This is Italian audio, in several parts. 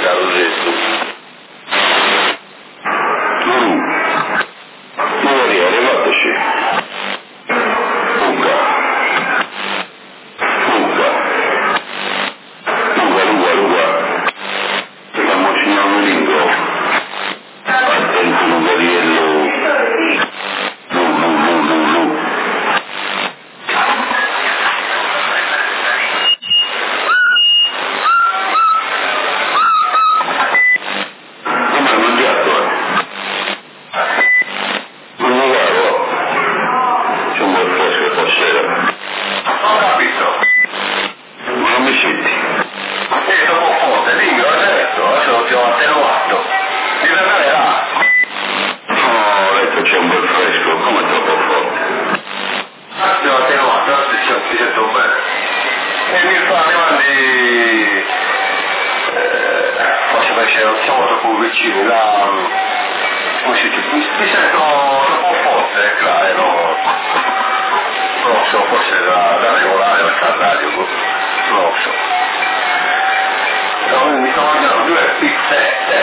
Rosetto. Magari arrivateci. Luca. Stiamo cinando l'ingo. Attento, Lugariello. No. Come hai mangiato? Non lo guardo. C'è un bel fresco stasera. Ho capito. Ma non mi senti? Dopo forte, lì ho detto, adesso ti ho attenuato. Devi andare là. No, ho detto c'è un bel fresco, come troppo forte. Ti ho attenuato, adesso ti sento bene. E mi mandi... forse perché non siamo troppo vicini, là... come si dice? Mi sento troppo forte, claro. Non lo so, forse da regolare al calendario, non lo so. Mi sto mangiando 2 pizzette.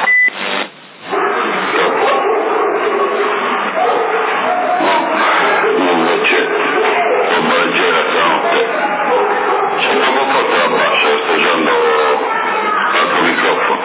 No, invece ho mangiato stanotte. C'è troppo forte la bassa, sto usando l'altro microfono.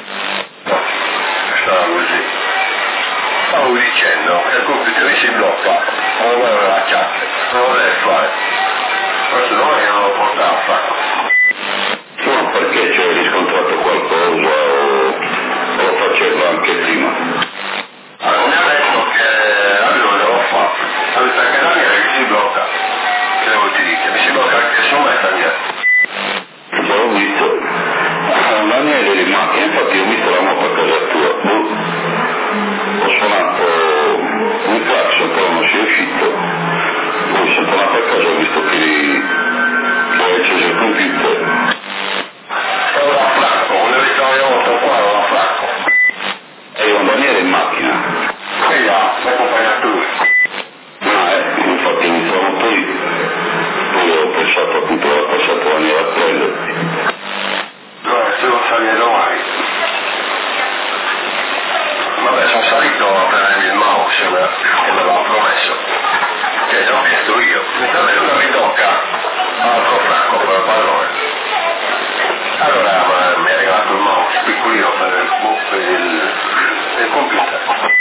Stava così. Stavo dicendo che il computer mi si blocca. Non lo volevo la chat, non lo deve fare. Forse domani non lo porta a fare. No, perché c'è riscontrato qualcosa o lo facevo anche prima? Non mi ha detto che allora lo devo fare. Ha detto anche Daniele che si blocca. Che devo ti dire? Mi si blocca anche su me, Daniele. Già l'ho visto. Daniele è in macchina, infatti ho visto la moto a casa tua. Ho suonato un clacson, però non si è uscito. Poi sono tornato a casa, ho visto che ho acceso il computer. Ora Franco, una vittoria volta qua, ora Franco. E un Daniele in macchina. Sì, mi ha accompagnato lui. Infatti mi trovo poi ho pensato appunto alla passata Daniele a prenderti. No, se non salire domani. Vabbè, sono salito a prendermi il mouse che me l'aveva promesso. Che l'ho chiesto io. Mi sta venuta mi tocca. Altro Franco per il pallone. Allora mi ha regalato il mouse piccolino per il computer.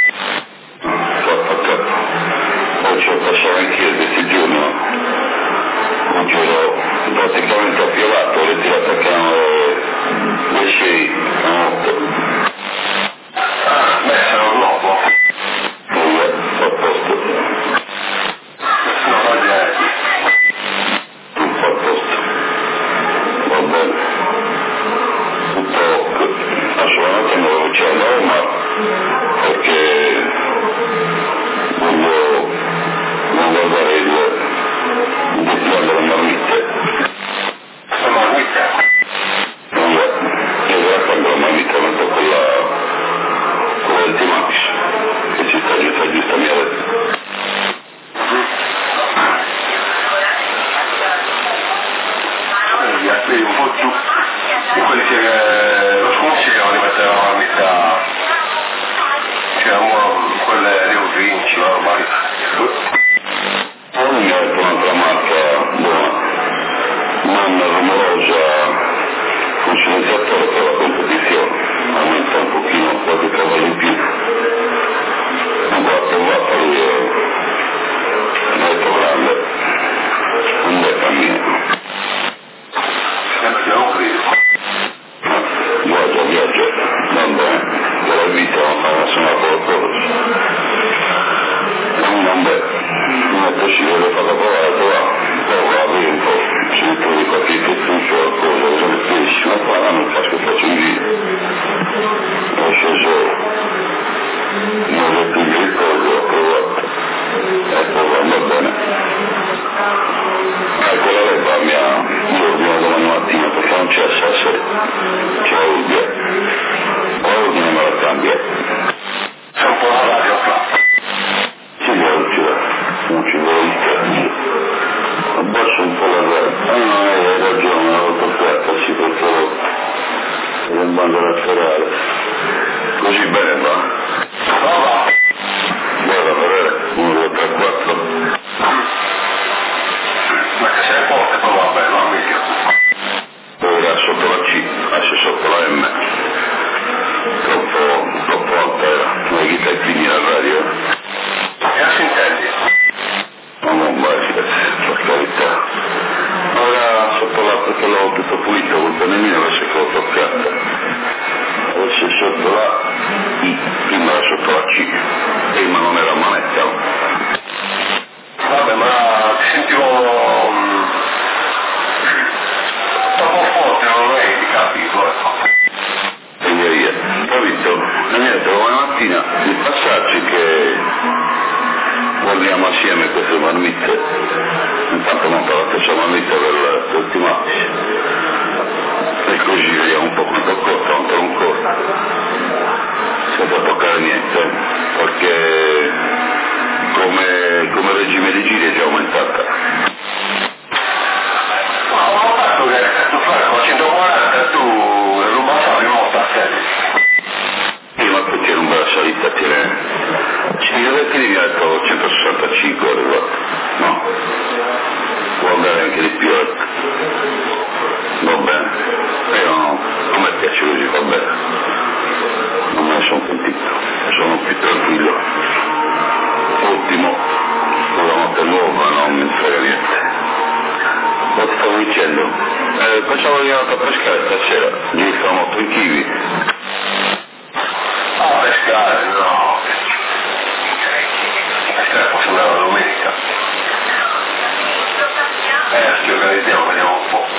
Poi ci ho passato anch'io questi giorni. Oggi l'ho praticamente appiolato, l'ho tirato a camo le 6 a notte. Beh, sono nuovo. A posto. No, tutto a posto. Va bene. Tutto assolutamente non lo c'è a Roma perché voglio guardare il doppiato delle marmitte. La marmitta? Io guardo la marmitta, non so quella del T-Max che ci sta giusto a mia vita. Un po' giù di quelli che lo sconsi che hanno rimettere la marmitta, c'erano quelle di Vinci, normali. Non mi ha detto un'altra marca buona, non rumorosa, un silenziatore per la competizione, aumenta un pochino, qualche cavallo in più. Non va provata, lui è molto grande, un bel cammino. Viaggio, va bene, della vita sono a qualcosa. Non bene, non è possibile, l'ho fatto provare, poi va bene un po', se mi trovi qualche pettuccio o qualcosa, sono pesci, ma qua non faccio in giro. Non so se non ho più il ricordo, ho provato, e poi va bene. Quella roba mi ha ordinato domani mattina perché non c'è Sassari, c'è Urbia. Ordine me la cambia. C'è un po' la radio qua. Sì, non ci vuole il cambio. Abbasso un po' la radio. Hai ragione, l'ho toccato, sì, perché un bando elettorale. Così bene va? Va. Guarda, per 1, 2, 3, 4. Ma che sei forte, poi va bene, va mica. Ora sotto la C, lascia sotto la M. Troppo alta era. Non chi stai quindi alla radio? Che si intendi? Ma non vai, per carità. Ora sotto la, perché l'ho tutto pulito col pennellino, adesso che l'ho toccata. Adesso sotto la I, prima era sotto la C, prima non era manetta. Vabbè, ma ti sentivo troppo forte, non hai capito, ecco. E via, capito? E niente, domani mattina di passarci che guardiamo assieme queste marmitte. Intanto monta la stessa marmitta per tutti i matti. E così vediamo un po' quanto costa, quanto non costa. Senza toccare niente, perché come regime di giri è già aumentata. Ma ho fatto che tu fai con 140 e tu rubato in moto a 16. Sì, ma tu tieni un bella salita, tieni. Ci mi ha detto 165 arrivato. No. Può andare anche di più. Va bene. Io no, a me piace così, va bene. Non me ne sono pentito, sono più tranquillo. Ottimo. La notte nuova non mi frega niente. Ma ti stavo dicendo, facciamo venire a pescare stasera, gli stavamo tranquilli. A pescare, no. Pescare posso andare la domenica. Ci organizziamo, vediamo un po'.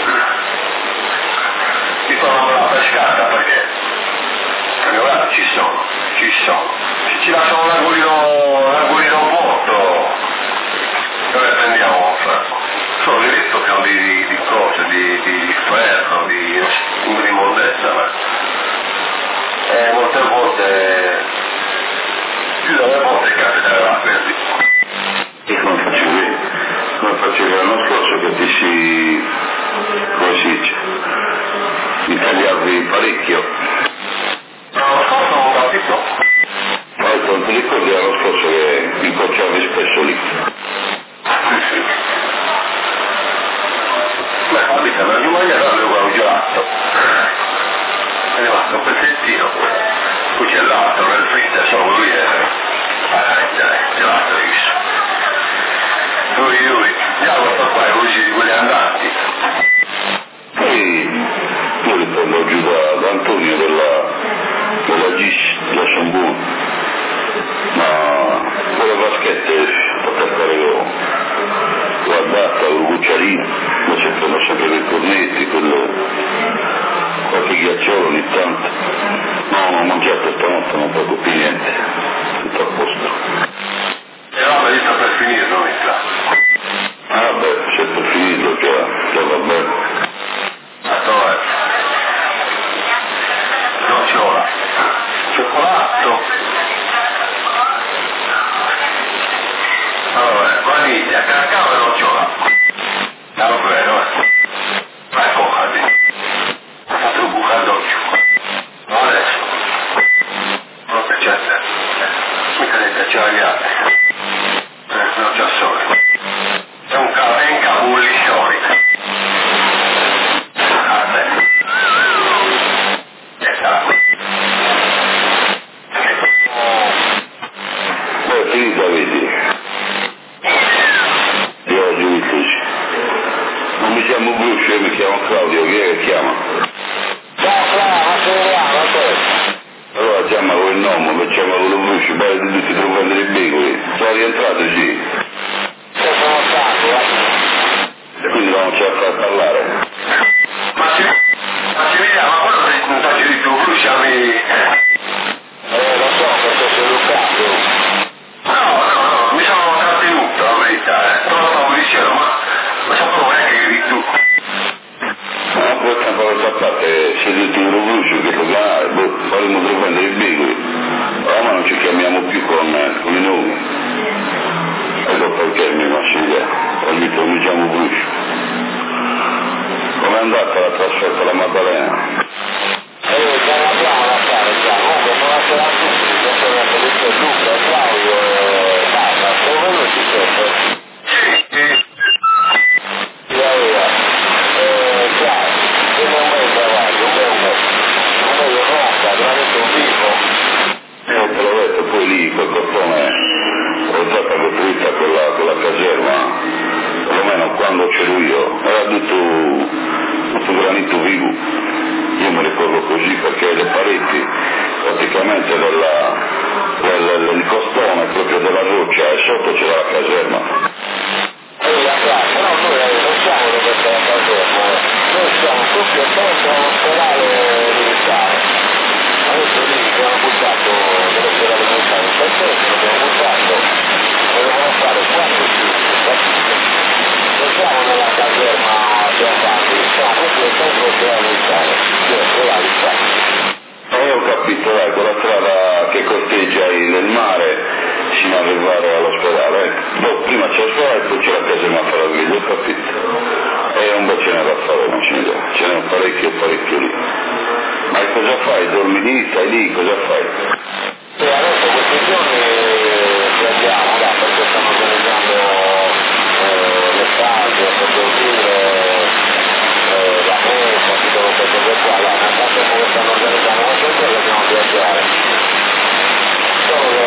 Ti tornano la pescata perché ci sono. Se ci lasciano l'angolino vuoto, noi prendiamo solo lì tocchiamo di cose, di ferro, di immondezza, ma molte volte, più delle volte capita la perdi. E come facevi l'anno scorso che ti si, come si dice, incagliavi parecchio. L'anno scorso non ho capito. Ma non ti ricordi l'anno scorso che incrociavi spesso lì? Sì. Ma capita, ma io mangiare avevo un gelato. È rimasto un pezzettino. Poi c'è l'altro nel freezer, solo lui è gelato visto. Lui, già questo qua è così di quelli andanti. Poi io li prendo giù da Antonio della GIS, da Sambù, ma con le vaschette potrei fare guardata, un cucciarino, ma si prendo sempre dei cornetti, qualche ghiacciolo ogni tanto. No, non ho mangiato stanotte, non proprio più niente, tutto a posto. E no, ma io sto per finirlo, mi sa. Ah beh, se per finirlo già va bene. Allora, nocciola, cioccolato, allora, vaniglia, cacao e nocciola. Davvero, vai coccati. Ho fatto un buco d'occhio. Adesso, non c'è gente, mica ne piaceva agli altri. Non c'è sole. È un cavullissione. Poi finita vedi. Io oggi mi dici. Non mi chiamo Bruce, mi chiamo Claudio, chi è che chiama? Ciao Claudio, Allora chiama quel nome, mi chiama quello Bruce, poi di tutti devo prendere i becoli. Sono rientrato, sì. sono stato, E quindi non c'è a far parlare. Ma ci vediamo, ma quello non faccio di più, Bruce, Lo so, perché sei educato. No, mi sono trattenuto, la verità, però stavo dicendo, ma sapevo neanche che eri tu. Ma poi tempo che a parte, se tutti quello Bruce che lo chiamare, faremo tre prendere i becoli. Ma non ci chiamiamo più con i nomi. Ecco perché mi consiglia, ho detto mi chiamo Bruce. Com'è andata la trasferta alla Maddalena? così, perché le pareti praticamente il costone proprio della roccia e sotto c'era la caserma. Però noi non siamo dove c'è la caserma, noi siamo proprio dentro l'ospedale militare. Adesso lì abbiamo buttato dell'ospedale militare, perché abbiamo buttato e dobbiamo fare 4 chili. Non siamo nella caserma teatrale, siamo proprio dentro l'ospedale militare, dentro la vita. Ho capito, dai, quella strada che costeggia nel mare fino ad arrivare all'ospedale. Prima c'è l'ospedale e poi c'è la caserma Faraviglio, ho capito. E un po' ce n'è da fare, non ce n'è da. Ce n'è parecchio lì. Ma cosa fai? Dormi lì, stai lì, cosa fai? E adesso questi giorni ci andiamo là perché stanno organizzando le case, per dormire, la messa, tutte queste cose qua, là, nel fatto come stanno organizzando la cosa dobbiamo viaggiare. Solo che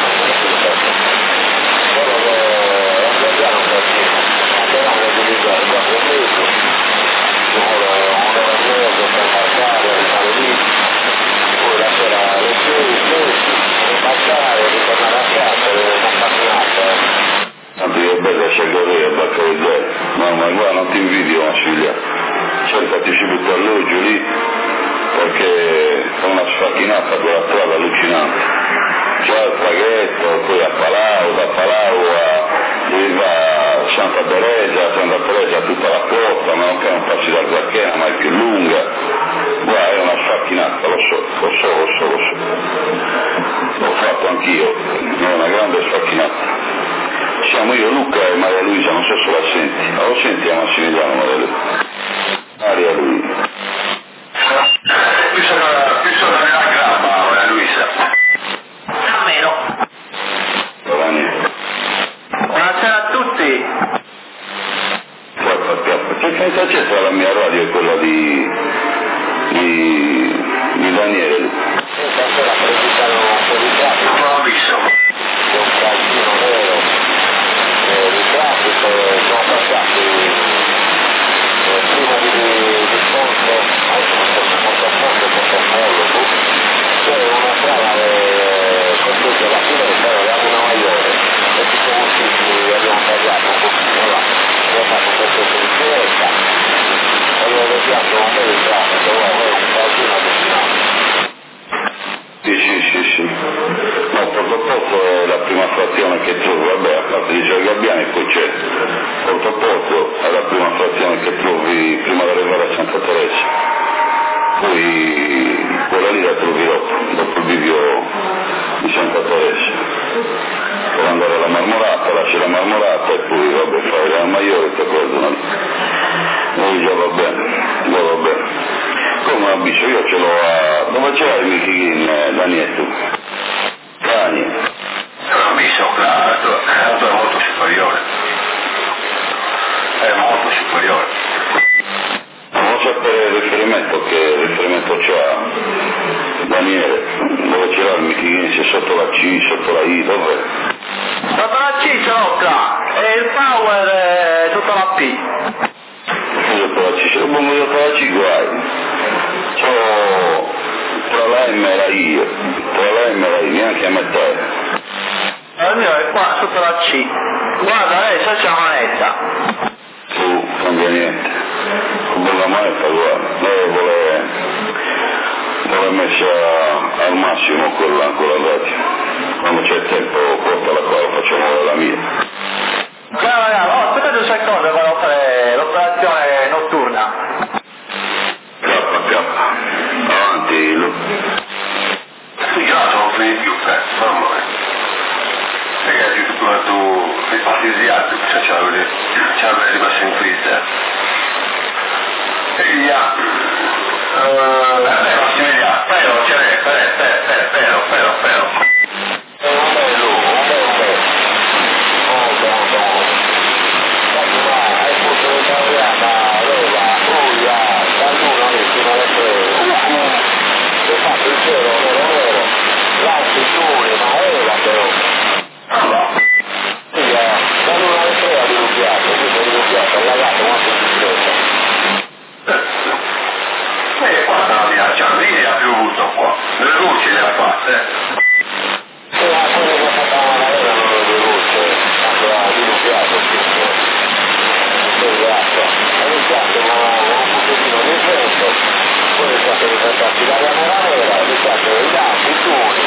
viaggiare un pochino, abbiamo da utilizzare 4 mesi, ci vuole un'ora e mezzo per imbarcare, arrivare lì, poi la sera alle 6, imbarcare, ritornare a casa, non camminate. Tanto io è bella scegliere a Baccareggiare, mamma guarda non ti invidio una figlia, cercati ci butta alloggio lì, perché è una sfacchinata quella strada allucinante, c'è il traghetto, poi a Palau, da Palau dove va Santa Teresa, tutta la costa, ma non passi da Zacchena, ma è più lunga, guarda è una sfacchinata, lo so, l'ho fatto anch'io, è una grande sfacchinata. Siamo io, Luca e Maria Luisa, non so se la senti. Ma lo senti a Massimiliano, Maria Luisa? Maria Luisa. Qui sono nella grappa, Maria Luisa. Almeno. Buonasera a tutti. Che senza c'è tra la mia radio e quella di Daniele lì? Stasera presentano un po' di traffico. Non l'ho visto. C'è un casino vero. Di traffico sono passati prima di Ponte, adesso non so se Ponte a Ponte o Mollo, c'è una strada costeggia la finestra, era una Maiore, e ci siamo usciti, abbiamo tagliato un pochino là, abbiamo fatto un percorso di sinistra, abbiamo deviato un bel traffico, è un casino allucinante. Sì. No, Portopozzo è la prima frazione che trovi, vabbè, a parte di Gabbiani poi c'è Portopozzo, è la prima frazione che trovi prima di arrivare a Santa Teresa. Poi quella lì la trovi dopo il bivio di Santa Teresa. Per andare alla Marmorata, lasci la Marmorata e poi vabbè fai la Maiore e te accordono. Noi già va bene. Come un bicio, io ce l'ho a... dove c'era il Michighin, Danietto? Cani. È un bicio, è molto superiore. Non sapere il riferimento, che riferimento c'ha Daniele, dove c'era il Michighin, se sotto la C, sotto la I, dov'è? Sotto la C ce l'ho qua, e il power è sotto la P. Sotto la C, se lo pongo sotto la C, guai. C'ho tra la M e la I, neanche a metà. Il mio è qua sotto la C. Guarda, adesso c'è una manetta. Tu, cambia niente. Con la manetta, guarda, lei vuole messa al massimo quella radio. Quando c'è tempo portala qua, lo facciamo la mia. Aspettate un secondo per fare l'operazione notturna. Avanti, Lu. Sì, io sono finito più presto, mamma mia. Perché tu sei partisiato, cioè ci avete rimasto in freezer. E via. Massimiliano, però. Le luci le ha fatte? Ma quello che facevano erano le luci, anche la diluviosa tutto. Esatto. Ha iniziato un pochettino di vento, poi è iniziato a riportarsi l'aria nera, è iniziato i lampi, i turi,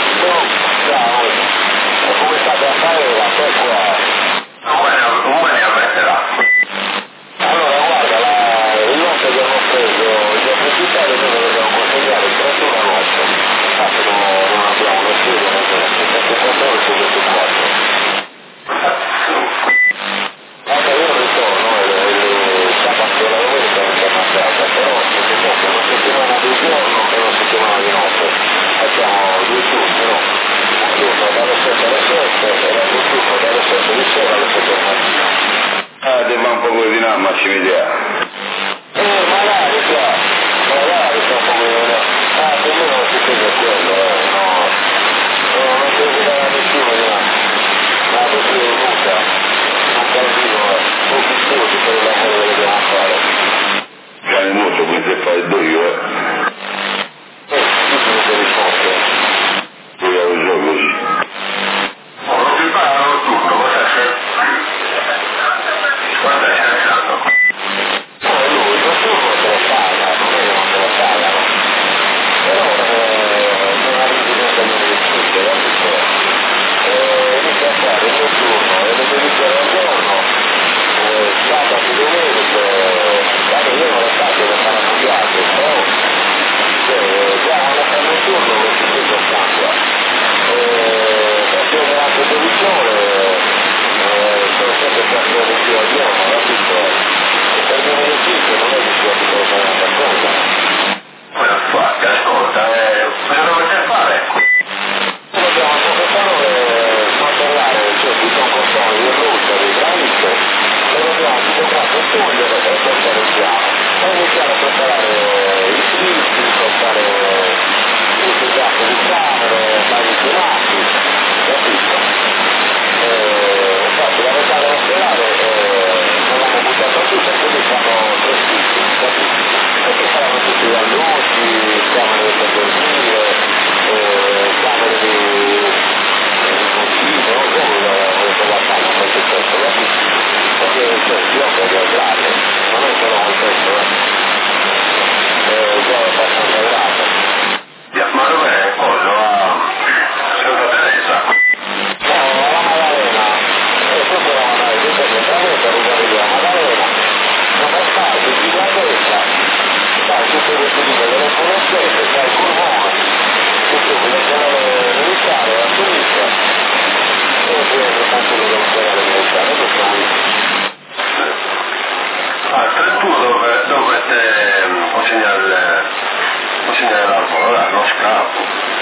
è cominciato a fare la qua. Un bene ammetterà. Allora guarda, il lotte abbiamo preso, gli approfittari noi lo dobbiamo consegnare il 31 agosto, infatti non abbiamo lo studio, non c'è il 14 e il 24. Allora io ritorno il sabato e la domenica non siamo a casa, però se si può una settimana di giorno e una settimana di notte, facciamo 2 turni, no? Un turno dalle 7 alle 7 e l'altro turno dalle 7 di sera alle 7 del mattino. Devo un po' coordinare, ma ci vediamo. Magari sta un po' meno. Per me non si chiede quello, no. Non si vede da nessuno di là. Ma adesso è venuta un casino, pochi studi per il lavoro che dobbiamo fare. Fai molto, quindi fai il io, Tutti non si risponde. Poi ho il gioco così. Non si parla notturno, cosa c'è? Quanto è scherzando? Lui il turno te lo paga, non è che non te lo pagano. Però non arrivi neanche agli università, capito? Inizia a fare il tuo turno e le 12 ore al giorno, sabato e domenica, guarda io non lo faccio per fare mangiare, però già quando fanno un turno lo si prende cambia. Perché durante 12 ore sono sempre 4 ore più al giorno, capito? E per mio beneficio non è che sia che devo fare una cosa. Cosa fate? Ascolta, cosa dovete fare? Dobbiamo controllare, cioè tutto un controllo di luce, di granito, e dobbiamo tutto quanto togliere e portare il piano. E iniziare a preparare i filtri, portare il pigiato di camere, vari filati, capito? Infatti la metà dell'ospedale non l'hanno buttata giù perché lì fanno 3 filtri, capito? Perché saranno tutti da luci, camere per dormire, camere di consiglio, non so come la fanno qualche testo, capito? Perché io voglio grave, non è solo un testo, già è abbastanza grave. Ma dov'è quello a Santa Teresa? No, la Maddalena, tutto la Maddalena, tutto centralmente arrivare lì a Maddalena, non è facile, gigantesca, sai, tutte le figure delle conoscenze, sai, il pulmone, tutto le scuole militari, la sinistra, e poi è tanto dell'ospedale militare, noi siamo lì. Al 31 dovete consegnare l'albero, non scappo.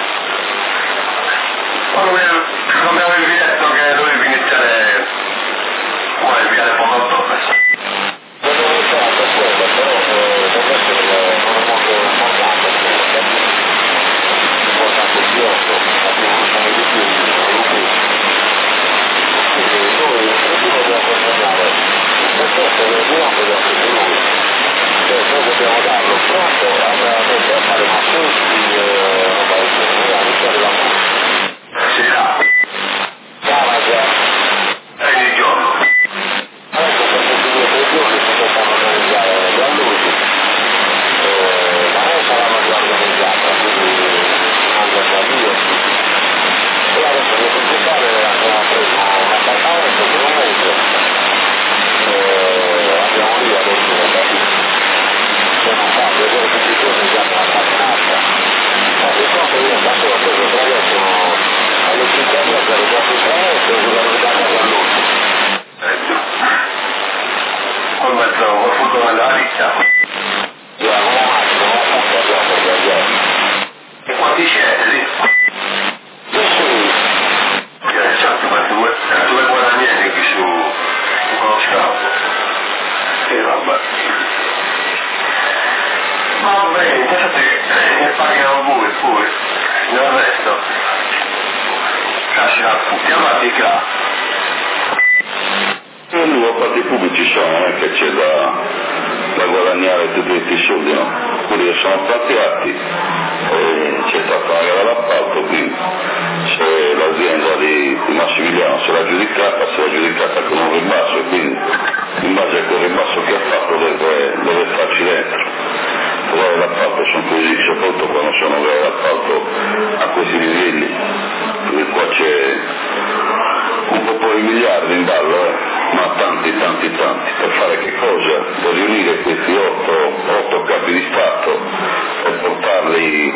Come avevi detto che dovevi iniziare qua il viale Pomodoro? Devo iniziare per quello, però per essere non è molto importante, importante il biotto, abbiamo bisogno di più, quindi noi il 31 dobbiamo consegnare il processo del biotto da lui, cioè noi dobbiamo darlo pronto a mettere a fare massaggi e a iniziare la musica. Si dà. Già. Ogni giorno. Adesso per questi 2 o 3 giorni si possono organizzare le allusi, ma noi saremo già organizzata, quindi anche tra io. E adesso il principale abbiamo preso un appartamento per un mese, abbiamo lì a dormire, capito? Se non fa 2 ore tutti i giorni già una camminata. Il conto io tanto l'ho preso attraverso alle 5 anni per il nostro traverso e sulla verità casa a luce. Col mezzo, col furgone della riccia. Io avevo una macchina, una faccia già per viaggiare. E quanti siete lì? Certo, ma due guadagnini qui su quello scavo. Sì, vabbè. Va bene, pensate che pagano voi poi, il resto. Casci chiamati qua. E lui a parte pubblici sono, non è che c'è da guadagnare tutti questi soldi, no? Quelli che sono fatti atti, c'è da pagare la per riunire questi otto capi di Stato e portarli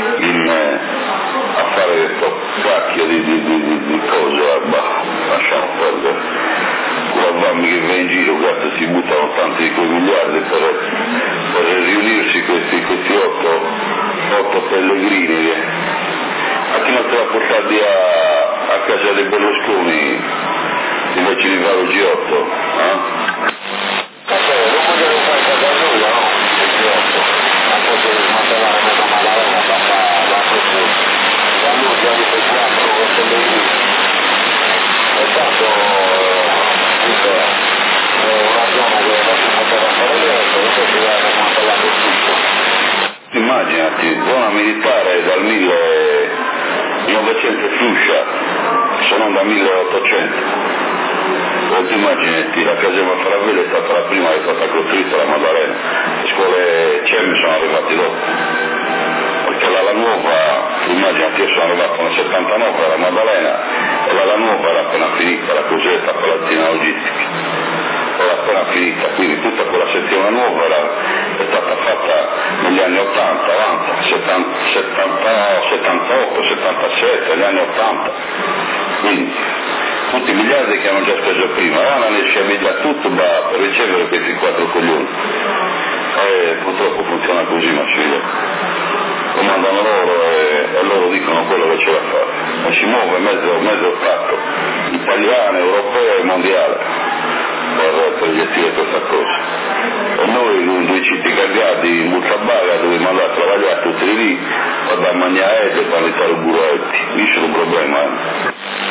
a fare questo cacchio di cose, lasciamo perdere. Guardami che va in giro, cazzo, si buttano tanti di quei miliardi per riunirsi questi otto pellegrini. A chi non te la portati a casa dei Berlusconi invece di fare il G8? non voglio fare casa a nulla, no? Il G8, a posto di smantellare mezza Maddalena, la così, da lui già di quei 4 pellegrini. E tanto una zona che non si poteva fare niente, invece viene smantellato tutto. Immaginati, zona militare dal 1900 Fruscia, se non da 1800. Tu immaginati, la casa di Faravelle è stata la prima che è stata costruita la Maddalena, le scuole CEM sono arrivate dopo, perché la Nuova, immaginati, io sono arrivato nel 79 alla Maddalena e la Nuova era appena finita, la cosiddetta palazzina logistica, era appena finita, quindi tutta quella sezione nuova è stata fatta negli anni 80, avanti, 78, 77, negli anni 80, quindi tutti i miliardi che hanno già speso prima, ora ne sciamiglia tutto per ricevere questi 4 coglioni. Purtroppo funziona così, ma comandano loro e loro dicono quello che c'è da fare. E si muove mezzo Stato, italiano, europeo e mondiale, per gestire questa cosa. E noi, due citti cambiati in Buttabaga, dovevamo andare a lavorare tutti lì, a mangiare e a fare i buretti. Lì c'è un problema.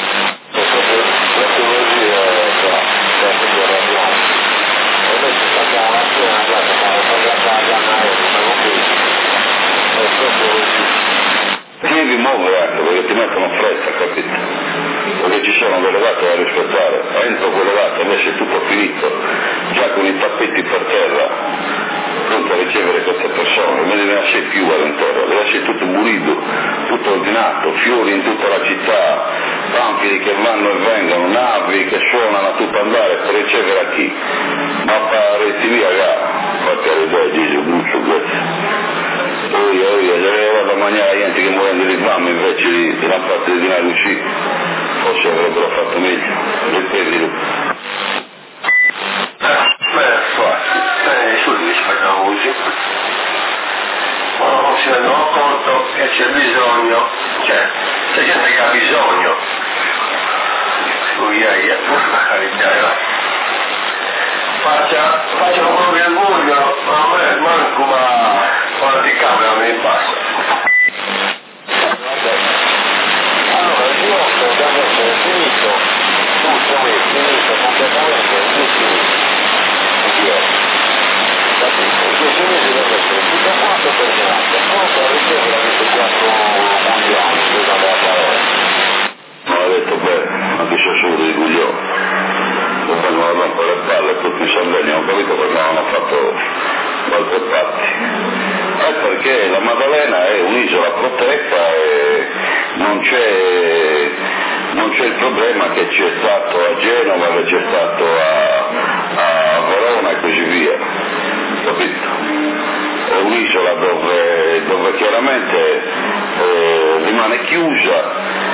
Devi muovere anche perché ti mettono fretta, capito? Perché ci sono delle date da rispettare, entro quelle date invece è tutto finito, già con i tappeti per terra, pronto a ricevere queste persone, non deve essere più all'interno, deve essere tutto pulito, tutto ordinato, fiori in tutta la città, panfili che vanno e vengono, navi che suonano a tutto andare per ricevere a chi? Ma pareti via, fate l'idea di Buccio questo. Io vado a mangiare gente che muoiono di fame invece di una parte di dinari usciti, forse avrebbero fatto meglio, ripetilo. Su li facciamo così, ma non si rendono conto che c'è bisogno, c'è gente che ha bisogno, facciano quello che vogliono, ma a me manco quanti camera mi passa. Allora il G8 deve essere finito, tutto è finito completamente, il G8. Capito? Il G8 deve essere tutto quanto terminato, pronto a ricevere questi 4 milioni, scusate la parola. Non ha detto bene, ma chi c'è solo di coglioni? Non vengono a rompere le palle tutti i sondaggi, non ho capito perché non hanno fatto molte parti. È perché la Maddalena è un'isola protetta e non c'è il problema che c'è stato a Genova, che c'è stato a Verona e così via, capito? È un'isola dove chiaramente rimane chiusa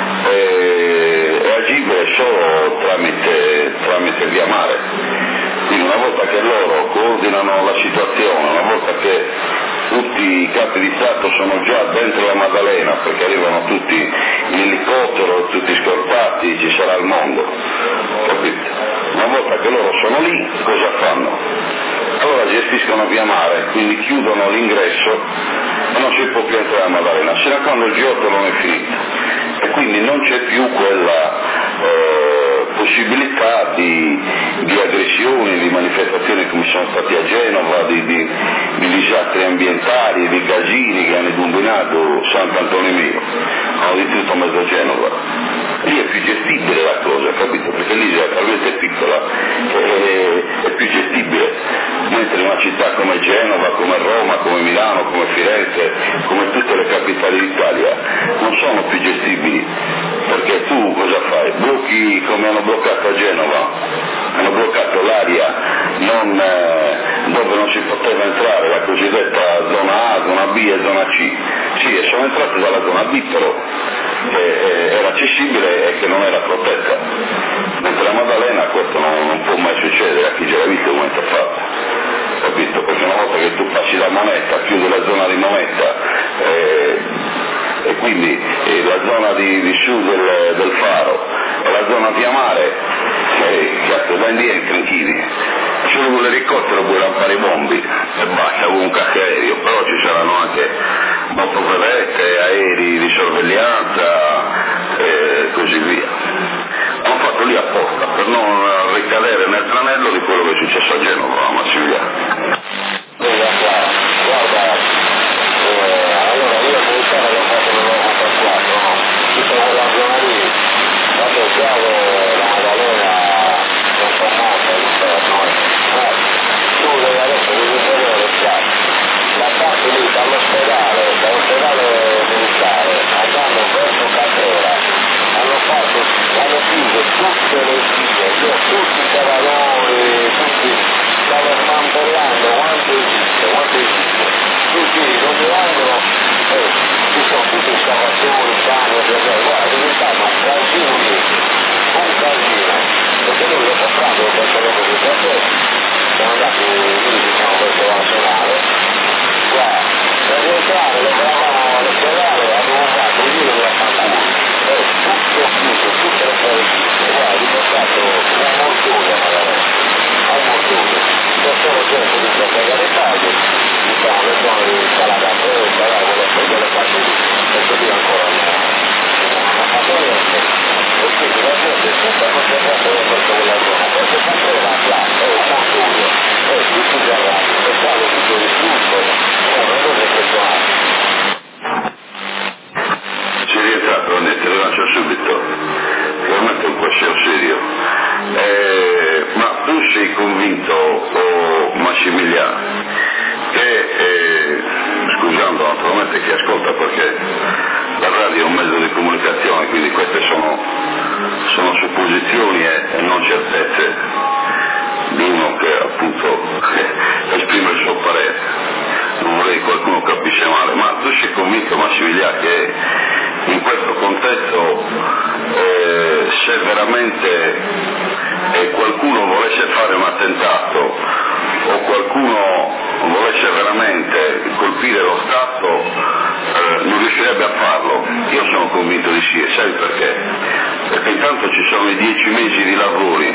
e agibile solo tramite via mare. Quindi una volta che loro coordinano la situazione, una volta che tutti i capi di Stato sono già dentro la Maddalena perché arrivano tutti in elicottero, tutti scortati, ci sarà il mondo, capito? Una volta che loro sono lì, cosa fanno? Allora gestiscono via mare, quindi chiudono l'ingresso e non si può più entrare a Maddalena, sino a quando il G8 non è finito. E quindi non c'è più quella possibilità di aggressioni, di manifestazioni come sono stati a Genova, di disastri ambientali, di casini che hanno combinato Sant'Antonio Mio, hanno distrutto mezzo Genova. Lì è più gestibile la cosa, capito? Perché l'isola è talmente piccola che è più gestibile, mentre in una città come Genova, come Roma, come Milano, come Firenze, come tutte le capitali d'Italia non sono più gestibili, perché tu cosa fai? Blocchi come hanno bloccato a Genova, hanno bloccato l'aria dove non si poteva entrare, la cosiddetta zona A, zona B e zona C. Sì, e sono entrati dalla zona B però, che era accessibile e che non era protetta. Mentre la Maddalena questo non può mai succedere, a chi già l'ha visto come è fatto. Capito? Perché una volta che tu passi da Monetta, chiudi la zona di Monetta, e quindi la zona di su del faro e la zona di Amare, da lì entri, solo con l'elicottero puoi lampare i bombi e basta, con un casco aereo, però ci saranno anche motovedette, aerei di sorveglianza e così via. Hanno fatto lì apposta per non ricadere nel tranello di quello che è successo a Genova, a Marsiglia. Guarda, allora io mi ricordo che ho fatto un nuovo passato, no? Tutta quella zona lì, quando già la Maddalena non fa molto all'interno, tu adesso devi vedere le piazze, la parte lì dall'ospedale militare, andando verso Catera, hanno chiuso tutte le vie, tutti i cavaloni, stavano smantellando quanto esiste, tutti ogni angolo, ci sono tutti scavatori, camion, guarda, è diventato un casino lì, perché noi lo comprando per telefono di caffè, siamo andati lì, diciamo, verso la nazionale, qua, per rientrare, lavoravamo all'ospedale, abbiamo fatto un giro della Fanculo, tutto chiuso, tutte le cose chiuse, guarda, è diventato un mortoio, magari, un mortoio, c'è solo gente che si appega le case, diciamo, le zone di Salada Presa, quelle case lì, perché lì ancora non ha fatto niente, e quindi la gente è tutta concentrata verso quella zona, perché sempre la piazza, è un mortoio, tutti i garaggi, le case tutto distrutto, non è impressionante. Si è rientrato, te lo lancio subito, veramente un quesito serio. Ma tu sei convinto, Massimiliano, che, scusando naturalmente chi ascolta perché la radio è un mezzo di comunicazione, quindi queste sono supposizioni e non certezze di uno che appunto esprime il suo parere, non vorrei che qualcuno capisce male, ma tu sei convinto, Massimiliano, che in questo contesto se veramente qualcuno volesse fare un attentato o qualcuno volesse veramente colpire lo Stato non riuscirebbe a farlo? Io sono convinto di sì, e sai perché? Perché intanto ci sono i 10 mesi di lavori,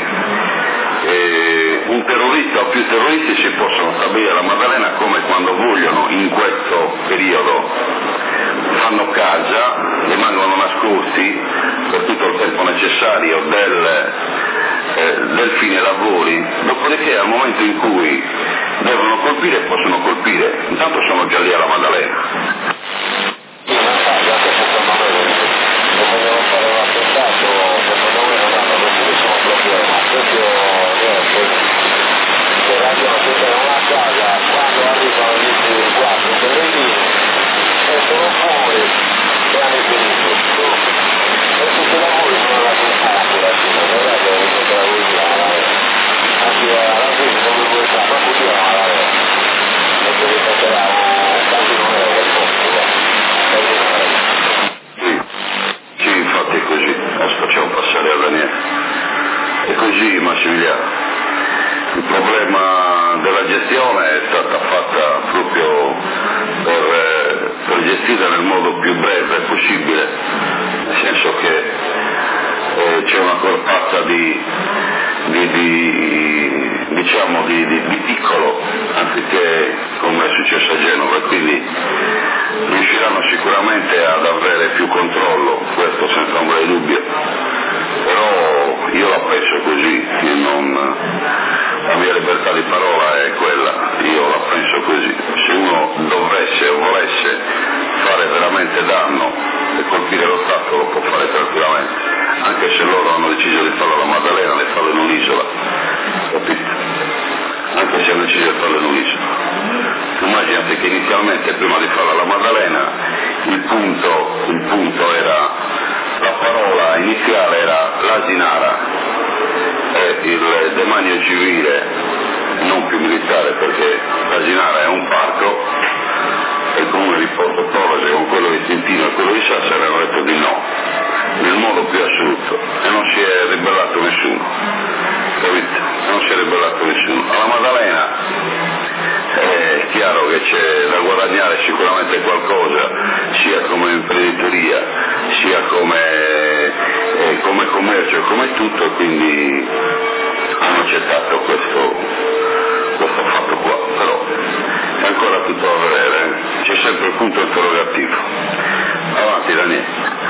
un terrorista o più terroristi si possono stabilire alla Maddalena come quando vogliono in questo periodo, fanno casa, rimangono nascosti per tutto il tempo necessario del fine lavori, dopodiché al momento in cui devono colpire possono colpire, intanto sono già lì alla Maddalena. Vogliono fare un attentato, secondo me non hanno nessun problema, proprio niente, se ragionano tutta una casa, quando arrivano gli 4 pellegrini, escono fuori e hanno finito tutto, e tutti i lavori sono la cultura, non è vero che è la guida, anche alla fine come vuoi fare, ma funziona la vera, perché ripeterà un casino nero del posto, Sì, infatti è così, adesso facciamo passare a Daniele. È così, Massimiliano. Il problema della gestione è stata fatta proprio per gestire nel modo più breve possibile, nel senso che c'è una corpaccia di piccolo, anziché come è successo a Genova, quindi riusciranno sicuramente ad avere più controllo, questo senza ombra di dubbio, però io la penso così, la mia libertà di parola è quella, io la penso così, se uno dovesse o volesse fare veramente danno e colpire lo Stato lo può fare tranquillamente, anche se loro hanno deciso di farlo alla Maddalena, le farlo in un'isola, capito? Anche se hanno deciso di farlo in un'isola. Immaginate che inizialmente prima di farlo alla Maddalena il punto era, la parola iniziale era l'asinara, il demanio civile non più militare, perché Casinara è un parco e il comune di Porto Torres con quello di Tintino e quello di Sassari hanno detto di no, nel modo più assoluto, e non si è ribellato nessuno, capite? Non si è ribellato nessuno. Alla Maddalena è chiaro che c'è da guadagnare sicuramente qualcosa, sia come imprenditoria, sia come commercio, come tutto, quindi hanno accettato questo fatto qua, però è ancora tutto da vedere, c'è sempre il punto interrogativo. Avanti Daniele.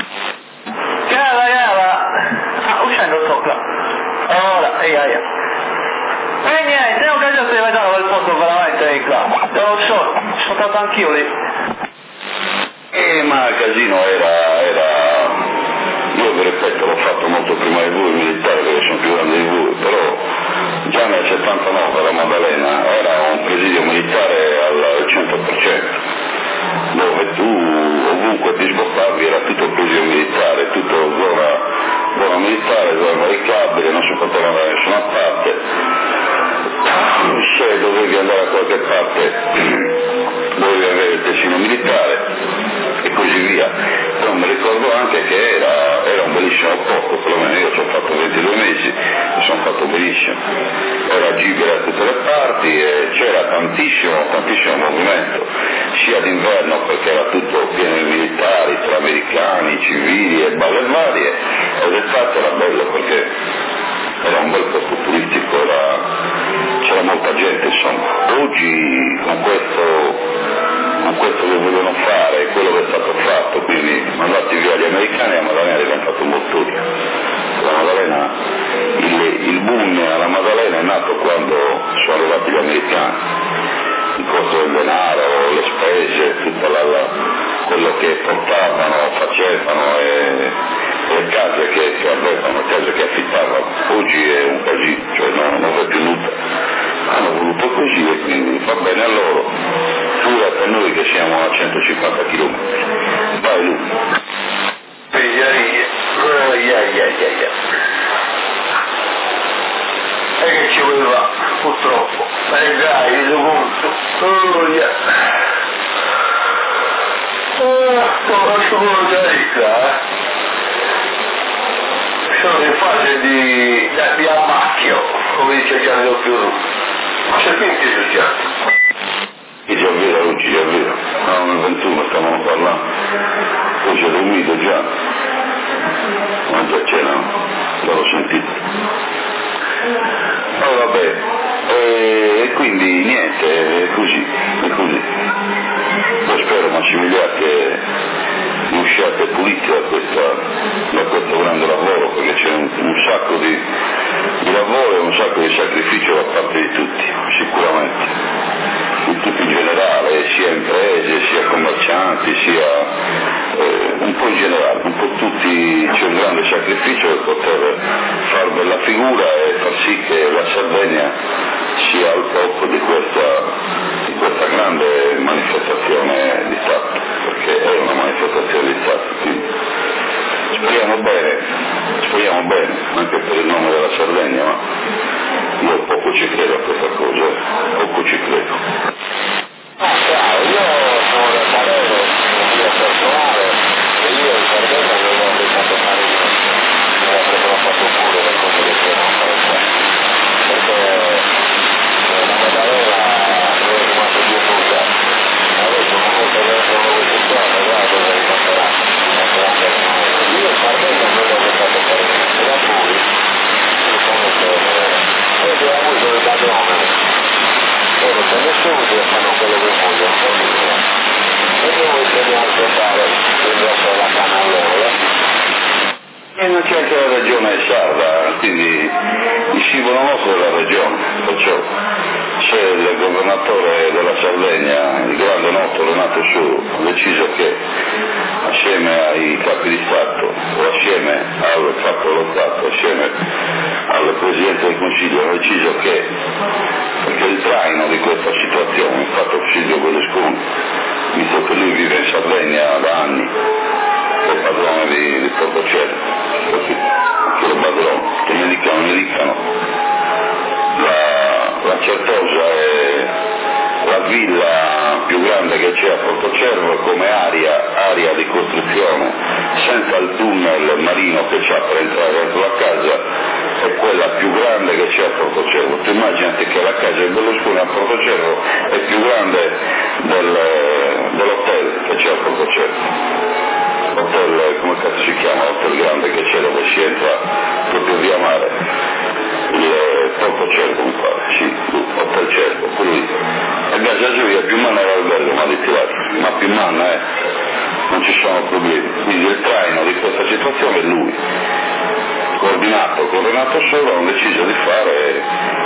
Uscendo sopra. Ora, via. E niente, non credo che vedano quel posto veramente di qua. Lo so, sono stato anch'io lì. Ma il casino era, io vi ripeto, l'ho fatto molto prima di voi, militare, perché sono più grande di voi, però già nel 79 la Maddalena era un presidio militare al 100%, dove tu ovunque ti spostavi era tutto presidio militare, tutto zona militare, zona barricabile, non si poteva andare da nessuna parte. Se dovevi andare a qualche parte dovevi avere il tessino militare e così via. Però mi ricordo anche che era un bellissimo posto, perlomeno io ci ho fatto 22 mesi e sono fatto benissimo, era agibile da tutte le parti e c'era tantissimo movimento, sia d'inverno perché era tutto pieno di militari, tra americani, civili e balle varie, ed d'estate era bello perché era un bel posto turistico, c'era molta gente, insomma. Oggi con questo che vogliono fare, quello che è stato fatto, quindi mandati via gli americani, la Maddalena è diventato un bottone. La Maddalena, il boom alla Maddalena è nato quando sono arrivati gli americani, il costo del denaro, le spese, tutto quello che portavano, facevano e le case che avevano, le case che affittavano. Oggi è un casino, cioè non c'è più nulla. Hanno voluto così e quindi va bene a loro, pure per noi che siamo a 150 km. Vai lui. E che ci voleva purtroppo, dai, reso conto. Non si può già sono in fase di ammacchio, come dice Gianni Più. Ma c'è quindi già. Chi già vero oggi, già vero. No, nel 21 stavamo parlando. Poi c'è dormito già. Ma già c'era, l'ho sentito. Oh, vabbè. E quindi niente, è così. Io spero Massimiliano che usciate puliti da questo grande lavoro, perché c'è un sacco di lavoro e un sacco di sacrificio da parte di tutti, sicuramente, di tutti in generale, sia imprese, sia commercianti, sia un po' in generale, un po' tutti, c'è un grande sacrificio per poter fare bella figura e far sì che la Sardegna sia al top di questa grande manifestazione di Stato, perché è una manifestazione di Stato, quindi speriamo bene, anche per il nome della Sardegna, ma io poco ci credo a questa cosa, poco ci credo. Io sono del parere, mio personale, e io in Sardegna non l'ho pensato fare niente, me l'avrebbero fatto pure le cose che c'erano fare qua, perché la Maddalena è rimasto più nulla, adesso un momento adesso non lo sentiamo, guarda dove rimanderà per noi. Io in Sardegna non l'ho pensato fare niente, da voi, vedi a voi dove da nome, loro se nessuno che fanno quello che vogliono, e noi dobbiamo aspettare il resto della canna a loro. E non c'è anche la regione sarda, quindi il simbolo nostro è la regione, perciò se il governatore della Sardegna, il grande noto Renato Su, ha deciso che assieme ai capi di Stato o assieme al capo dello Stato, assieme al Presidente del Consiglio, hanno deciso che, perché il traino di questa situazione, infatti Silvio Berlusconi, visto che lui vive in Sardegna da anni, che è padrone di Portocello, che lo padrone, che ne dicano, l'ha accertato c'è a Portocervo. Tu immaginati che la casa di Berlusconi a Portocervo è più grande dell'hotel che c'è a Portocervo. Hotel, come cazzo si chiama? Hotel grande che c'è dove si entra proprio via mare, il Portocervo mi pare, sì, Hotel Cervo, quello lì. A Gaza Gioia più manna era albergo, ma di tirato, ma più manna non ci sono problemi. Quindi il traino di questa situazione è lui, coordinato con Renato Solo, hanno deciso di fare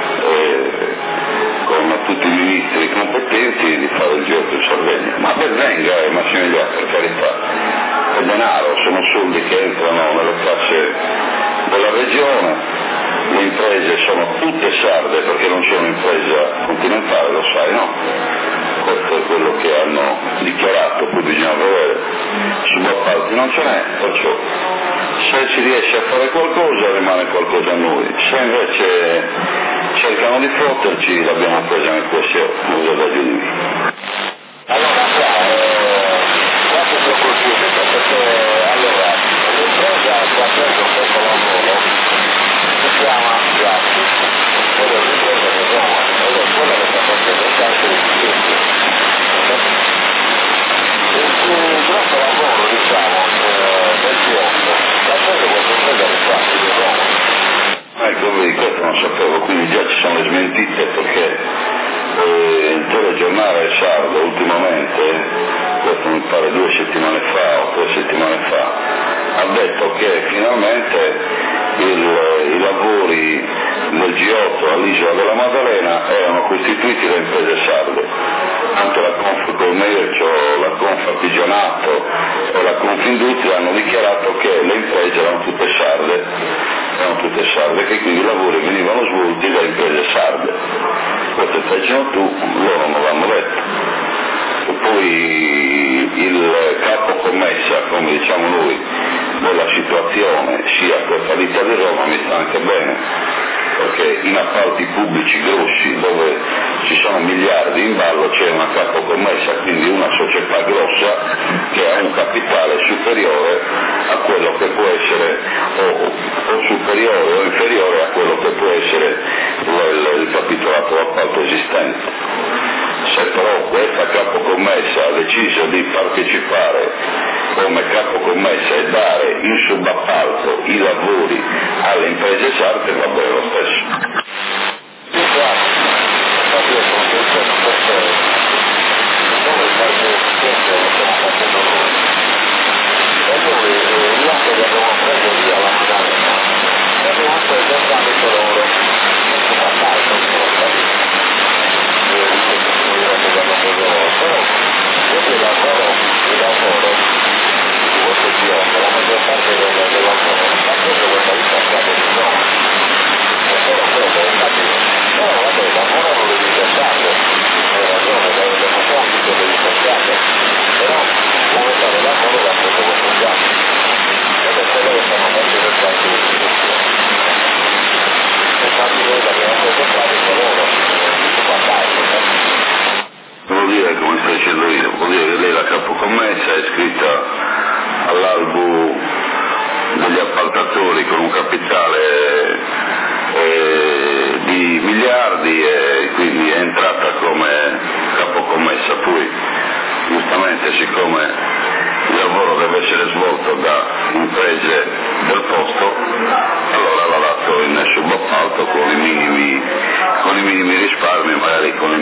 con tutti i ministri competenti di fare il giro in Sardegna. Ma ben venga, Massimiliano, per carità. È denaro, sono soldi che entrano nelle casse della regione, le imprese sono tutte sarde perché non c'è un'impresa continentale, lo sai, no? Questo è quello che hanno dichiarato, poi bisogna vedere, subappalti non ce n'è, perciò se si riesce a fare qualcosa rimane qualcosa a noi, se invece cercano di fotterci l'abbiamo presa nel QSO, non vedo da giù di lì. Allora, perché allora l'impresa che ha preso questo lavoro si chiama Piatti, quello è l'impresa di Roma, ed è quella che sta facendo anche i clienti. Il più grosso lavoro, diciamo, del G8 l'ha preso questa impresa di Piatti di Roma. Ecco, vedi, questo non sapevo, quindi già ci sono le smentite perché il telegiornale sardo ultimamente, questo mi pare 2 settimane fa o 3 settimane fa, ha detto che finalmente i lavori del G8 all'isola della Maddalena erano costituiti da imprese sarde. Anche la Confcommercio, la Confartigianato e la Confindustria hanno dichiarato che le imprese erano tutte sarde, che quindi i lavori venivano svolti da imprese sarde. Questo stai dicendo tu, loro non l'hanno detto. E poi il capo commessa, come diciamo noi, della situazione sia questa vita di Roma mi sta anche bene, perché in appalti pubblici grossi dove ci sono miliardi in ballo c'è una capo commessa, quindi una società grossa che ha un capitale superiore a quello che può essere o superiore o inferiore a quello che può essere il capitolato d'appalto esistente. Se però questa capocommessa ha deciso di partecipare come capocommessa e dare in subappalto i lavori alle imprese sarde, va bene lo stesso. Vuol dire, come sto dicendo io, vuol dire che lei la capocommessa è iscritta all'albo degli appaltatori con un capitale di miliardi e quindi è entrata come capocommessa. Poi giustamente, siccome il lavoro deve essere svolto da imprese del posto, allora l'ha dato in subappalto con i minimi risparmi, magari con le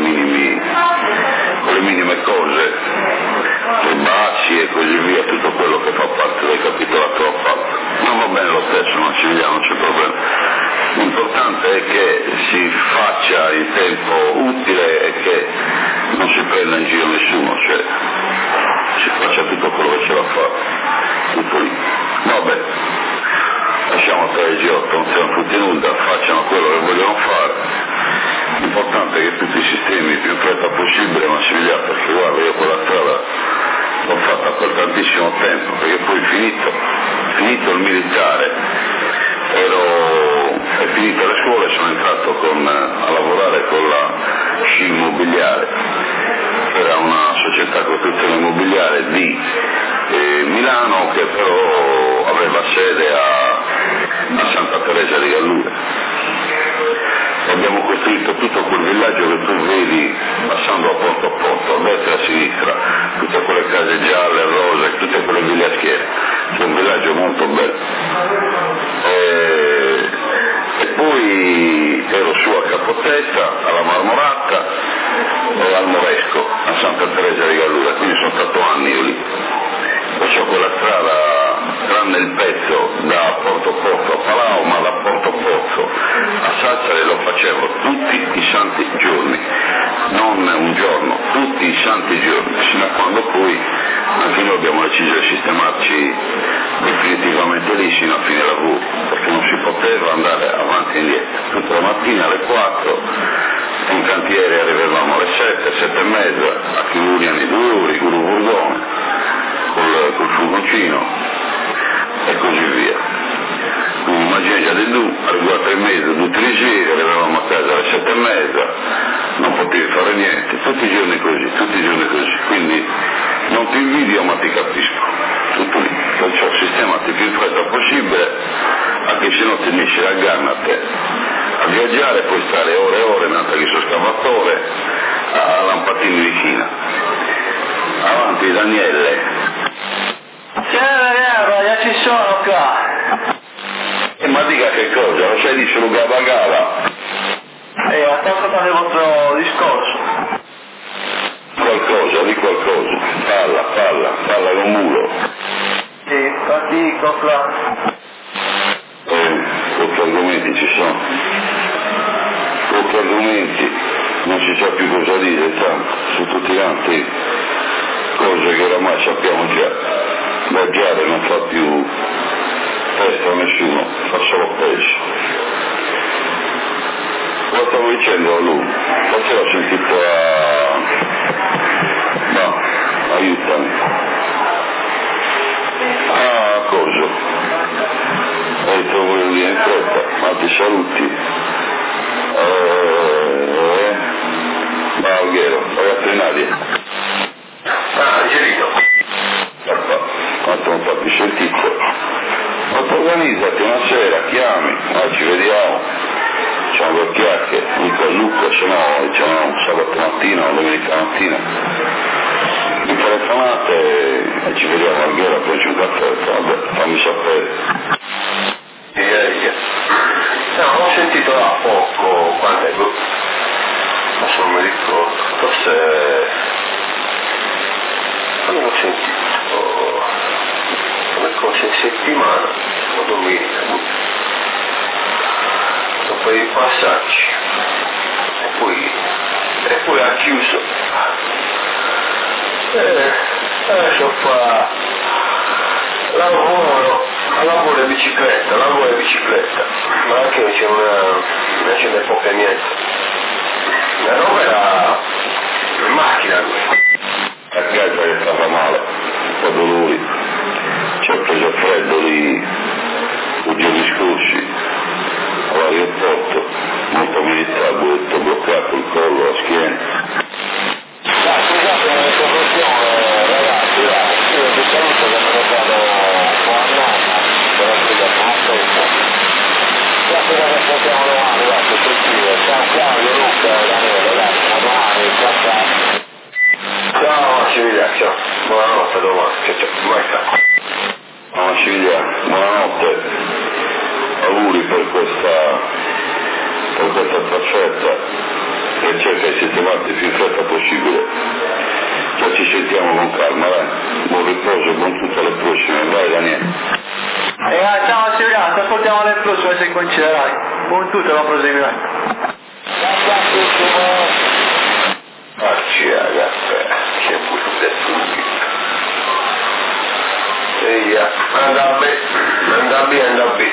minime cose, le baci e così via, tutto quello che fa parte del capitolato appalto. Non va bene lo stesso, non c'è problema. L'importante è che si faccia in tempo utile e che non si prenda in giro nessuno, cioè si faccia tutto quello che ce la fa, tutto lì. Vabbè, lasciamo stare il G8, non siamo tutti nuda, facciano quello che vogliono fare. L'importante è che tutti i sistemi il più in fretta possibile Massimiliano, perché guarda, io quella strada l'ho fatta per tantissimo tempo, perché poi finito il militare è finita le scuole, sono entrato a lavorare con la SCI Immobiliare, che era una società costruzione immobiliare di Milano, che però aveva sede a Santa Teresa di Gallura. abbiamo costruito tutto quel villaggio che tu vedi passando a porto, a destra e a sinistra, tutte quelle case gialle, rose, tutte quelle villagghiere, c'è un villaggio molto bello. E poi ero su a Capotetta, alla Marmorata e al Moresco, a Santa Teresa di Gallura, quindi sono stato anni io lì. Faccio quella strada, tranne il pezzo da Porto Pozzo a Palau, ma da Porto Pozzo a Sassari lo facevo tutti i santi giorni, non un giorno, tutti i santi giorni, fino a quando poi anche noi abbiamo deciso di sistemarci definitivamente lì sino a fine lavoro, perché non si poteva andare avanti e indietro. Tutta la mattina alle 4 in cantiere arrivavamo alle 7, 7 e mezza, a Chiuria nei 2 ore, Guru Burgone, col furgoncino e così via. Immagina già di tu, arrivo a 3 mesi, 2-3 giri, arrivavamo a casa alle 7 e mezza, non potevi fare niente, tutti i giorni così, quindi non ti invidio ma ti capisco, tutto lì, perciò sistemati più in fretta possibile, anche se non ti finisce la ganna a te, a viaggiare, puoi stare ore e ore in altri sul scavatore, a Lampatini di China. Avanti Daniele. Ya ci sono qua. Ma dica che cosa, lo sai di solo Gabagala? Sto ascoltando il vostro discorso. Di qualcosa, parla con mulo. Sì, infatti qua. Pochi argomenti ci sono. Pochi argomenti, non si sa più cosa dire, tanto, su tutti quanti cose che oramai sappiamo già. Viaggiare non fa più testa a nessuno, fa solo peso. Cosa stavo dicendo a lui? Forse l'ho sentito no, aiutami. Cosa? Hai detto volevo dire in fretta, ma ti saluti. Alghero, ragazzo in aria. Angelino. Quanto non fatti sentito. Ma organizzati una sera, chiami, ci vediamo, facciamo due chiacchiere, dico a Luca, se no diciamo sabato mattina o domenica mattina. Mi telefonate e ci vediamo al Ghiera per un caffè, vabbè, fammi sapere. No, ho sentito da poco, quando è, adesso non mi ricordo, forse quando l'ho sentito, come cosa in settimana o domenica, dopo i passaggi e poi ha chiuso. Adesso fa lavoro e bicicletta, ma anche c'è c'è poca niente. La roba era in macchina lui. A casa che stava male, un po' dolori, ci ha preso freddo lì i giorni scorsi, all'aeroporto, molto militare, bloccato il collo, la schiena. Scusate l'interruzione ragazzi, io vi saluto che me ne vado un po' a nonna, però qui da parte grazie per ascoltiamo domani, grazie sentire, ciao Claudio, Luca, Daniele, grazie, a domani, ciao. Ciao Massimiliano, ciao, buonanotte domani, ciao, mai ciao. Massimiliano, buonanotte, auguri per questa trasferta e cerca di sistemarti più in fretta possibile. Già ci sentiamo con calma, dai. Buon riposo, buon tutto alle prossime, vai Daniele. Ciao Massimiliano, ti ascoltiamo alle prossime se coinciderai. Buon tutto, lo proseguirai. Caffè, c'è pure subito. Via, anda bene.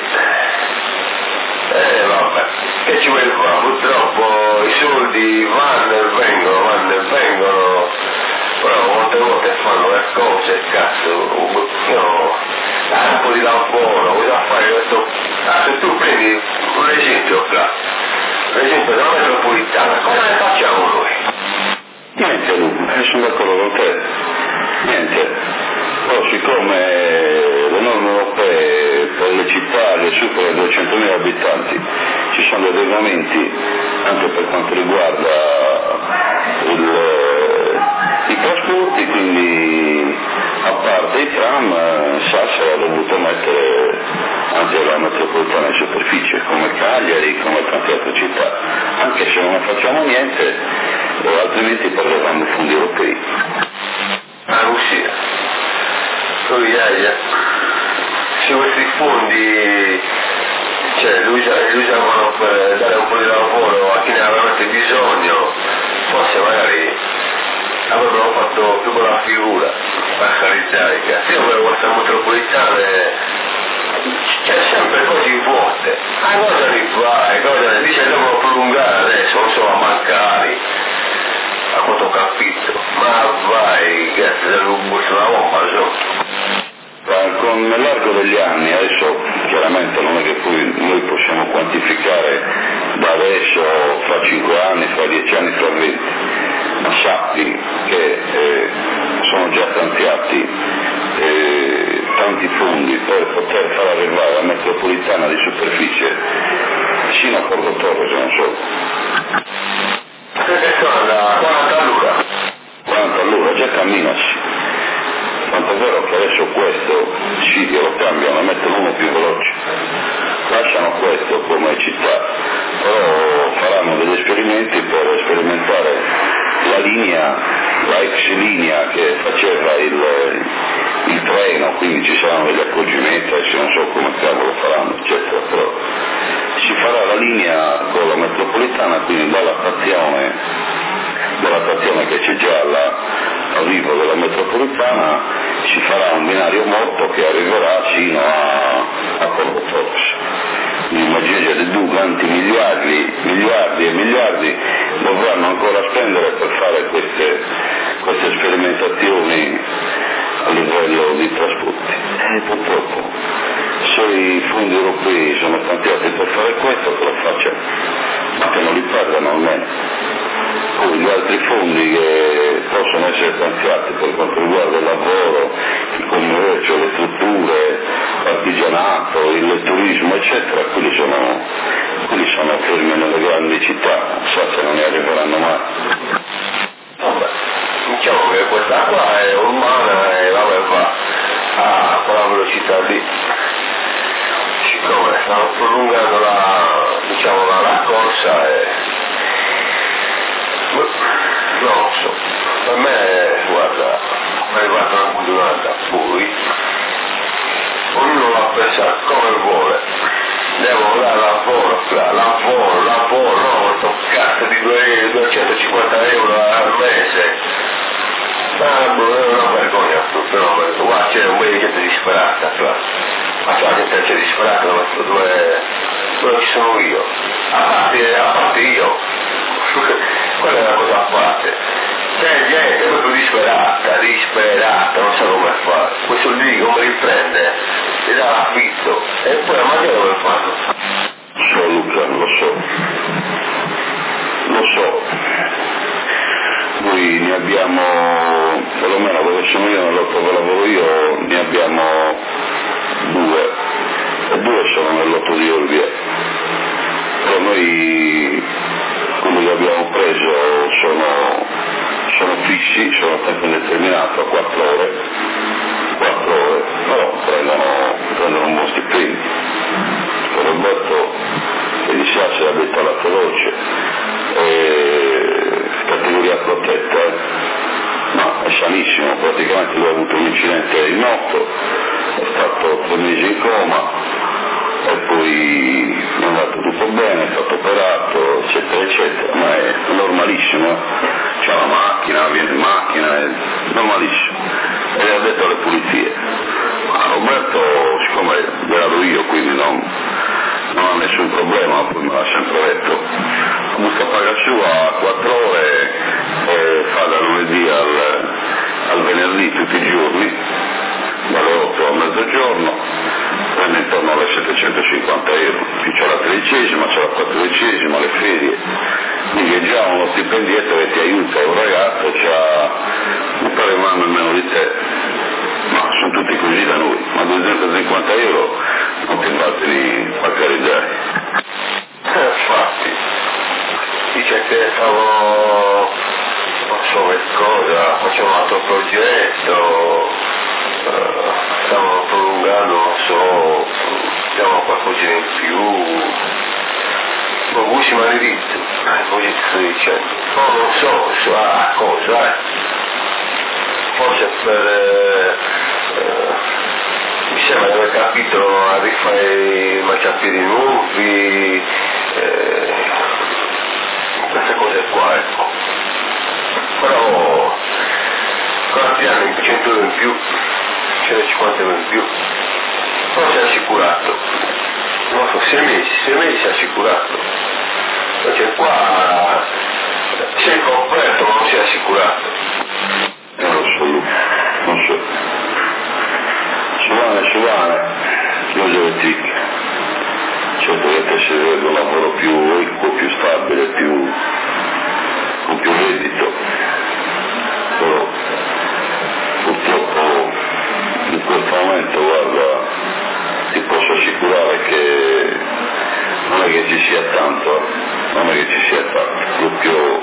Vabbè, che ci vuoi fare? Purtroppo i soldi vanno e vengono, però molte volte fanno le cose, cazzo, un po' di lavoro, vuoi fare questo, se tu prendi un esempio qua, l'esempio della metropolitana, come ne facciamo noi? Niente Luca, sono d'accordo con te, niente, però siccome le norme europee per le città che superano 200.000 abitanti ci sono dei regolamenti anche per quanto riguarda i trasporti, quindi a parte i tram Sassari ha dovuto mettere anche la metropolitana in superficie come Cagliari, come tante altre città, anche se non facciamo niente altrimenti perdevamo fondi europei. La Russia, se questi fondi li usavano per dare un po' di lavoro a chi ne aveva veramente bisogno, forse magari avrebbero fatto più buona figura, per carità. Io per queste metropolitane c'è sempre cose vuote, a cosa li fai, cosa dice che devono prolungare adesso, non solo a mancari, a quanto ho capito, ma vai, grazie dell'uomo sulla bomba, con l'arco degli anni, adesso chiaramente non è che poi noi possiamo quantificare da adesso, fra 5 anni, fra 10 anni, fra 20, ma sappi che sono già stanziati tanti fondi per poter far arrivare la metropolitana di superficie fino a Porto Torre, se non so. Perché sono da 40 all'ora? 40 all'ora, già camminaci. Tanto è vero che adesso questo sito lo cambiano, mettono uno più veloce, lasciano questo come città, però faranno degli esperimenti per sperimentare la linea, la ex linea che faceva il treno, quindi ci saranno degli accorgimenti, adesso non so come cavolo faranno, eccetera, però si farà la linea con la metropolitana, quindi dalla stazione che c'è già all'arrivo della metropolitana si farà un binario morto che arriverà fino a Porto Torres. Immaginate quanti miliardi e miliardi dovranno ancora spendere per fare queste sperimentazioni a livello di trasporti. Purtroppo se i fondi europei sono stanziati per fare questo, che lo facciano, ma che non li perdano almeno. Poi gli altri fondi che possono essere stanziati per quanto riguarda il lavoro, il commercio, le strutture, l'artigianato, il turismo, eccetera, quelli sono fermi nelle grandi città, so se non ne arriveranno mai. Vabbè, diciamo che questa qua è umana e va a quella velocità lì. Siccome stanno prolungando la corsa non lo so, per me, guarda, è arrivata una giornata poi, ognuno va a pensare come vuole, devo dare lavoro, no, questo cazzo di 250 euro al mese, è una vergogna tutto, no? Guarda, c'è un po' di gente disperata, ma la gente c'è disperata dove ci sono io, a parte io. Quella è una cosa a parte, c'è gente proprio disperata, non sa come fare, questo lì come riprende, gli dà l'affitto e poi la mangiare come fanno? So Luca, lo so, noi ne abbiamo, perlomeno dove sono io, nell'otto dove lavoro io, ne abbiamo due sono nell'otto di Olbia, però noi quelli che abbiamo preso sono fissi, sono a tempo indeterminato, 4 ore, però prendono un buon stipendio. Roberto che di Sassi ha detto alla Feroce, categoria protetta, ma è sanissimo, praticamente lui ha avuto un incidente in moto, è stato 3 mesi in coma, e poi è andato tutto bene, è stato operato, eccetera, eccetera, ma è normalissimo, c'ha la macchina, viene in macchina, è normalissimo, e le ha detto alle pulizie. Ma Roberto, siccome vado io, quindi non ha nessun problema, poi me l'ha sempre detto, la busta paga sua 4 ore e fa da lunedì al venerdì tutti i giorni, dalle 8 a mezzogiorno, prende intorno alle 750 euro, più c'è la 13esima, c'è la 14esima, le ferie, quindi è già uno stipendietto che ti aiuta, un ragazzo mi pare un anno in meno di te, ma sono tutti così da noi, ma 250 euro non ti fate di qualche ridere. Infatti, che stavo, non so che cosa, facevo un altro progetto, stavo prolungando, non so, diamo qualcosina in più, Gucci maledetto, così ti sto dicendo, non so a cosa, forse per, mi sembra di aver capito a rifare i marciapiedi nuovi, queste cose qua, ecco. Però quanti anni, 100 euro in più, 150 euro in più, però si è assicurato, non so, 6 mesi si è assicurato, perché qua si è coperto ma non si è assicurato. Non so, Silvana, Logevetic, certo che te si vede un lavoro più equo, più stabile, con più reddito, però purtroppo in questo momento, guarda, ti posso assicurare che non è che ci sia tanto, proprio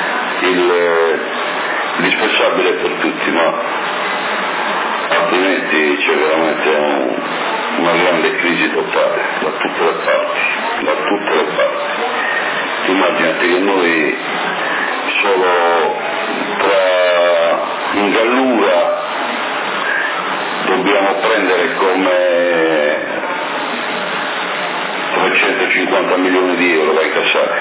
l'indispensabile per tutti, ma altrimenti c'è veramente una grande crisi totale da tutte le parti. Immaginati che noi solo tra ingallura dobbiamo prendere come 350 milioni di euro da incassare.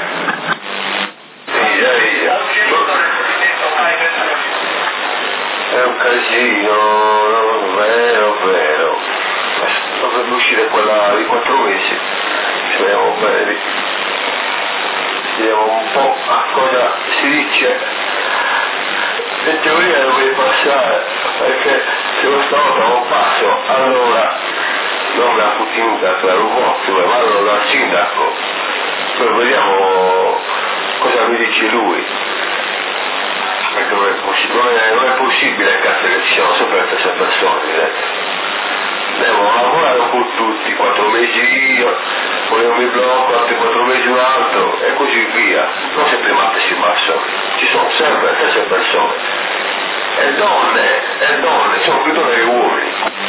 È un casino, vero. Dovrebbe uscire quella di 4 mesi, speriamo bene. Vediamo un po' a cosa si dice. In teoria dovrei passare, perché se questa volta non passo, allora non la Putinka, la Rubotti, vado dal sindaco, poi vediamo cosa mi dice lui. Perché non è possibile che ci siano sempre le stesse persone, devo lavorare un po' tutti, 4 mesi io, poi io mi blocco, altri 4 mesi un altro e così via, non sempre i matti si passano, ci sono sempre le stesse persone, e donne, sono più donne che uomini.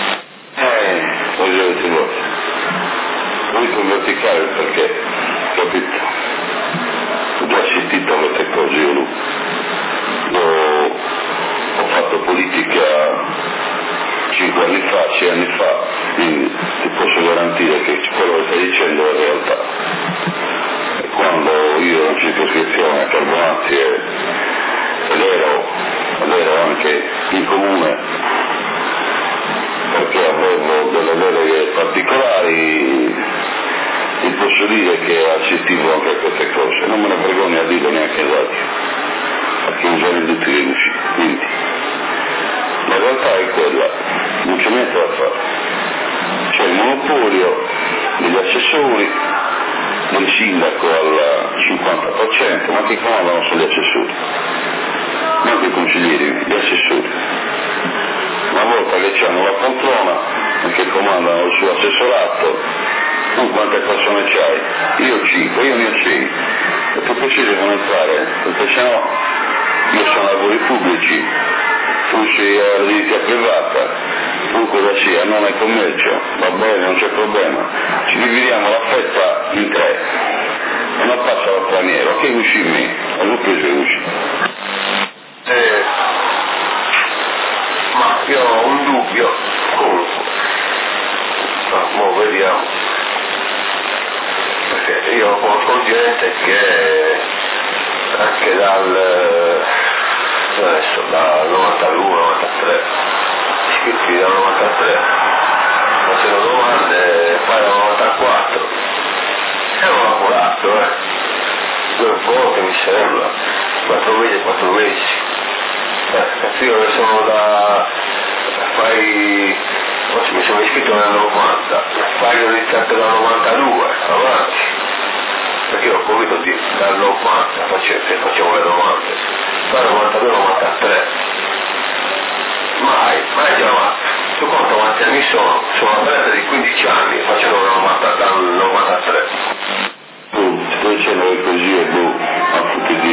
Voi con verticale perché, capito? Ho già assistito a queste cose io, ho fatto politica 5 anni fa, 6 anni fa, quindi ti posso garantire che quello che stai dicendo è la realtà. E quando io ero in circoscrizione a Carbonazzi ed ero anche in comune, perché avevo delle deleghe particolari, ti posso dire che assistivo anche a queste cose, non me ne vergogno a dirlo neanche ai radio, perché non sono inutili luci, quindi la realtà è quella, non c'è niente da fare, c'è il monopolio degli assessori, del sindaco al 50%, ma che comandano sono gli assessori, non i consiglieri, gli assessori. Una volta che hanno la poltrona e che comandano il suo assessorato, tu quante persone c'hai? Io 5, io ne ho 6, e tu questi devono entrare, perché sennò io sono lavori pubblici, tu sei all'edilizia privata, tu cosa sia, non è commercio, va bene, non c'è problema, ci dividiamo la fetta in 3, e non passa la straniera, che usci in me, e non preso usci. Ma io ho un dubbio, comunque, ma vediamo, perché io conosco gente che anche dal 92, 93, iscritti dal 93, facevano domande, poi dal 94, e ho lavorato, 2 volte mi sembra, 4 mesi, io che sono mi sono iscritto nel 90, poi ho iniziato dal 92, avanti, perché io ho capito dal 90 facevo le domande, dal 92 al 93, mai chiamato, tu conto quanti anni sono atleta di 15 anni, facevo dal 93. Sto dicendo che così è a tutti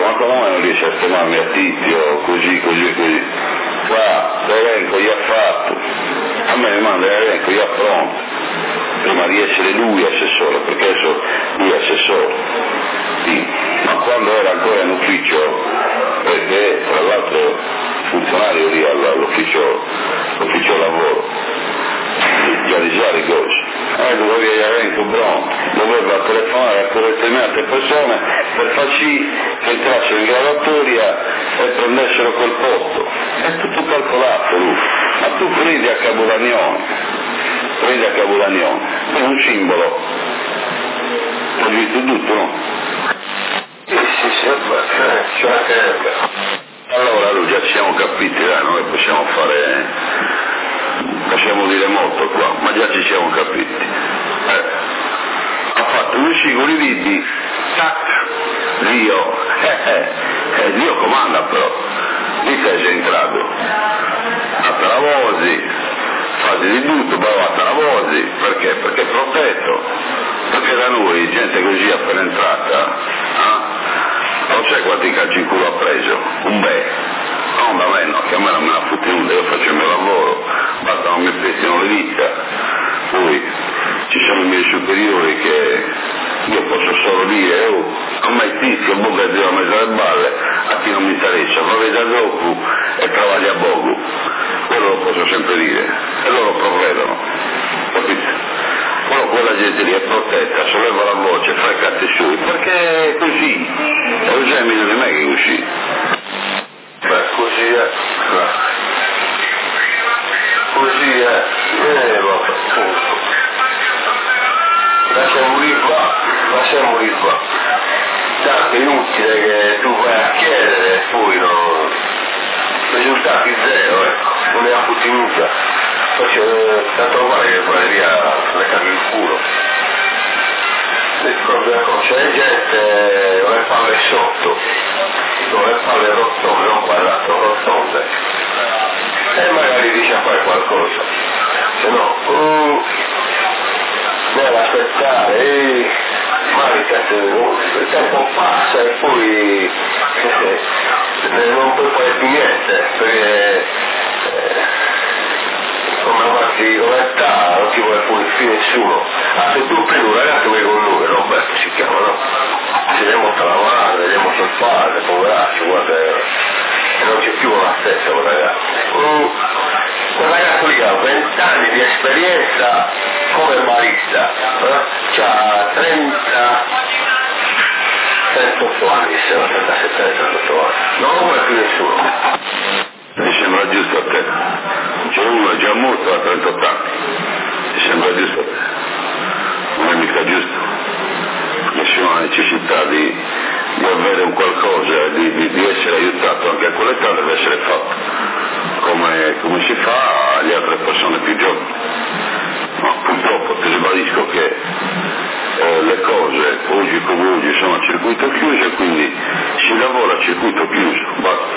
ma come mai non riesce a chiamarmi a Tizio, così, così e così? Qua, l'elenco gli ha fatto, a me mi manda l'elenco gli ha pronto, prima di essere lui assessore, perché adesso lui è assessore, sì. Ma quando era ancora in ufficio, perché tra l'altro funzionario lì all'ufficio lavoro, già di Sarigos, doveva l'elenco pronto, doveva telefonare a determinate persone per far sì che entrassero in graduatoria e prendessero quel posto. È tutto calcolato lui. Ma tu prendi a Capolagnone, è un simbolo. Hai visto tutto, no? Sì, ci mancherebbe. Allora già ci siamo capiti, noi possiamo dire molto qua, ma già ci siamo capiti. Ha fatto uscire con i vidi, tac, Dio comanda però, lì sei entrato, a Taravosi, fasi di tutto, poi va a Taravosi, perché? Perché è protetto, perché da noi gente così appena entrata, non sai quanti calci in culo ha preso, un bel. Non da me, no, che a me non me la fotte nulla, io faccio il mio lavoro, basta non mi pettino le dita, poi ci sono i miei superiori che io posso solo dire, a me Tizio, bocca di a mezzo alle balle, a chi non mi interessa, va da dopo e travaglia a poco, quello lo posso sempre dire, e loro provvedono, capito? Però quella gente lì è protetta, solleva la voce, fa i cazzi suoi, perché è così, è Eugenio di me che è così. Beh, così è, appunto. Lasciamo lì qua. Tanto è inutile che tu vai a chiedere e poi no, risultati zero, ecco, non ne ha tutti nulla. Poi c'è tanto male che vai via le caghi il culo. C'è gente con le palle sotto, con le palle rotonde, non quadrato, rotonde, e magari dice a fare qualcosa, se no deve aspettare, il tempo passa e poi non puoi fare più niente, perché come avanti con l'età non ti vuole pure più nessuno. Se tu prendi un ragazzo che con noi, Roberto si chiama, no? Se andiamo a lavorare, vediamo sul padre, poveraccio, guarda, e non c'è più la stessa quel ragazzo. Quel ragazzo lì ha 20 anni di esperienza come barista, c'ha 38 anni, 37, 38 anni, non lo vuole più nessuno. Mi sembra giusto a te, c'è uno già morto a 38 anni, mi sembra giusto a te, non è mica giusto, nessuno ha necessità di avere un qualcosa, di essere aiutato, anche a quell'età deve essere fatto, come si fa alle altre persone più giovani. No, purtroppo ti ribadisco che le cose oggi come oggi sono a circuito chiuso e quindi si lavora a circuito chiuso.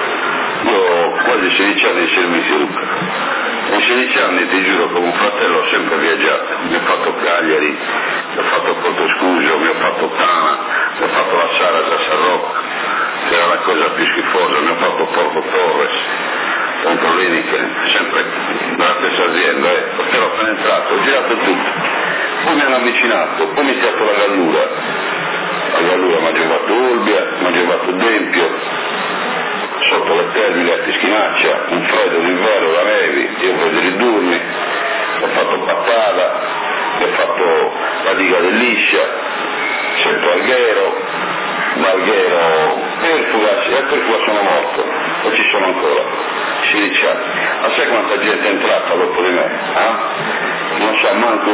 Io ho quasi 16 anni di servizio Luca. In 16 anni ti giuro come un fratello ho sempre viaggiato, mi ho fatto Cagliari, mi ho fatto Portoscusio, mi ho fatto Tana, mi ho fatto la Sara da San Rocco, che era la cosa più schifosa, mi ho fatto Porto Torres, Controliniche, sempre nella stessa azienda, perché ero appena entrato, ho girato tutto, poi mi hanno avvicinato, poi mi è iniziato la Gallura mi ha giovato Olbia, mi ha giovato Dempio, sotto le Termini, a Tischinaccia, un freddo d'inverno, la nevi, io ho preso i Durmi, ho fatto Pattada, ho fatto la diga del Liscia, Sento Alghero, Marghero, Perfuga sono morto, e ci sono ancora, 16 anni. Ma sai quanta gente è entrata dopo di me? Non sa manco,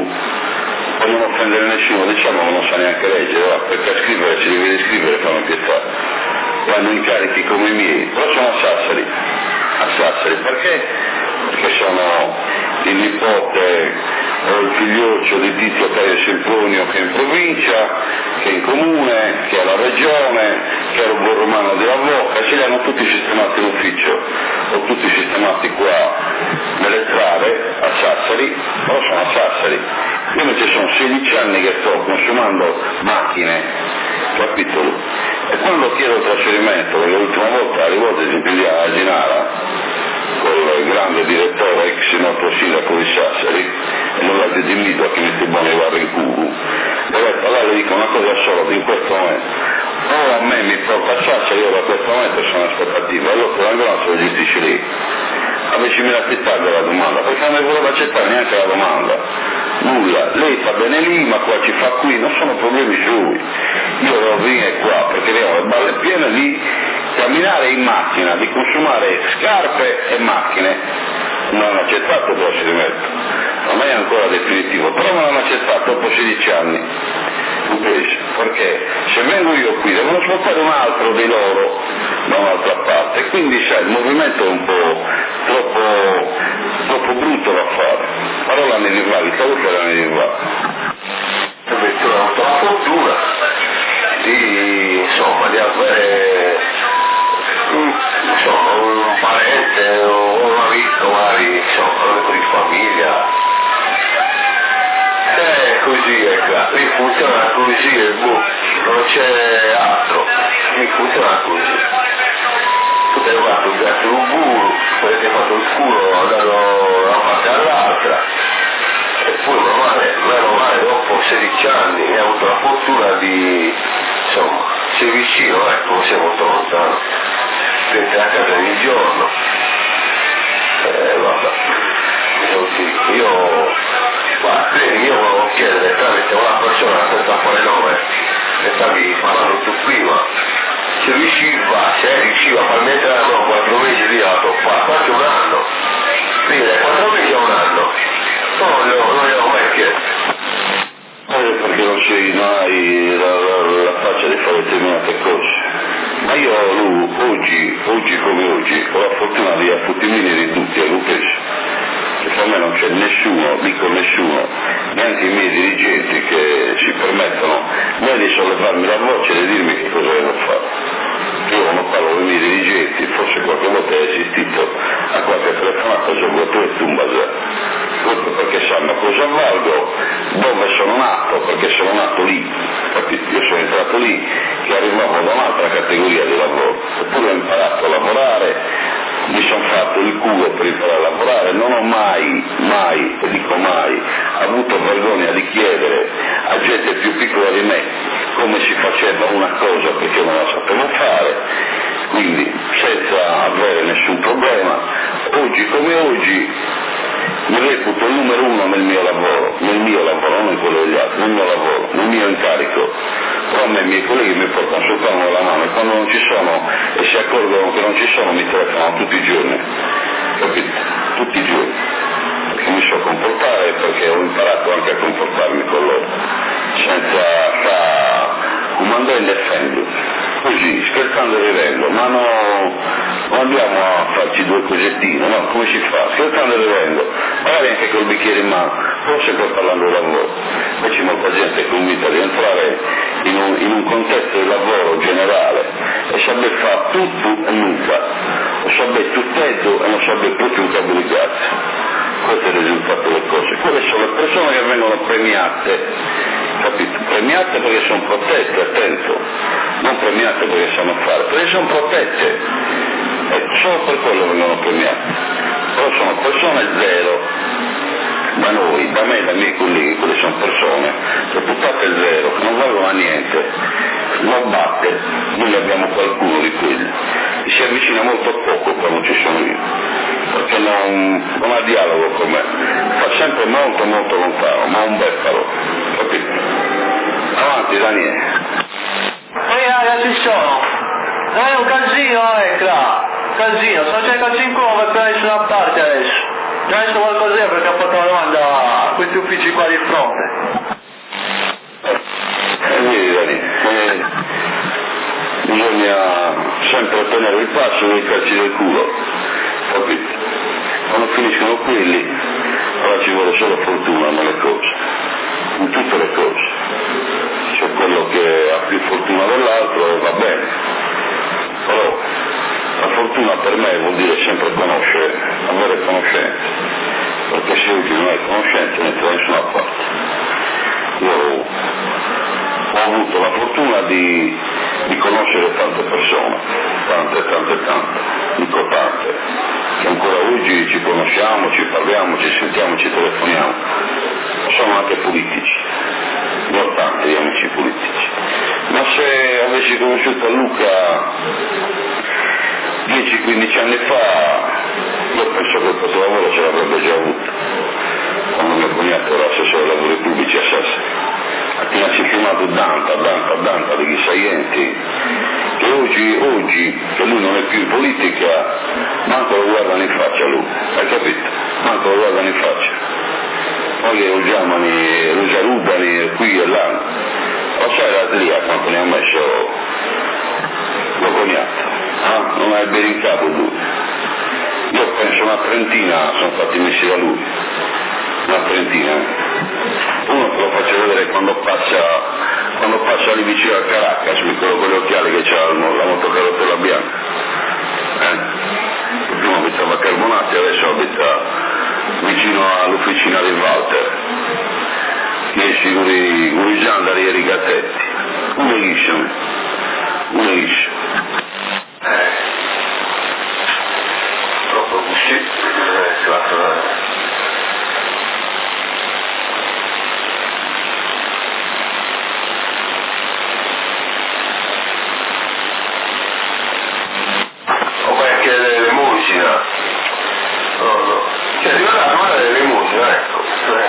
voglio non offendere nessuno, diciamo che non sa neanche leggere, perché a scrivere si deve scrivere, fanno pietà. Vanno incarichi come i miei, però sono a Sassari, perché? Perché sono il nipote o il figlioccio di Tizio Caio Sempronio che è in provincia, che è in comune, che è alla regione, che è un buon romano della Vocca, ce li hanno tutti sistemati in ufficio, o tutti sistemati qua nelle trave a Sassari, però sono a Sassari. Io invece sono 16 anni che sto consumando macchine, capito? E quando chiedo il trasferimento, perché l'ultima volta arrivò ad esempio a Ginara, col grande direttore ex nostro sindaco di Sassari, e non l'ha definito a chi mette buone guarda in culo, e allora le dico una cosa sola in questo momento. O a me mi porta a Sassari, io da questo momento sono aspettativa, allora ancora se lo gestisce lì. Invece mi aspettare la domanda, perché non mi voleva accettare neanche la domanda. Nulla, lei fa bene lì, ma qua ci fa qui, non sono problemi suoi. Io devo venire qua perché abbiamo le balle piene di camminare in macchina, di consumare scarpe e macchine. Non hanno accettato il trasferimento, non è ancora definitivo, però non hanno accettato dopo 16 anni. Perché se vengo io qui devono spostare un altro di loro da un'altra parte, quindi sai, il movimento è un po' troppo brutto da fare. Parola mi va, il saluto mi va. Ho avuto la fortuna di avere un parente o un amico magari di famiglia. Così è qua, mi funziona così e non c'è altro, mi funziona così. Tu hai fatto un gatto un burro, avete fatto il culo, andato da una parte all'altra, e poi meno male dopo 16 anni hai avuto la fortuna di, sei vicino, non sei molto lontano, prendi a casa ogni giorno, vabbè, io volevo chiedere tramite una persona senza fare nome, che stavi parlando tu prima, se riusciva a farmi entrare 4 mesi lì a toppare, quasi un anno, quindi 4 mesi a un anno, non gliel'ho mai chiesto. Perché non hai la faccia di fare determinate cose. Ma io oggi come oggi, ho la fortuna di affuttimini di tutti, a Lucchese. Per me non c'è nessuno, dico nessuno, neanche i miei dirigenti che si permettono né di sollevarmi la voce e di dirmi che cosa devo fare. Io non parlo con i miei dirigenti, forse qualche volta è assistito a qualche telefonata, soprattutto e Tumbase, proprio perché sanno cosa valgo, dove sono nato, perché sono nato lì, capito? Io sono entrato lì, che arrivavo da un'altra categoria di lavoro, eppure ho imparato a lavorare. Mi sono fatto il culo per imparare a lavorare, non ho mai, e dico mai, avuto vergogna di chiedere a gente più piccola di me come si faceva una cosa perché non la sapevo fare, quindi senza avere nessun problema. Oggi come oggi mi reputo il numero uno nel mio lavoro, non in quello degli altri, nel mio lavoro, nel mio incarico. Però a me i miei colleghi mi portano soltanto la mano e quando non ci sono e si accorgono che non ci sono mi telefonano tutti i giorni, capito? Tutti i giorni, perché mi so comportare, perché ho imparato anche a comportarmi con loro, senza comandare e difendere, così, scherzando e ridendo, ma non andiamo a farci due cosettine, no? Come si fa? Scherzando e ridendo, magari anche col bicchiere in mano, forse poi parlando di lavoro. Invece molta gente è convinta di entrare in un contesto di lavoro generale e saper fare tutto e nulla, o saper tutto e non saper proprio un cambio di cazzo. Questo è il risultato delle cose. Quelle sono le persone che vengono premiate, capito? Premiate perché sono protette, attento, non premiate perché sanno fare, perché sono protette, e solo per quello vengono premiate. Però sono persone zero, da noi, da me e dai miei colleghi, quelle sono persone reputate zero, che non valgono a niente, non batte, noi abbiamo qualcuno di quelli, e si avvicina molto poco quando ci sono io, perché non ha dialogo con me, fa sempre molto lontano, ma un beffalo, capito? Avanti Daniele. Ci sono, non è un casino, casino, sto cercando 5 ore per nessuna parte adesso. Già adesso qualcos'è perché ho fatto una domanda a questi uffici qua di fronte. Bisogna sempre tenere il passo nei calci del culo, capito? Quando finiscono quelli, allora ci vuole solo fortuna nelle cose, in tutte le cose. C'è quello che ha più fortuna dell'altro e va bene, però la fortuna per me vuol dire sempre conoscere, avere conoscenza, perché se non hai conoscenza non da nessuna parte. Io ho avuto la fortuna di di conoscere tante persone, tante, dico tante, che ancora oggi ci conosciamo, ci parliamo, ci sentiamo, ci telefoniamo, sono anche politici, ne ho tanti di amici politici, ma se avessi conosciuto Luca 10-15 anni fa, io penso che questo lavoro ce l'avrebbe già avuto, quando mio cognato era assessore ai lavori pubblici a Sassari. Appena si è firmato Danta di Ghisaienti, che oggi che lui non è più in politica, manco lo guardano in faccia lui, hai capito? Manco lo guardano in faccia. Poi lo giarubani qui e là. Lo sai l'Adria quanto ne ha messo lo cognato? Non ha il bene in capo lui. Io penso una trentina sono stati messi da lui. Una trentina. Uno te lo faccio vedere quando passa lì vicino al Caracas, quello con gli occhiali che c'ha la motocarottola bianca. Prima abitava a Carbonati, adesso abita vicino all'ufficina di Walter. Riesci con i giandari e i rigattetti. Un liscio. Troppo così, no. Cioè, arriva la domanda dell'elemosina, ecco.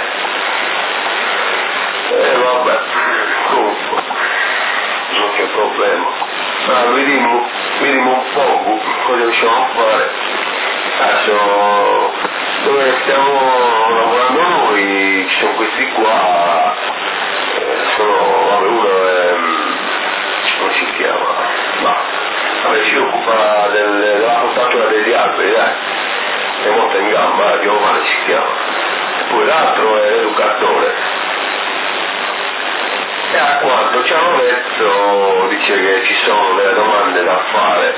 Vabbè, comunque, non c'è problema. Vediamo un po' cosa riusciamo a fare. Adesso, dove stiamo lavorando noi, ci sono questi qua, uno è, come si chiama? Si occupa della contattura degli alberi, è molto in gamba, Giovanni si chiama. Poi l'altro è l'educatore. E a quanto ci hanno detto dice che ci sono delle domande da fare,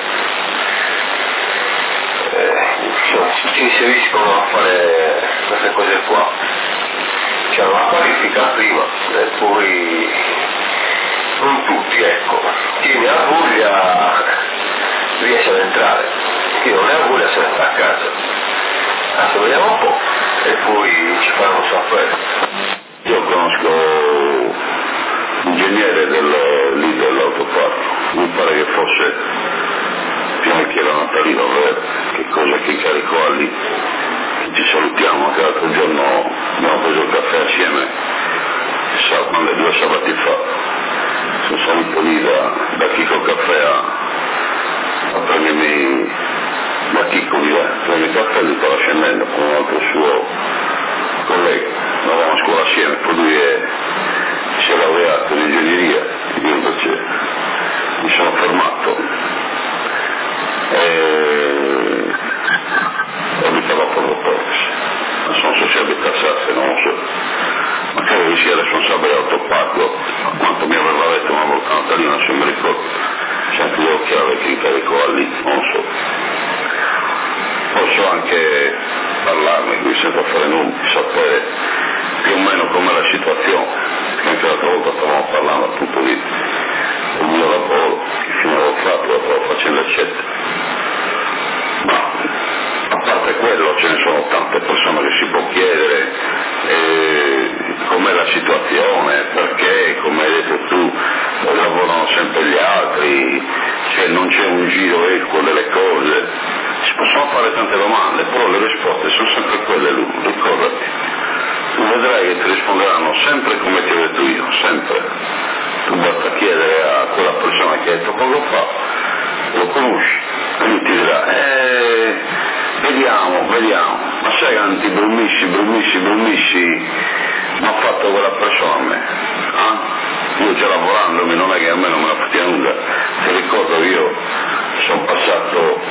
ci inseriscono a fare queste cose qua. C'è una qualifica prima e poi non tutti, ecco. Chi ne ha voglia riesce ad entrare, chi non ne ha voglia se ne sta a casa. Adesso vediamo un po' e poi ci faranno sapere. Io conosco l'ingegnere lì dell'autoparco, mi pare che fosse prima che era Natalino, che cosa che caricò lì. Ci salutiamo, anche l'altro giorno abbiamo preso il caffè assieme, quando 2 sabati fa, sono salito lì da Chico Caffè a prendermi da Chico lì, prendermi caffè, lui stava scendendo con un altro suo collega, andavamo a scuola assieme, poi lui si è laureato in ingegneria, io invece mi sono fermato e abitava a Porto Torres, non so se abita a Sassari, non lo so, ma credo che sia responsabile dell'autoparco, a quanto mi aveva detto una volta Natalina, se mi ricordo, sempre le occhiali che incaricò lì, non lo so. Posso anche parlarne qui senza fare nulla, sapere più o meno com'è la situazione, perché anche l'altra volta stavamo parlando appunto lì del mio lavoro, che fine avevo fatto, la stavo facendo eccetera. Ma a parte quello ce ne sono tante persone che si può chiedere com'è la situazione, perché come hai detto tu lavorano sempre gli altri, cioè non c'è un giro equo delle cose, si possono fare tante domande, però le risposte sono sempre quelle, ricordati, tu vedrai che ti risponderanno sempre come ti ho detto io, sempre. Tu basta chiedere a quella persona che hai detto poco fa, lo conosci, e lui ti dirà vediamo, ma sai quanti brumisci mi ha fatto quella persona a me? Io già lavorandomi, non è che a me non me la fotte nulla, ti ricordo che io sono passato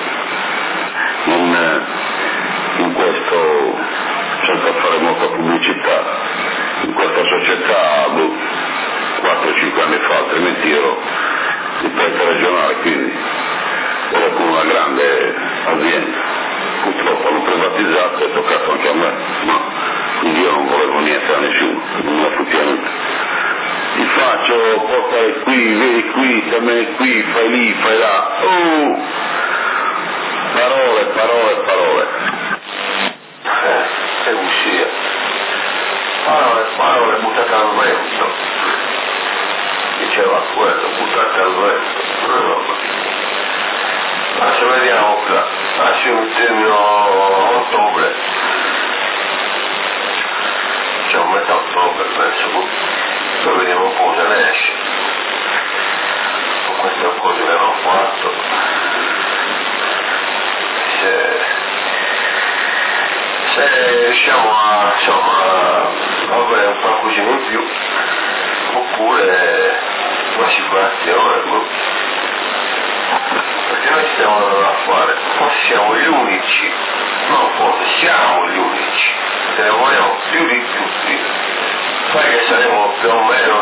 in questo, senza fare molta pubblicità, in questa società 4-5 anni fa, altrimenti ero dipendente regionale, quindi ero con una grande azienda. Purtroppo hanno privatizzato, è toccato anche a me, ma quindi io non volevo niente a nessuno, non me la fotte nulla. Ti faccio faccio, portare qui, vieni qui, stammene qui, fai lì, fai là. Parole. Che uscire. Parole buttate al vento. Diceva quello, buttate al vento. Adesso vediamo qua. Adesso inizio ottobre. C'è un metà ottobre, penso. Poi vediamo un po' se ne esce. Con queste cose che hanno fatto. Se riusciamo a avere un qualcosina in più, oppure un'assicurazione, perché noi stiamo andando a fare, forse siamo gli unici, non forse, siamo gli unici, se ne vogliamo più di tutti, sai che saremo più o meno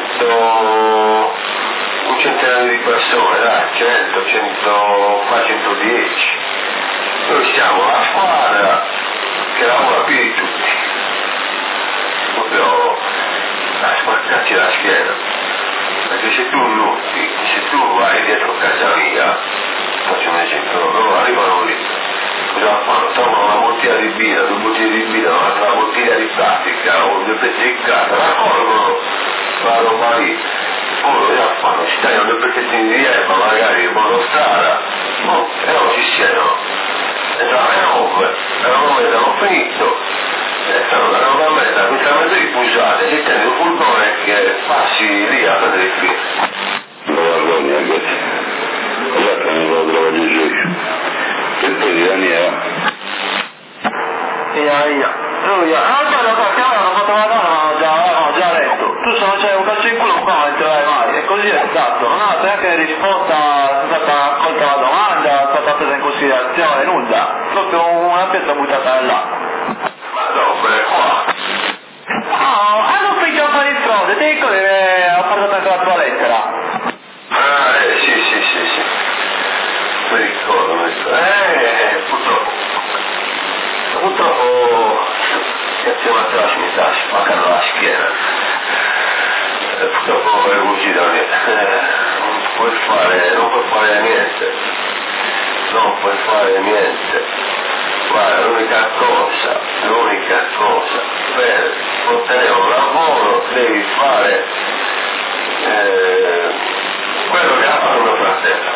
un centinaio di persone, dai, 110. Noi siamo la squadra che lavora più di tutti, proprio a spaccarci la schiena, perché se tu lutti, se tu vai dietro casa mia, faccio un esempio, loro arrivano lì, cosa fanno? Trovano una bottiglia di birra, 2 bottiglie di birra, un'altra bottiglia di plastica o 2 pezzi di carta, raccolgono la roba lì, poi cosa fanno? Si tagliano 2 pezzettini di erba, magari in monostrada, e non ci siano. E la roba hanno finito, stanno da una meta, questa mezzo di pusate, si tende un furgone che passi lì a prendere il filo. Non vergogna, ragazzi. Guardate, non lo trovo di giù. Che poi Daniela? Hanno fatto la donna, ho già letto. Tu se non c'hai un calcio in culo qua non entrerai mai, e così è stato. Non ha neanche risposta, è stata accolta la domanda, è stata presa in considerazione, nulla. Proprio una pezza buttata là. Ma no, per qua. No, hanno finito a fare il frode, ti ricordi che ha portato anche la tua lettera? Sì. Mi ricordo. Purtroppo chiamate la cimità, si spaccano la schiena. Purtroppo è così da me. Non puoi fare niente. Non puoi fare niente. Guarda, l'unica cosa per ottenere un lavoro devi fare quello che ha fatto mio fratello.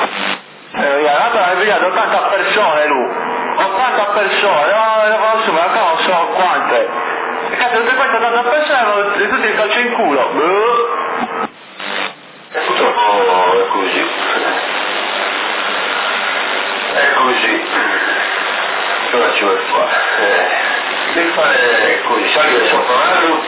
È brigato 80 persone lui, 80 persone, non so quante. E cazzo, tutte queste 80 persone hanno tutti il calcio in culo. E purtroppo è così. Cosa ci vuoi fare? Devi fare così, salire sopra la luce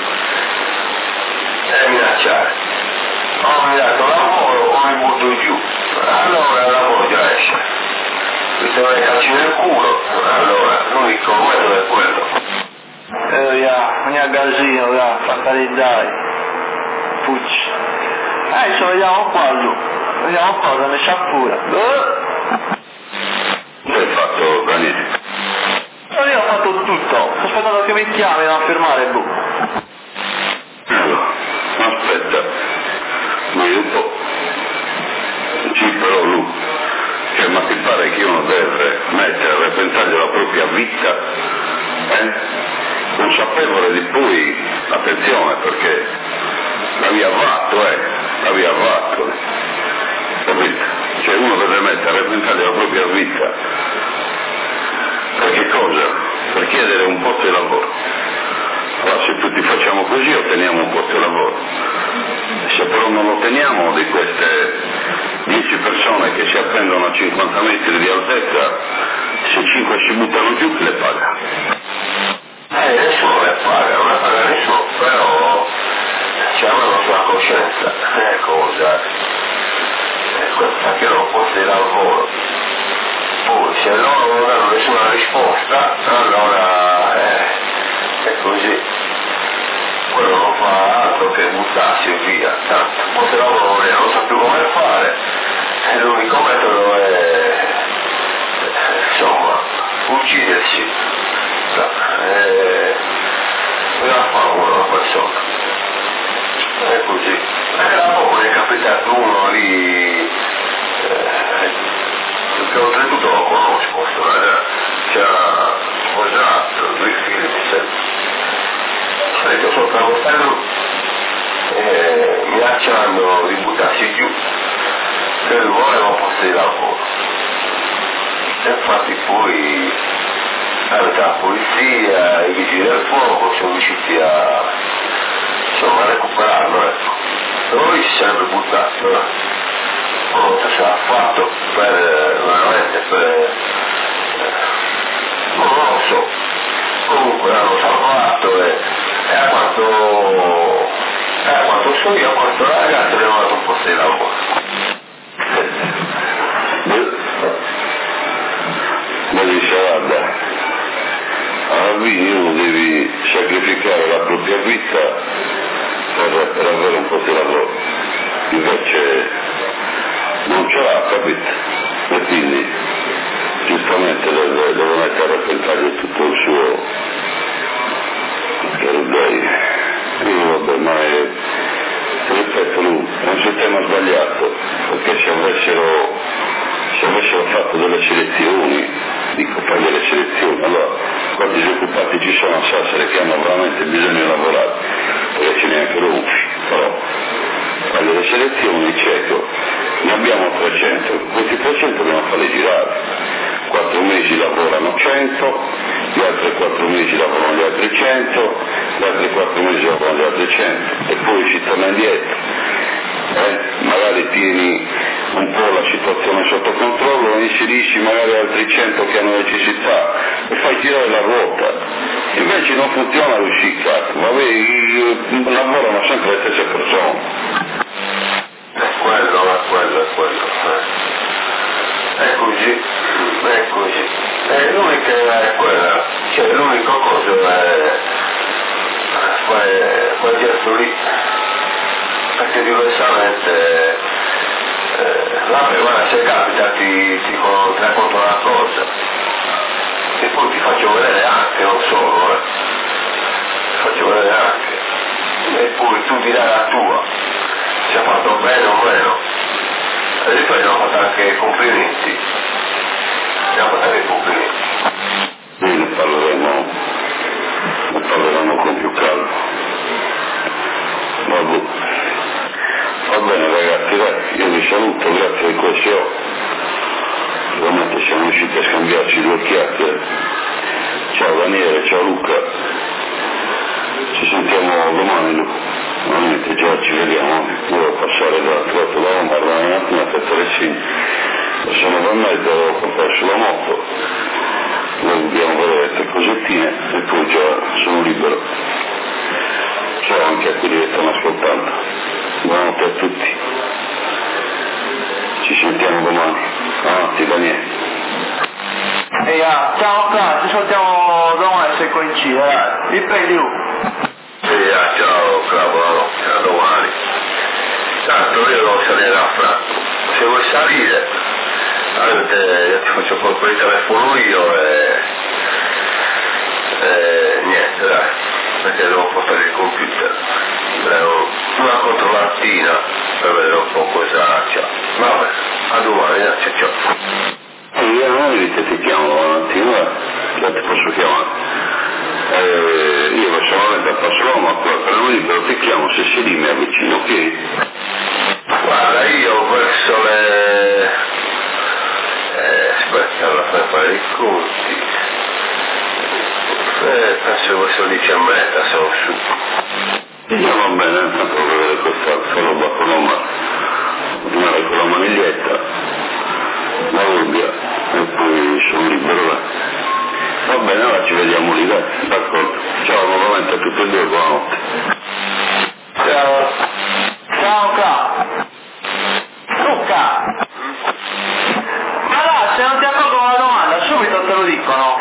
e minacciare. Ho mi dato lavoro o mi butto giù. Allora il lavoro già esce. Se non hai calci nel culo, allora l'unico metodo è quello. Non è gasino, fatalizzare. Pucci. Adesso vediamo qua lui. Vediamo cosa ne sa pure. Che hai fatto, Daniele? Io ho fatto tutto, sto aspettando che mi chiamino a firmare bu. Allora, aspetta, ma io un po'. Sì, però lui, ma ti pare che uno deve mettere a repentaglio la propria vita, consapevole di cui, attenzione, perché l'aveva fatto, capito? Cioè uno deve mettere a repentaglio la propria vita. Per che cosa? Per chiedere un posto di lavoro. Allora se tutti facciamo così otteniamo un posto di lavoro. Se però non lo otteniamo, di queste 10 persone che si appendono a 50 metri di altezza, se 5 si buttano giù, chi le paga? Nessuno le paga nessuno, però c'è una sua coscienza, cosa? Perché non posto di lavoro. Poi se loro non danno nessuna risposta, allora è così. Quello non fa altro che buttarsi via, tanto posto lavoro non sa più come fare, e l'unico metodo è insomma uccidersi. Cosa fa una persona? È così. capitato uno lì, che oltretutto lo conosco, c'era sposato, 2 figli, ho detto sopra quest'anno minacciando di buttarsi giù, che lui voleva un posto di lavoro. E infatti poi la polizia, i vigili del fuoco sono riusciti a recuperarlo, ecco. Però lui si sarebbe buttato, cosa si ha fatto veramente non lo so, comunque l'hanno salvato e a quanto so io, a quanto la ragazza le ho dato un posto di lavoro. Ma dice, guarda, alla fine uno devi sacrificare la propria vita per avere un po' di lavoro, invece non ce l'ha, capito? E quindi giustamente devo mettere a repentaglio tutto il suo dei. Io vabbè, ma ripeto, lui è un sistema sbagliato, perché se avessero fatto delle selezioni, dico fare delle selezioni, allora quanti disoccupati ci sono a Sassari che hanno veramente bisogno di lavorare, perché ce n'è anche Ronfi, però fare delle selezioni, certo, ne abbiamo 300, questi 300 dobbiamo farli girare, 4 mesi lavorano 100, gli altri 4 mesi lavorano gli altri 100, gli altri 4 mesi lavorano gli altri 100 e poi si torna indietro. Magari tieni un po' la situazione sotto controllo, inserisci magari altri 100 che hanno necessità e fai girare la ruota. Invece non funziona l'uscita, lavorano sempre le stesse persone. È quello. È così. L'unica è quella, cioè l'unica cosa è quel gesto lì, perché diversamente guarda, se capita ti racconto una cosa e poi ti faccio vedere anche, non solo, ti faccio vedere anche e poi tu dirai la tua, se ha fatto bene o meno, e poi abbiamo fatto anche i complimenti. Ne parleremo con più calma. Va bene ragazzi, dai, io vi saluto, grazie di questo. Veramente siamo riusciti a scambiarci 2 chiacchiere. Ciao Daniele, ciao Luca. Ci sentiamo domani, Luca. Veramente già ci vediamo. Io devo passare da Roma, parlare un attimo a Teresini. Sono da me, devo portare sulla moto, noi dobbiamo vedere queste cosettine e poi già sono libero. Ciao anche a quelli che stanno ascoltando, buonanotte a tutti, ci sentiamo domani, avanti Daniele. Ciao Cla, ci sentiamo domani se coincide, riprendi tu. Ciao Cla, buonanotte, a domani. Tanto io devo salire a Franco, se vuoi salire io ti faccio colpo di telefono io e niente dai, perché devo portare il computer, una controllatina per vedere un po' cosa c'è. Vabbè, a domani, ciao. Io ti chiamo avanti, già ti posso chiamare. Io personalmente passo Roma, per noi però ti chiamo se sei lì mi avvicino, ok? Guarda, io verso le... aspetta, alla fare i conti. Penso che sono 10 a metà, sono su. Va bene, tanto per vedere questa roba con rimane con la maniglietta, la ubbia e poi sono libero là. Va bene, allora ci vediamo lì, dai, d'accordo. Ciao nuovamente a tutti e 2, buonanotte. Ciao Cla. Luca! Ma là, se non ti accorgo una domanda, subito te lo dicono.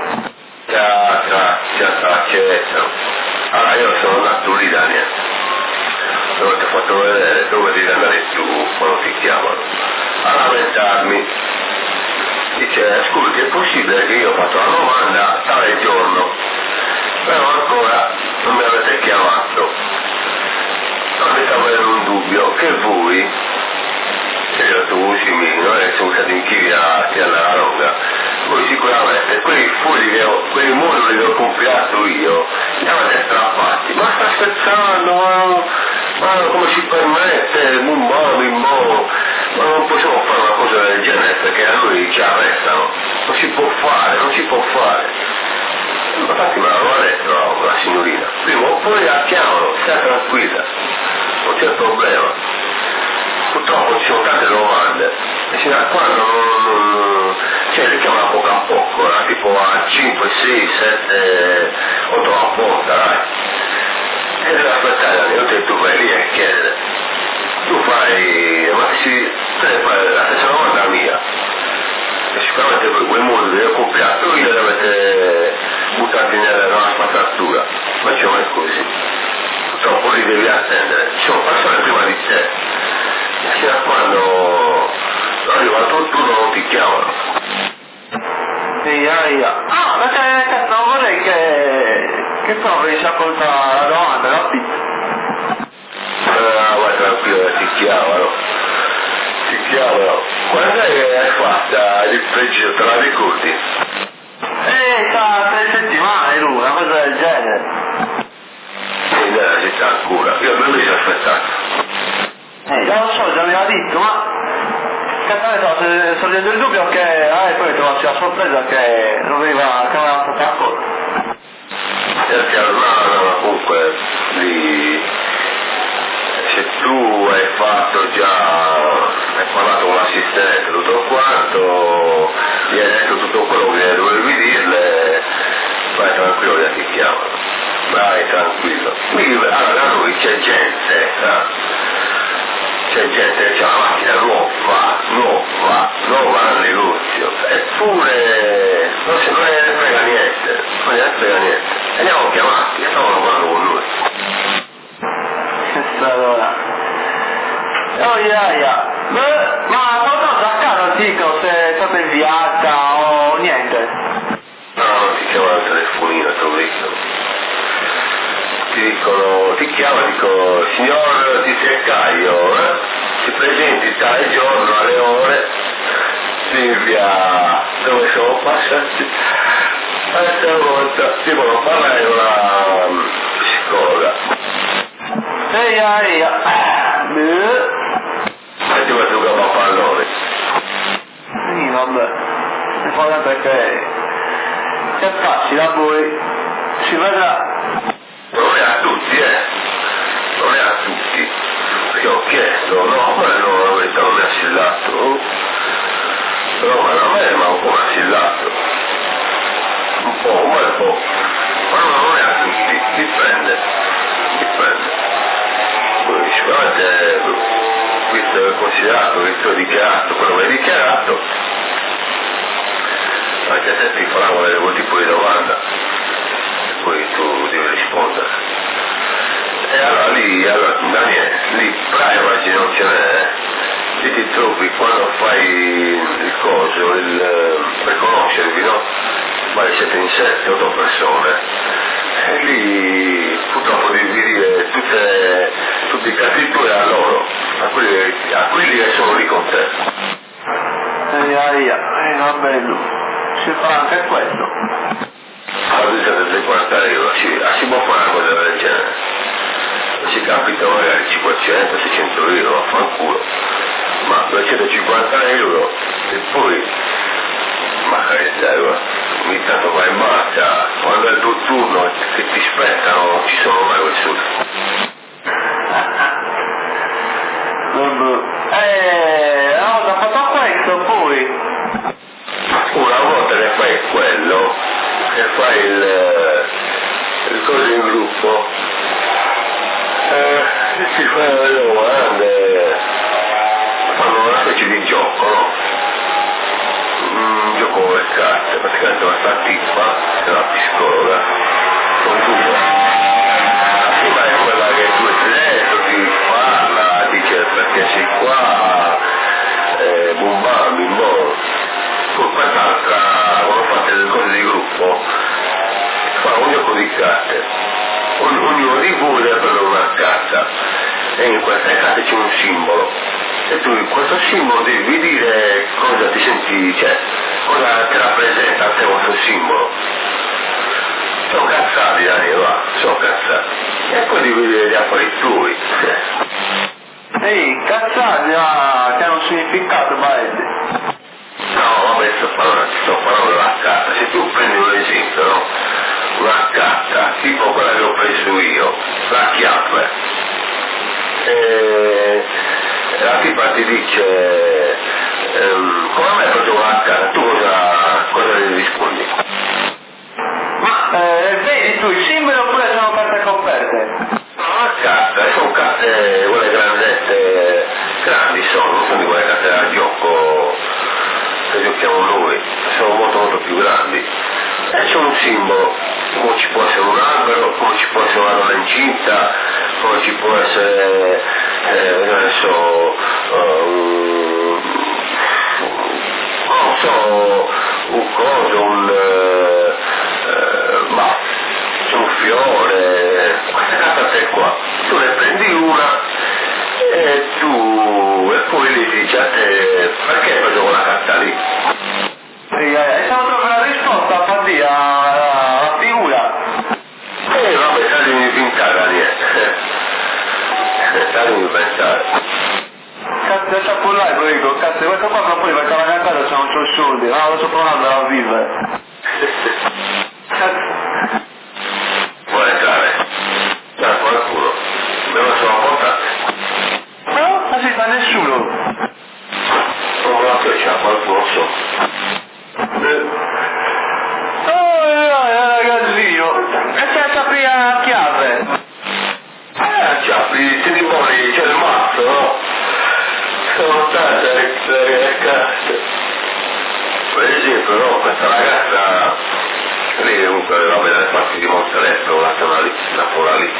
Certo. Allora io sono andato lì Daniele, dove ti ho fatto vedere dove devi andare tu quando ti chiamano, a lamentarmi. Dice, scusi, è possibile che io ho fatto la domanda tale giorno, però ancora non mi avete chiamato. Non mi sta avendo un dubbio che voi, se tu Cimino, sono stati inchiviati alla longa, voi sicuramente quei moduli che ho comprato io li avete strappati, ma sta scherzando, ma come si permette, ma non possiamo fare una cosa del genere perché a lui ci arrestano, non si può fare. Infatti me l'aveva detto la signorina, prima o poi la chiamano, stia tranquilla, non c'è problema. Purtroppo ci sono tante domande e fino a quando li chiamano a poco a poco, tipo a 5, 6, 7, 8 a volta, dai. E devi aspettare, io te tu vai lì e chiedere. Tu fai, te fai la stessa domanda mia. E sicuramente voi quei moduli che ho comprato io li avete buttati nella spazzatura, ma non è così. Purtroppo li devi attendere, ci sono persone prima di te. Fino a quando arriva il tuo turno non ti chiamano. Perché non vorrei che provi a ascoltare la domanda, capito? Ma tranquillo, ti chiamano. Quando è che hai fatta il pregio, te la ricordi? Sta 3 settimane lui, una cosa del genere. Sei nella città ancora, io non mi sono aspettato. Già lo so, già mi aveva detto, ma sto sorgendo il dubbio che poi trovarsi la sorpresa che non veniva, che non era stata accolta. Perché no, comunque lì, se tu hai fatto già, hai parlato con l'assistente, tutto quanto, gli hai detto tutto quello che dovevi dirle, vai tranquillo che ti chiamano, vai tranquillo. Allora da noi c'è gente che ha la macchina nuova al negozio, eppure non se ne frega niente, e li hanno chiamati e stavano parlando con lui. Allora. Ma qualcosa a casa dico se è stata inviata o niente? No, non ti chiamano il telefonino, te lo dicono, ti chiamano, dico, signor Di Seccaio, si presenti tale giorno alle ore, Silvia, dove siamo passati? Questa volta devono parlare con la psicologa. E ti vuoi giocare a pallone? Sì, vabbè, l'importante è che passi da voi, si vedrà. Non è a tutti, perché ho chiesto, no, ma no, la verità non mi ha sillato, però a me mi ha un po' assillato, un po', ma non è a tutti, dipende, poi sicuramente questo è considerato, questo è dichiarato, quello che è dichiarato, anche se ti faranno quel tipo di domanda, poi tu devi rispondere. E allora Daniele, lì privacy non ce n'è, e ti trovi quando fai il coso, per conoscervi, no? Ma siete in 7-8 persone, e lì purtroppo devi dire tutti i casi tuoi a loro, a quelli che sono lì con te. Va bene, si fa anche questo. A 250 euro, si può fare una cosa del genere. Si capita magari 500, 600 euro, affanculo, ma 250 euro e poi magari ogni tanto vai in macchina, quando è il tuo turno che ti aspettano non ci sono mai quel sud. Una volta fatto questo poi una volta che fai quello, che fai il coso in gruppo, si fanno le domande, fanno una specie di gioco, no? Un gioco con le carte, praticamente questa tipa, che è la psicologa, con due. La prima è quella che tu ti parla, dice perché sei qua, bum bimbo. Poi quest'altra, quando fate le cose di gruppo, fa un gioco di carte. Ognuno di voi deve prendere una carta e in questa carta c'è un simbolo e tu in questo simbolo devi dire cosa ti senti, cioè cosa ti rappresenta a te questo simbolo. Sono cazzati, Daniele, va, sono cazzati. E poi devi vedere gli affari tuoi. Ehi, cazzati, che hanno un significato, Baetti. No, vabbè, sto parlando della carta. Se tu prendi un esempio, no? Una carta, tipo quella che ho preso io, la chiave. La tipa ti dice, come mai hai preso una carta? Tu cosa gli rispondi? Ma vedi tu il simbolo oppure sono carte coperte? No, una carta, sono carte, quelle grandette, grandi non sono di quelle carte da gioco che giochiamo noi, sono molto molto più grandi. E c'è un simbolo, come ci può essere un albero, come ci può essere una donna incinta, come ci può essere, non so, non so, un coso, c'è un fiore, queste carte qua, tu ne prendi una e poi gli dici a te perché hai preso quella carta lì? Sì, stiamo trovando la risposta a far dire a figura. Vabbè, statemi pintare, Daniele. Statemi pensare. Cazzo, lascia pullare poi dico, cazzo, questo qua poi perché alla mia casa c'è un suo soldi, lo sto provando a vivere. Cazzo. Vuole entrare? C'è qualcuno? Me lo sono portato. No, non si fa nessuno. Non me la c'è qualcuno, so. Ragazzino, e senza aprire la chiave. Già, ti dimoni, c'è il mazzo, no? Sono tante le carte. Per esempio, no, questa ragazza, lì comunque vabbè dalle parti di Monteletto, la sola lì.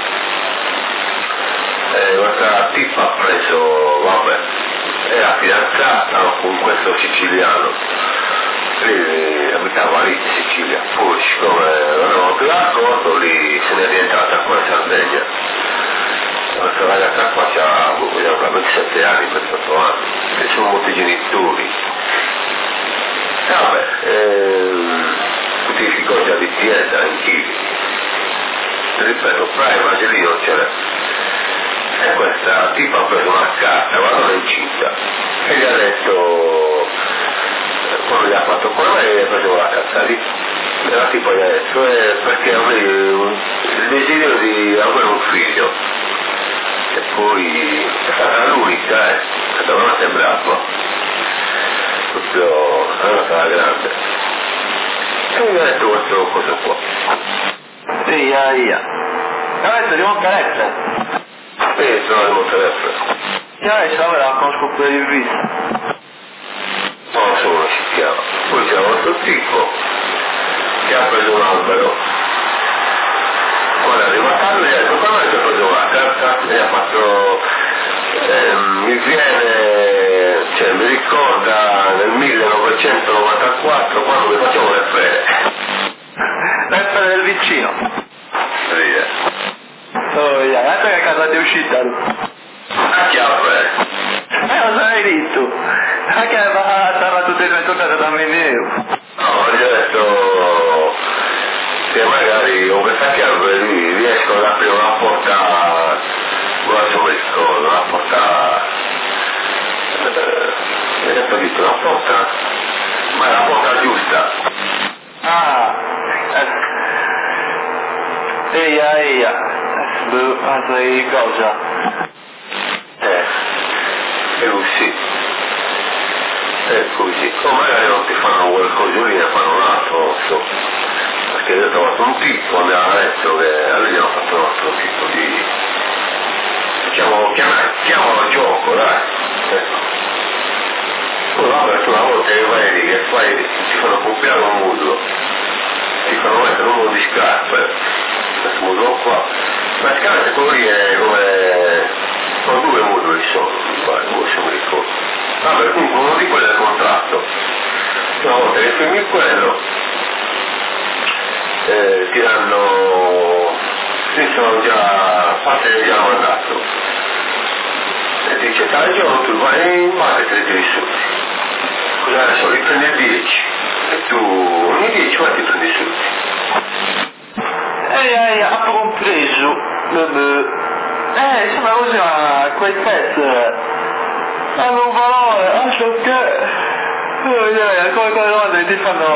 Questa tipa ha preso, vabbè, era fidanzata con questo siciliano. Lì abitava lì in Sicilia, poi siccome non avevano più l'accordo lì se ne è rientrata qua in Sardegna. Questa ragazza qua ha 27 anni, 28 anni, e sono molti genitori. Vabbè, tutti i figuri già di dieta in chili. Ripeto, privacy lì non c'era. E questa tipa ha preso una carta, guarda incinta, e gli ha detto, quando gli ha fatto quello e ha preso la carta lì. E la tipa gli ha detto, perché avevo il desiderio di avere un figlio. E poi è stata l'unica, è stata veramente brava. Proprio, è stata grande. E mi ha detto questo cosa qua. Ia. Adesso di Monteletto. Sono di Montelepre. Ora la conosco per il viso. Non so come si chiama. Poi c'è un altro tipo che ha preso un albero. Quando è arrivato lui ha detto come si è preso una carta e ha fatto mi viene, cioè mi ricorda nel 1994 quando mi facevo le fere. Le fere del vicino. Sì. Guarda che casa ti è uscita. A chiave. Lo sai lì tu. Anche stava tutte e due toccate da me nero. No, gli ho detto che magari con questa chiave lì riesco ad aprire una porta, non so come ricordo, una porta, hai capito, una porta, ma è la porta giusta. Eia. Sai cosa? E lui sì. E così. O magari non ti fanno qualcosa lì, ne fanno un altro, non so. Perché io ho trovato un tipo, abbiamo detto che a lui gli hanno fatto un altro tipo di... chiamalo gioco, dai. Poi vabbè, tu una volta che vai lì, che fai, ti fanno copiare un modulo, ti fanno mettere un modulo di scarpe, questo modulo qua. Praticamente quello lì è come... sono due moduli sono, se mi ricordo. Vabbè, comunque uno di quelli è il contratto. Una volta che firmi quello, ti danno... sì, sono già... parte già mandato. dice al giorno tu vai in banca e te li tiri soldi. Cosa adesso li prendi 10 e tu ogni 10 quanti prendi soldi? Ho compreso. Insomma così quei pezzi hanno un valore, lascio che come quelle domande che ti fanno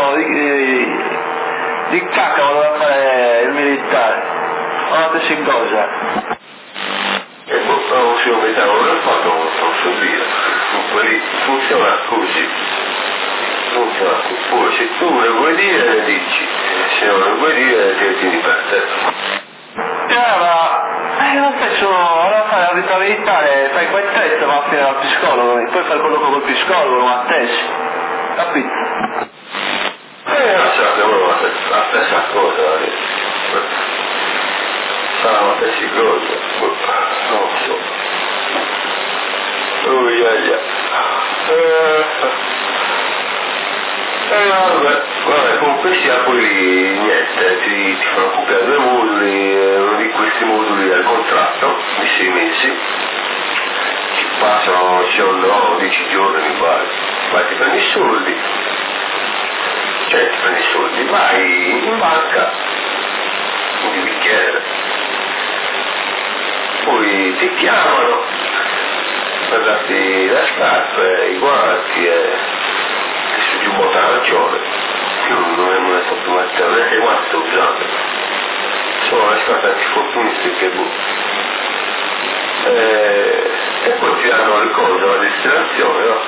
di cacca quando va a fare il militare, guardate si cosa. E poi se io mettevo nel fatto non so dire, quelli funziona così. Poi se tu ne vuoi dire le dici, se non ne vuoi dire ti tieni per te. Lo stesso, allora fai la vita militare, fai quel test ma fino al psicologo, poi fai il colloquio col psicologo, ma tesi, capito? Non sappiamo la stessa cosa, sarà la stessa cosa, non so. Vabbè, comunque sia poi niente, ti fanno copiare 2 moduli, uno di questi moduli è il contratto di 6 mesi, ci passano, ci sono 10 giorni mi pare, vai ti prendi i soldi, vai in banca, un bicchiere, poi ti chiamano per darti le scarpe, i guanti e di un po' ragione, io non è mai stato mettere neanche i guanti sto usando, sono le scarpe antifortunistiche e poi ti danno le cose, la destinazione, no?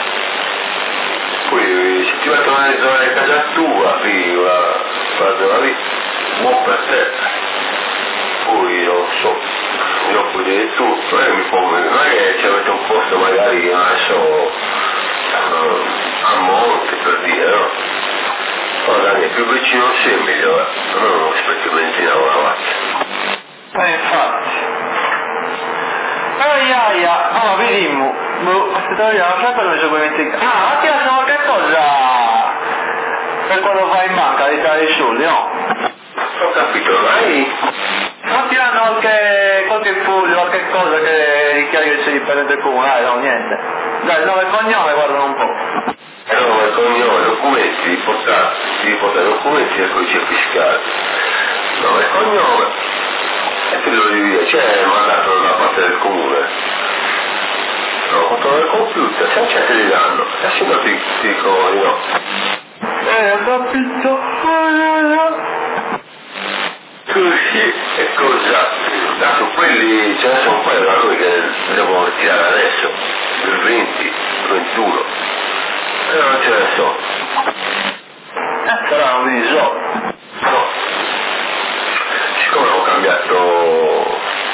Poi se ti mettono nelle zone di casa tua, vado lì, buon per te, poi non so, io puoi dire tutto, mi pongo, non è che ci avete un posto magari adesso a monte per dire, no? Magari è più vicino sì è meglio, non specchio benzina o una macchina. Infatti. Allora vediamo, aspetta, sempre non so come metti. Ma ti lasciamo che cosa? Per quando vai in banca di dare i soldi, no? Ho capito, vai? Non ti danno qualche foglio, qualche cosa che dichiari che sei dipendente comunale, no, niente. Dai, il nome e cognome, guardano un po'. Nome e cognome, documenti, devi portare documenti del codice fiscale. Nome e cognome, e te lo devi dire, c'è mandato da parte del comune. No, controllo il computer, se non c'è te li danno, e se no ti dicono di no. Ho capito. Così e cosa? Dato quelli, ce ne sono poi da noi che devono ritirare adesso, il 20, il 21. E non ce ne so. Sarà un viso. No. Siccome ho cambiato,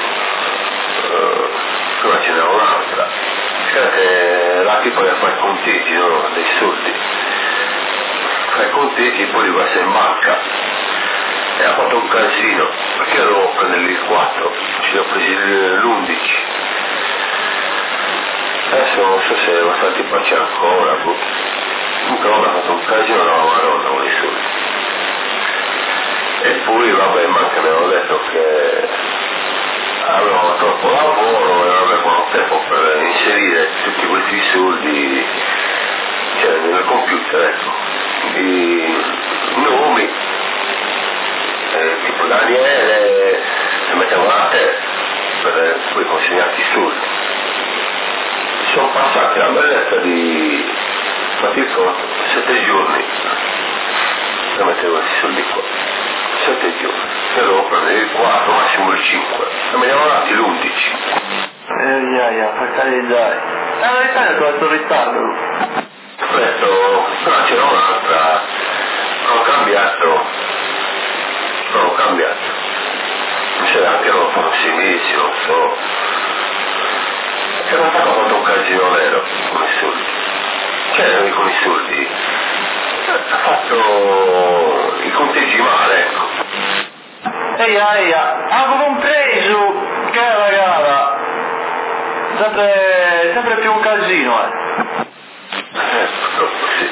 prima ce n'era un'altra, che la tipa che fa i conteggi, no? Dei soldi. Fa i conteggi e poi li passa in banca. E ha fatto un casino, perché io dovevo prenderli il 4, ci li ho presi l'11. Adesso non so se va stati faccia ancora, comunque ho fatto un casino dalla Madonna con i soldi. E poi vabbè, manca mi hanno detto che avevano troppo lavoro e non avevano tempo per inserire tutti questi soldi, cioè nel computer, ecco, i nomi, tipo Daniele, si mettevano a te per poi consegnarti i soldi. Sono passati la bellezza di, fate il conto, 7 giorni e mettevo questi soldi qua, 7 giorni, e dovevo prendere il 4, massimo il 5, e me ne hanno dati l'11. Per carità. La verità è questo ritardo. Ho detto, però c'era un'altra, ho cambiato, c'era anche non sono 6 mesi, non so, e non ho fatto un casino vero con i soldi, cioè con i soldi, ha fatto i conteggi male, ecco. Avevo compreso che era gara, sempre più un casino, Purtroppo sì.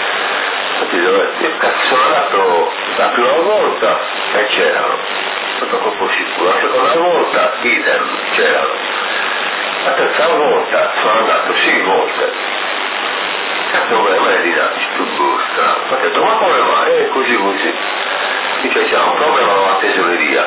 Io cazzo sono andato la prima volta e c'erano, sono poco sicuro, la seconda volta idem, c'erano. La terza volta sono andato 6 volte. Cazzo, come mai di là, tutto strano. Ho detto, ma come mai? Così così. Dice, c'è un problema con la tesoreria.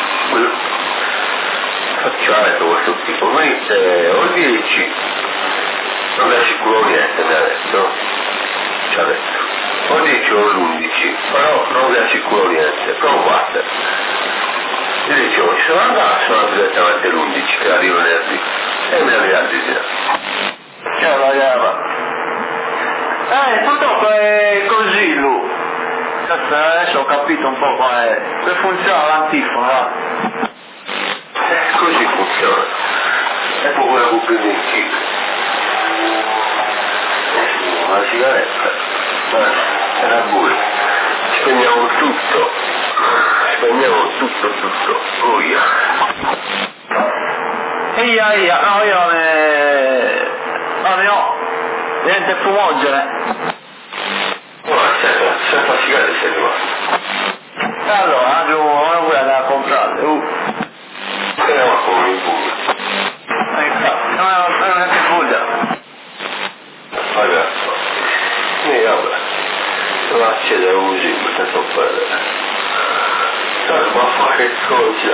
Facciamo questo tipo. Quindi, ol 10 non mi assicuro niente, mi ha detto. Ci ha detto. Ol 10 o l'11, però non vi assicuro niente. Provate. Io dicevo, ci sono andato direttamente l'11 che arriva venerdì e mi aveva di là. Ciao ragazzi. Purtroppo è così lui. Adesso ho capito un po' come funziona l'antifona. Così funziona. E poi quella cucina in chilo. Una sigaretta. È una buia. Spegniamo tutto. Spegniamo tutto. Via. Ia, no, io ne ho. Niente fumogene. Senza sigarette sei rimasto. E allora, non vuoi andare a comprare? Speriamo come in buia. Non è neanche buia. Ragazzo. Vabbè. Devo accedere così, senza perdere. Ma fa che cosa?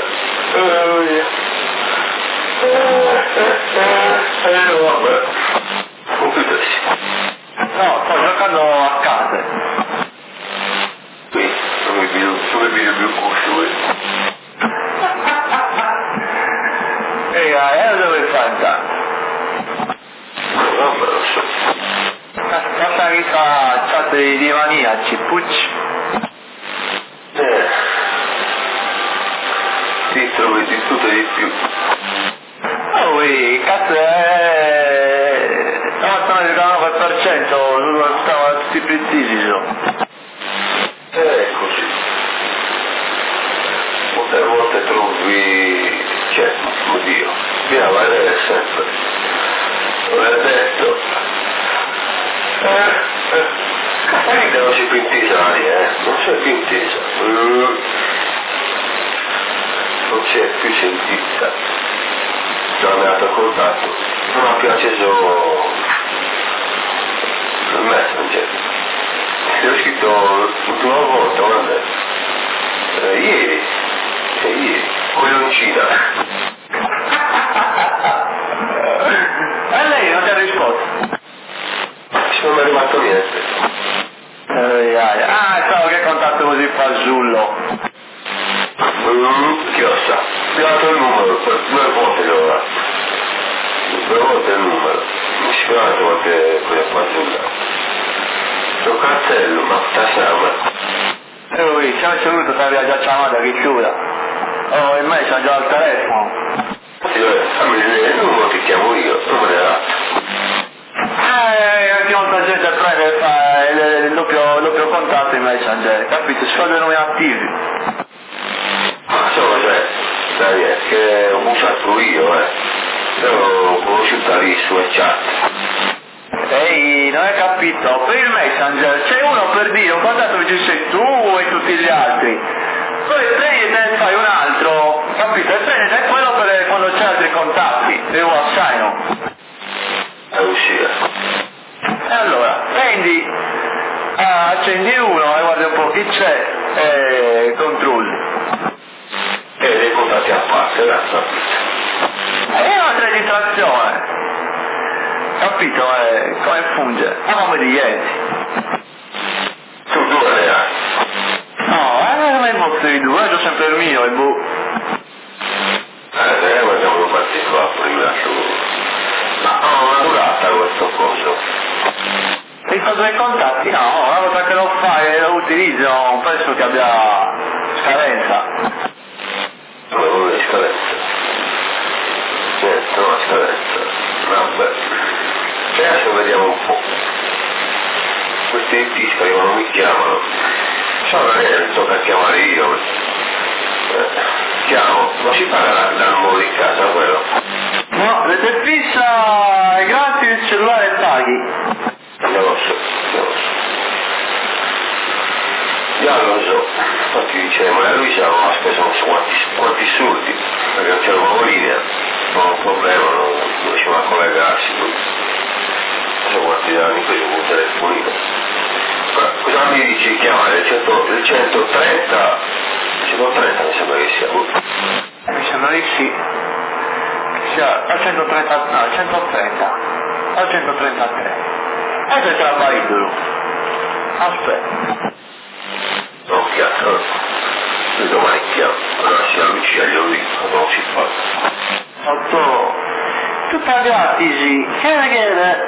Vabbè. Computersi. No, sto giocando a casa. Qui, dove viene più gusto, Dove fai intanto? Vabbè, lo so. Questa che fa chat di maniaci, pucci. Ti trovi di tutto e di più. Oh, cazzo stamattina giocavano 9%, stavano tutti precisi. Così. Molte volte trovi, oddio, bisogna valere sempre. Non è detto. Sai che non c'è più intesa l'aria, non c'è più intesa. Non c'è più sentita. Non mi ha dato contatto. Non ha più acceso il Messenger. Ti ho scritto l'ultima volta, guarda. Ieri, coglioncina. E lei non ti ha risposto? Non mi è arrivato niente. Stavo che contatto così fasullo. Chi lo sa? Mi ha dato il numero, 2 volte gli ho dato. 2 volte il numero. Mi si chiamate qualche fasullo. C'è un cartello, ma stasera. Ci ha voluto che aveva già chiamato che chiuda. Oh, e me c'ha già il telefono. Sì, fammi vedere il numero che chiamo io, non me ne ha. Anche molta gente prende e fa il doppio contatto in Messenger, capito? Si fa dei nomi attivi. Ma so, dai, che ho usato io, L'ho conosciuta lì su chat. Ehi, non hai capito? Per il Messenger c'è uno per dire un contatto che ci sei tu e tutti gli altri. Poi prendi e te ne fai un altro, capito? E prendi te quello per quando c'è altri contatti, e WhatsApp no. È uscita. E allora, prendi, accendi uno e guardi un po' chi c'è e controlli. E dei contatti a parte, ragazzi. È una registrazione, capito? Come funge? A nome di Yeti. Tu ne hai. No, non è il vostro di due, c'ho sempre il mio, il bu. Ma siamo partiti qua prima su. Ma ho una durata questo coso. Hai fatto dei contatti? No, una volta che lo fai e lo utilizzi non penso che abbia scadenza. Come uno di scadenza. Niente, non ha scadenza. Vabbè. Adesso vediamo un po'. Questi dischi arrivano, mi chiamano. Ciao Daniele, tocca chiamare io. Chiamo, ma ci paga dal numero di casa quello? No, rete fissa è gratis, il cellulare paghi. Non lo so. Già lo so, infatti dice, ma Luisa non ha speso non so quanti soldi, perché non c'era una linea, non ho un problema, non ci riusciamo a collegarsi, facciamo quanti anni poi con un telefonino. Cosa mi dici chiamare? Il 130 mi sembra che sia. Mi sembra di sì. Sia al 130, no, al 130, al 133. Ecco tra Baidolo. Aspetta. No, chiaro. Noi domani chiamo. Allora si avvicina agli ori, non si fa. Otto. Tutta gratis. Che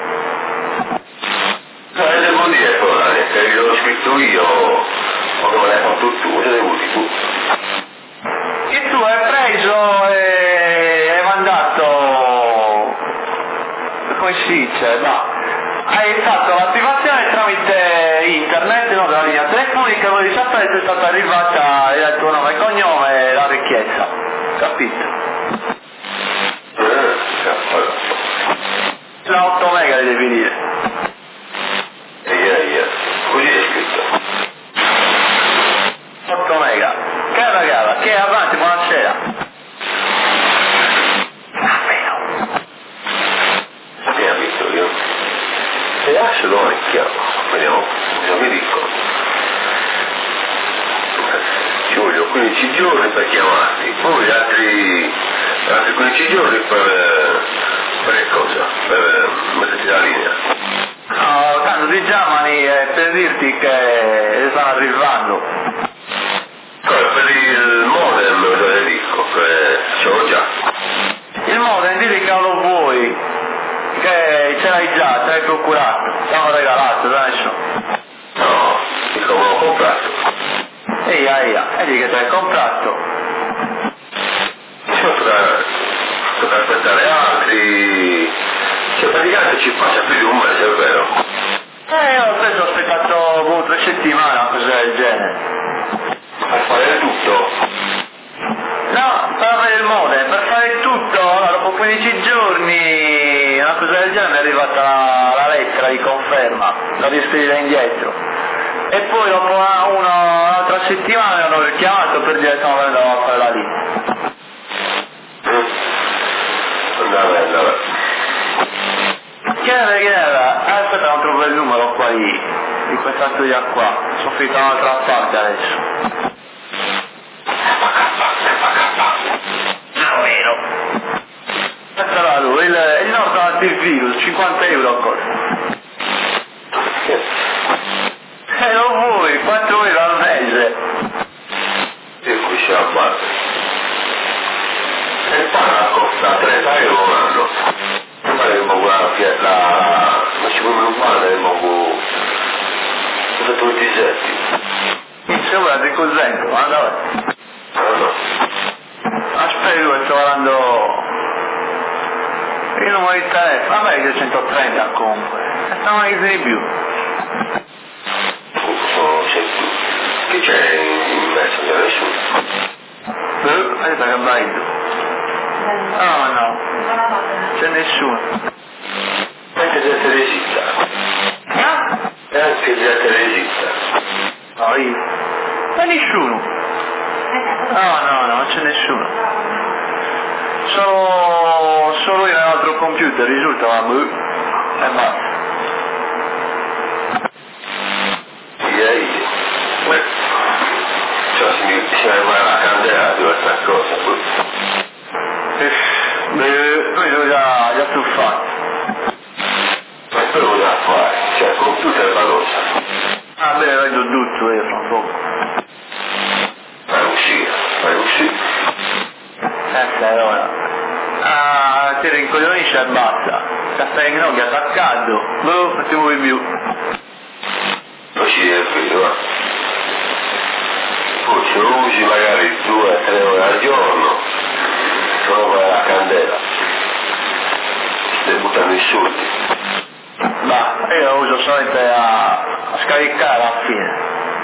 devo dire cosa, che l'ho scritto io o che me l'hai fatto tu, cosa devo dire tu? Che tu hai preso e hai mandato, come si dice, hai fatto l'attivazione tramite internet, no, della linea telefonica, dove di sapere è stata arrivata il tuo nome e cognome e la richiesta, capito? La 8 mega li devi dire. Così è scritto. 8 mega. Cara, che avanti, buonasera. Sì, amico, io. Se adesso domani chiamo, vediamo, cosa mi dicono. Ci voglio 15 giorni per chiamarti, poi altri 15 giorni per cosa? Per metterti la linea. No, tanto ti chiamano per dirti che stanno arrivando. Per il modem lo dico, che ce l'ho già. Il modem dite che non lo vuoi, che ce l'hai già, te l'hai procurato, ti hanno regalato adesso. No, dico me l'ho comprato. Eia, vedi che te l'hai comprato. Tocca aspettare altri. Cioè praticamente ci passa più di un mese, è vero? Io stesso ho aspettato 3 settimane, una cosa del genere. Per fare tutto? No, per avere il modem, per fare tutto, allora, dopo 15 giorni, una cosa del genere mi è arrivata la lettera di conferma, la devi scrivere indietro. E poi dopo un'altra settimana mi hanno richiamato per dire che stavo venendo a fare la linea. Andava. Chiara, aspetta non trovo il numero qua di questa storia qua, sono finito da un'altra parte adesso. Ah, vero. Aspetta lui, il nostro antivirus, 50 euro costa. Lo vuoi, 4 euro al mese. E qui c'è la base. E poi costa 30 euro l'anno. Ma ci vuole un male, ho fatto 27. Mi sembra di cos'entro, guarda ora. No. Aspetta, io sto guardando il numero di telefono, vabbè che 130 comunque, stiamo di più. Chi c'è in mezzo? C'è nessuno? Aspetta che vai. No, c'è nessuno. Anche se Teresita. E anche se Teresita. No, io. Ma nessuno. No, non c'è nessuno. Solo io nell'altro computer, risulta, ma e basta. Cioè, se mi va la candela di questa cosa. Poi già truffato. Ma quello cosa fare? Cioè, il computer va rosa. Ah beh, vedo tutto io fra poco. Vai uscire. Allora. Ti rincoglionisce e basta. Caffè in ginocchio attaccato. Facciamo di più. Poi ci deve più, va. Poi se lo usi magari 2-3 ore al giorno, solo per la candela. Stai buttando i soldi. Ma io lo uso solamente a scaricare alla fine.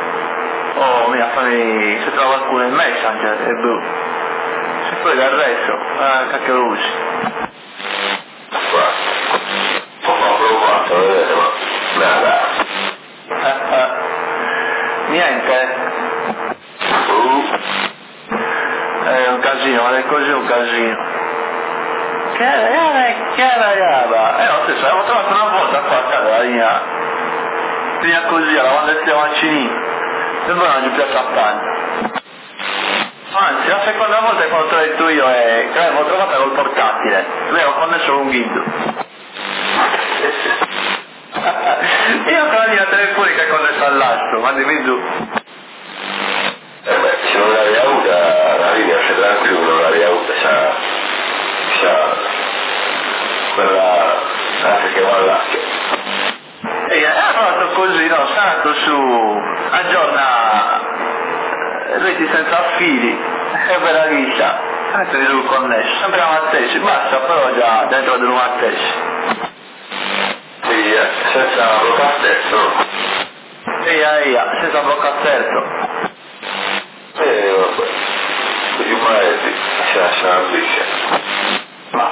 Se trova qualcuno in Messenger e se poi del resto, cacchio lo usi. Guarda, ho provato, vedete, ma nada. Niente? È un casino, ma è così un casino. Che chiara chiara, lo stesso, avevo trovato una volta qua a casa, la linea così, alla quando stiamo a Cinini, sembra una piazza a Pagna. Anzi, la seconda volta che quando te l'ho detto io è che l'avevo trovata col portatile, lei ho connesso con Guido. Io con la linea telefonica connessa all'astro, ma dimmi tu. Beh, se non l'avevi avuta, la linea c'è tranquillo, non l'avevi avuta, c'ha quella che va all'acchio. E ha fatto così, no, stato su, aggiorna reti senza fili, è bravissima, sempre sul connesso, sempre la Mattesi, basta, però già dentro di un Mattesi. Sì, senza bloccasterzo. Senza bloccasterzo. Vabbè, così paesi, c'è una bici. Ma,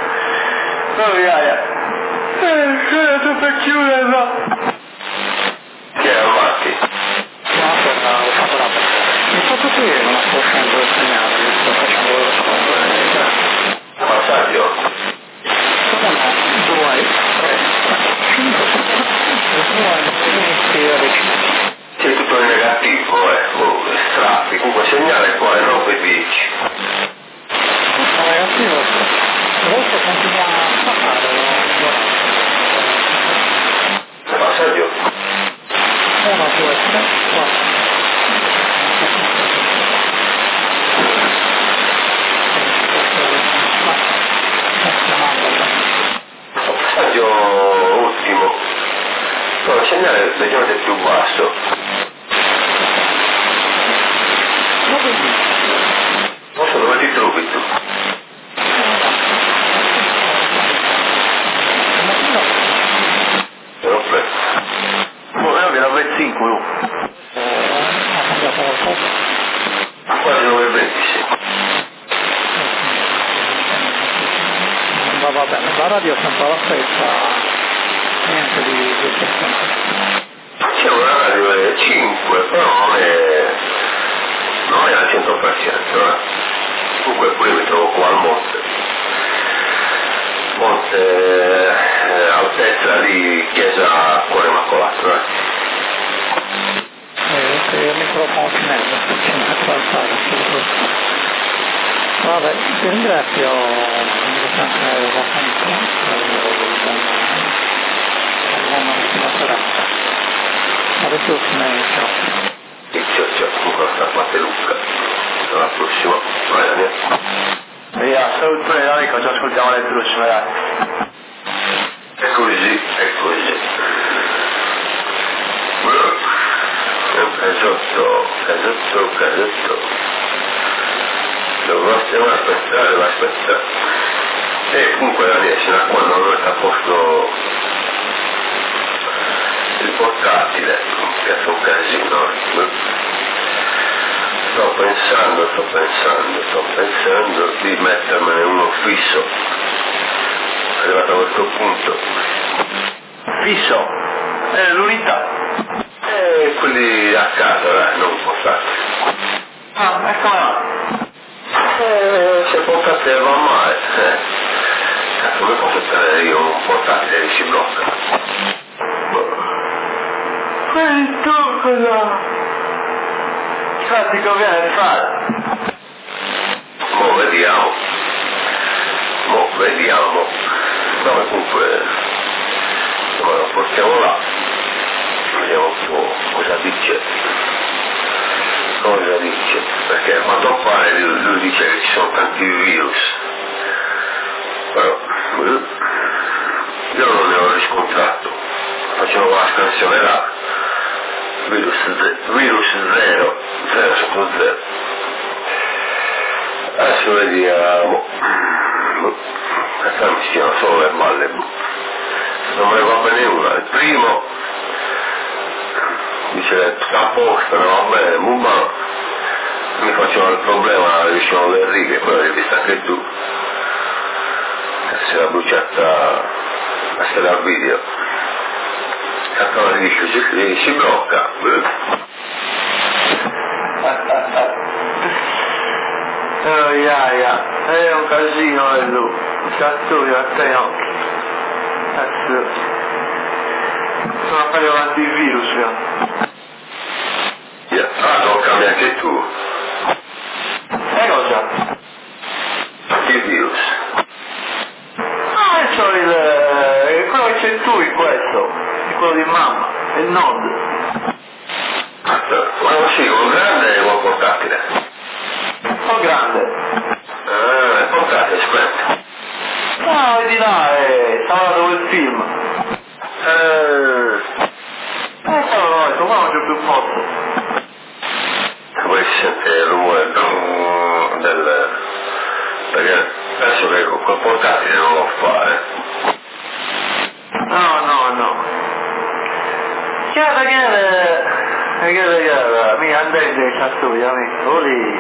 tu per chiuderla. Chi è avanti? No, ho fatto la il fatto che io non sto facendo il segnale, sto facendo lo scopo. Passaggio? Uno, due, tre, 5, 6, C'è tutto il negativo, straffi, comunque segnale qua è 9-10. negativo, adesso continua a fare Passaggio? 1, 2, 3, 4. Passaggio ultimo. No, il segnale leggermente più basso. Non so dove ti trovi tu. Però Io vi l'avrei 5, quasi 9-20. Va bene, la radio è sempre la stessa, niente di differente. C'è una radio 5, però non è al 100%, Comunque pure mi trovo qua al monte altezza di chiesa Cuore Immacolato, Che il microfono cinese, cinese alzare, vabbè, ti ringrazio, sempre la buona serata. Adesso ciao. Ciao, comunque sta parte Luca. Alla prossima, vai Daniele. via, salutone l'amico, ci ascoltiamo le prossime, dai. È così. È un casotto. Devo aspettare. E comunque Daniele, fino a quando non è a posto il portatile, che è un casino. Sto pensando di mettermene uno fisso. Arrivato a questo punto. Fisso, è l'unità. Quelli a casa, non portatili. Ah, e come va? Se portatile va male, come posso tenere io un portatile che si blocca? Tu cosa? Ti conviene fare? Mo vediamo. No, comunque, insomma, lo portiamo là. Vediamo un po' cosa dice. Perché a quanto pare lui dice che ci sono tanti virus. Però io non ne ho riscontrato. Facciamo la scansione là. Virus 0 sotto 0. Adesso vediamo. Questa mi stiano solo le balle. Non me ne va bene una. Il primo dice sta a posto, non va bene, ma mi facevano il problema, riuscivano le righe, poi l'hai vista anche tu. Si era bruciata la scheda video. Allora dice si blocca. È un casino lui. cazzo di te no. Cazzo. Sono a fare avanti il virus, lo cambi anche tu. Cosa? Il virus. Ah, c'ho quello che c'è tu in questo, è quello di mamma, è il nod. Ma sì, un grande o un portatile? Un po' grande. Il portatile, aspetta. Ah, vedi là, stava dove il film. Stava detto, ma non c'è più posto. Poi si sente il rumore del... perché penso che con quel portatile non lo fa, No. Chiara, mi andai del cazzo di amico, lì.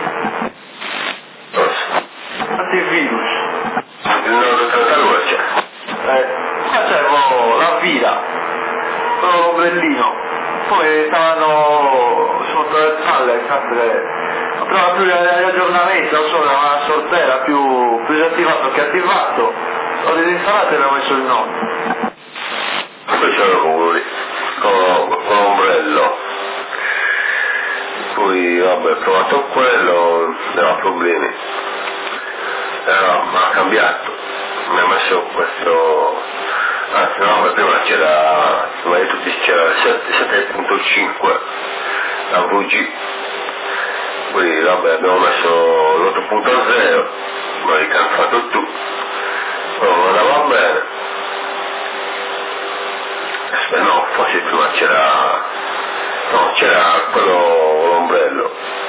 Antivirus. Il nodo 32 c'è. Qua c'è la vita, quello l'ombrellino. Poi stavano sotto le spalle, cazzo che... Ho trovato più gli aggiornamenti, non so, una sortella più disattivato che attivato. Ho disinstallato e l'ho messo il nome. Poi c'era con l'ombrello. Poi vabbè, ho provato quello, aveva problemi. Ma ha cambiato. Mi ha messo questo... Anzi no, prima c'era, come hai detto, c'era il 7.5, la VG. Poi vabbè, abbiamo messo l'8.0, ma hai cantato tu. Non andava bene. No, forse prima c'era quello, l'ombrello,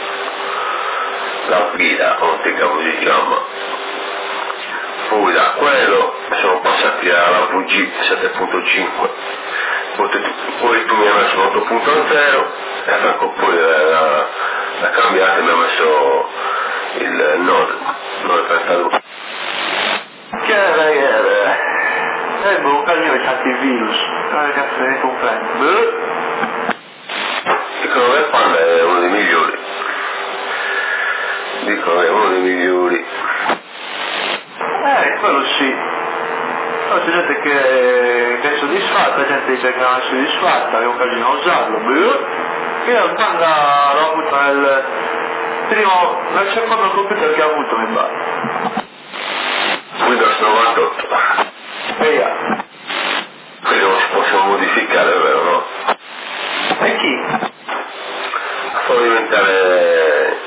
la guida, come ti cavolo si chiama. Poi da quello siamo passati alla VG 7.5, poi tu mi hai messo l'8.0 e ecco poi la cambiata e mi ha messo il Node 32. Che era? Boh, calmino c'è antivirus, che cazzo ne comprendo? Dicono che il Panda è uno dei migliori. Dicono che è uno dei migliori. Quello sì. Però c'è gente che è soddisfatta, gente dice che non è soddisfatta, che è un casino a usarlo. Io il Panda l'ho avuto nel secondo computer che ho avuto, mi pare. Windows 98. Quindi non si possono modificare, vero, no? E chi? Fa diventare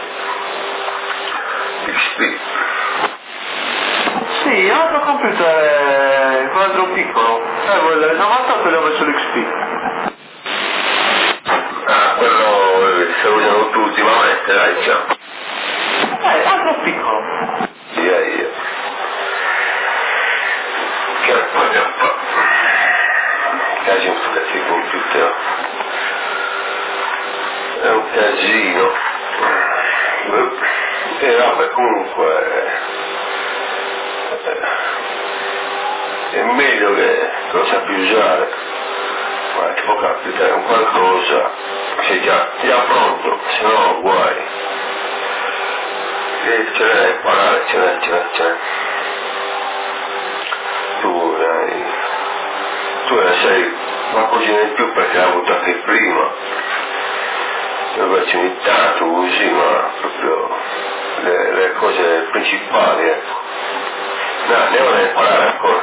XP. Sì, l'altro computer è quadro piccolo. Il 98 gli ho messo l'XP. Quello che sto usando tu ultimamente, dai, diciamo. L'altro piccolo. Yeah. Che poi casino su questi computer. È un casino. E vabbè, comunque è meglio che lo sappia usare, ma tipo capita un qualcosa, sei già pronto, se no guai. E ce n'è da imparare, ce n'è. Tu ne sei qualcosina in più perché l'hai avuto anche prima. Io invece ogni tanto usi, ma proprio le cose principali, ecco. No, andiamo a imparare ancora.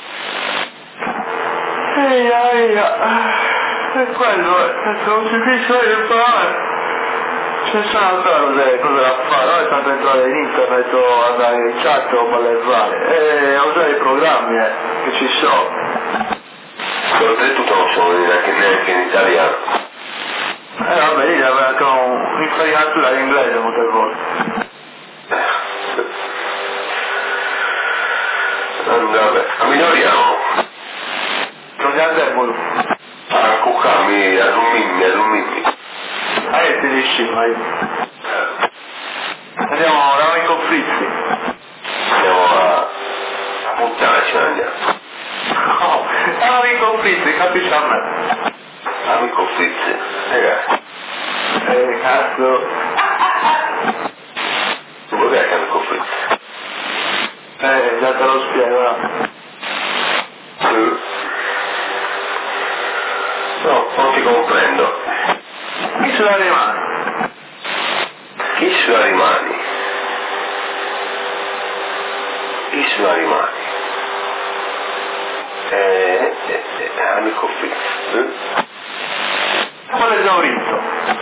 E quello, non si finisce di imparare. Ce ne sono ancora cose da fare, non è tanto entrare in internet o andare in chat o parlare a usare i programmi che ci sono. Oltretutto non sono neanche in italiano. Vabbè, lì aveva anche un'infarinatura in inglese molte volte. Vabbè, miglioriamo. Non è debole. Cucami, allumini. Ti dici, vai. Andiamo all'amico Frizzi. Andiamo a buttarci, andiamo. No, all'amico Frizzi, capisci a me. Amico Frizzi, ragazzi. Cazzo. Dov'è che amico Frizzi? Già te l'ho lo spiego, no? No, non ti comprendo. Chi sulla rimane? Chi sulla rimani? Chi sulla rimani? Amico Fritz. Quello è esaurito.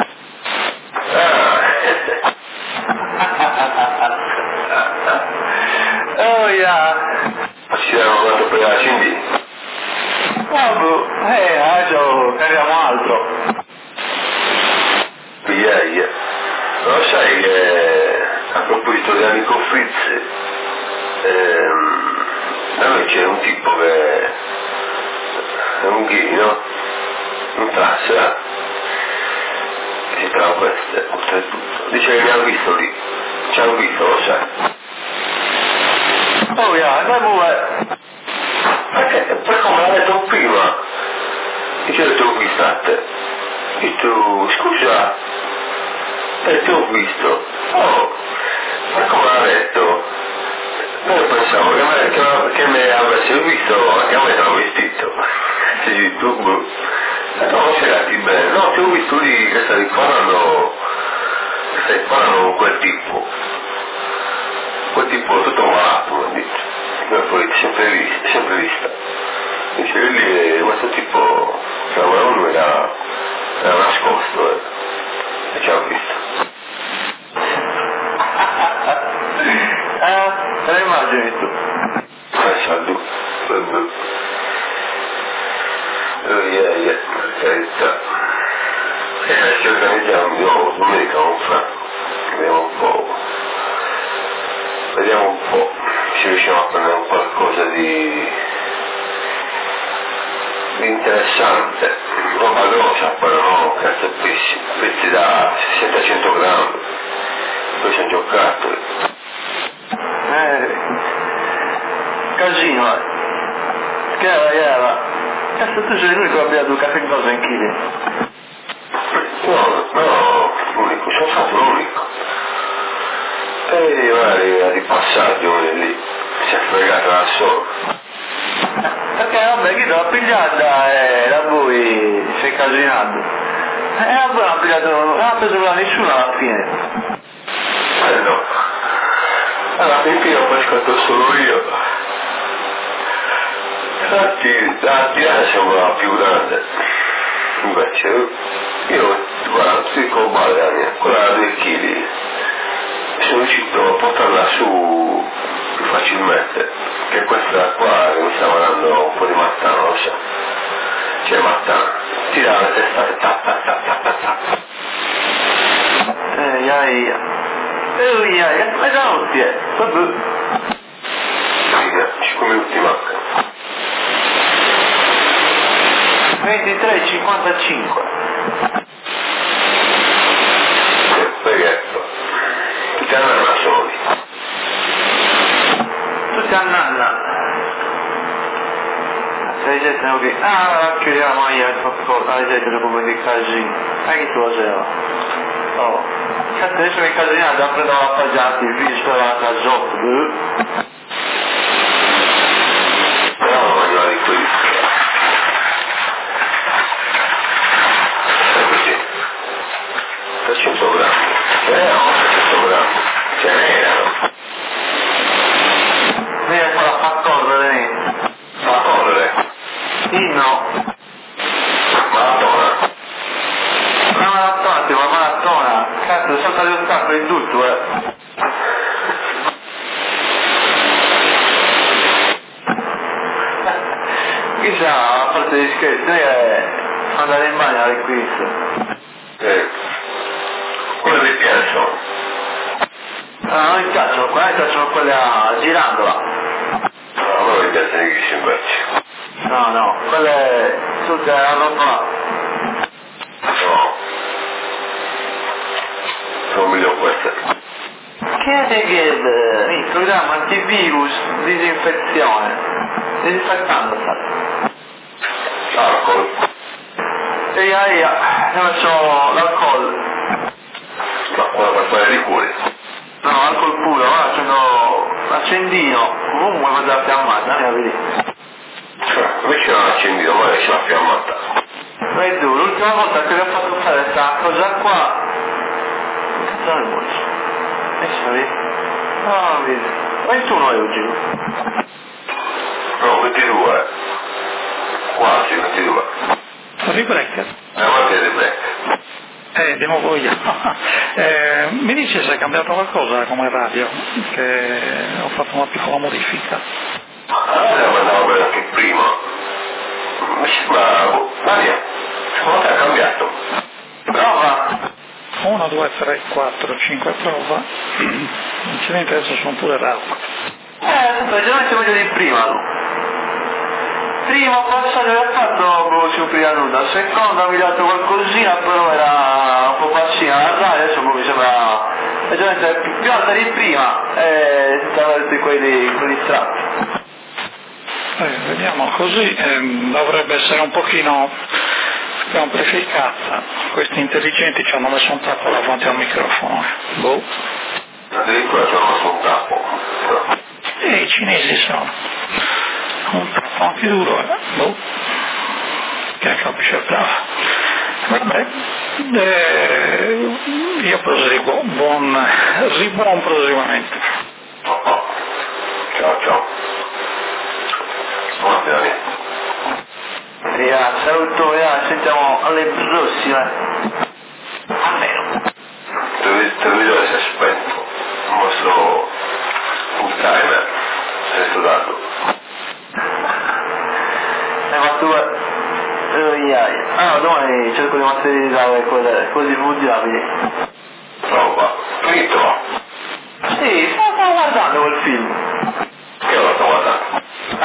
Oh yeah. Ci danno quanto per la CD? Adesso cariamo altro. Yeah. Però sai che a proposito di Amico Fritz, da noi c'è un tipo che è un gay, no? Un trans, che si trova queste, oltretutto. Dice che mi hanno visto lì, ci hanno visto, lo sai. Oh yeah, dai muove. Perché? Per come l'ha detto prima, dice che ti ho visto a te. E tu, scusa, ti ho visto. Oh, per come l'ha detto, io pensavo che mi avessi visto, anche a me te l'ho vestito. Sì, tu, non c'erati bene. No, ti ho visto lì che stai parlando con quel tipo. Quel tipo tutto malato, mi ha detto. E poi sempre vista. Dice che lì questo tipo, uno era nascosto, e ci ha visto. Te la immagini tu? Salud. Per carità. E ci organizziamo di nuovo, domenica un franco. Vediamo un po', ci riusciamo a prendere un qualcosa di interessante, roba grossa, però no, cazzo pezzi da 700 grammi, poi sono giocattoli. Casino, che era? Cazzo tu sei l'unico che abbia due caffè cosa in chili? No, l'unico, sono stato l'unico. E vari passaggi lì, si è fregata da solo. Perché vabbè, chi l'ha pigliata e da voi si è casinato. E vabbè, non ha preso nessuno alla fine. No. Alla fine ho pescato solo io. Infatti la tirata sembra più grande. Invece io, guarda, ti dico male la mia, quella da 2 kg. Sono riuscito a portarla su più facilmente che questa qua che mi stava dando un po' di mattana, lo so. C'è mattana, tira le testate, tappa. Mezzanotte, vabbè. 5 minuti mancano. 23:55. Perché? Tutti a nanna soli. Tutti a nanna. Sai che siamo qui. Chiudiamo io il qualcosa. Vedete dopo quei casini. Che tu faceva? Oh. Cazzo adesso mi casinato, ha preso appaggiati, il visto alla casotto. Però non mangiare di quelli. Sai così. 300 grammi. No, 300 grammi. Ce n'erano. Vieni a far correre. Fa correre. Sì, no. Maratona. Una maratona, tipo una maratona. Cazzo, salta di ostacoli in tutto, Chissà, a parte di scherzi, noi andare in bagno alle quiz. Quello mi piacciono. Non mi piacciono, qua mi piacciono quelle a girandola. No, a me mi piacciono i ghiacci invece. No, quelle tutte arrotolate. No. Sono meglio queste. Che è che programma antivirus, disinfezione, disinfettando sta. Alcol. E io faccio l'alcol. Ma quella per fare liquori. No, alcol puro, ora sono l'accendino, comunque quando la fiammata, ne vedi? Invece non l'accendino, ma c'è la fiammata. Vai tu, l'ultima volta che vi ho fatto fare questa cosa qua, cazzo nel bolso? Adesso vedi? Ah, vedi. 21 oggi. No, 22. Quasi 22. Ribreak. Avanti di break. Di nuovo io. Mi dice se è cambiato qualcosa come radio, che ho fatto una piccola modifica. Allora andavo bene anche prima. Mi sembra... Maria, secondo te è cambiato? Prova! 1, 2, 3, 4, 5 prova. Incidente adesso sono pure rauco. Leggermente meglio di prima, no? Primo passaggio che ha fatto proprio su prima nuda, seconda mi ha dato qualcosina, però era un po' passina la radio, adesso mi sembra leggermente più alta di prima e tutti quelli strati. Vediamo così, dovrebbe essere un pochino più amplificata. Questi intelligenti ci hanno messo un tappo davanti al microfono. Boh. Addirittura ci hanno messo un tappo. E i cinesi sono. Un tappo anche duro, boh. Che capisce bravo. Vabbè. Io proseguo. Buon proseguimento. Ciao. Buonasera. Saluto, sentiamo alle prossime. Almeno. Il televisore si è spento. Il nostro full timer è stato. Domani cerco di materializzare quelle cose divulgabili. Prova. Finito? Sì, stavo guardando quel film. Che lo sto guardando?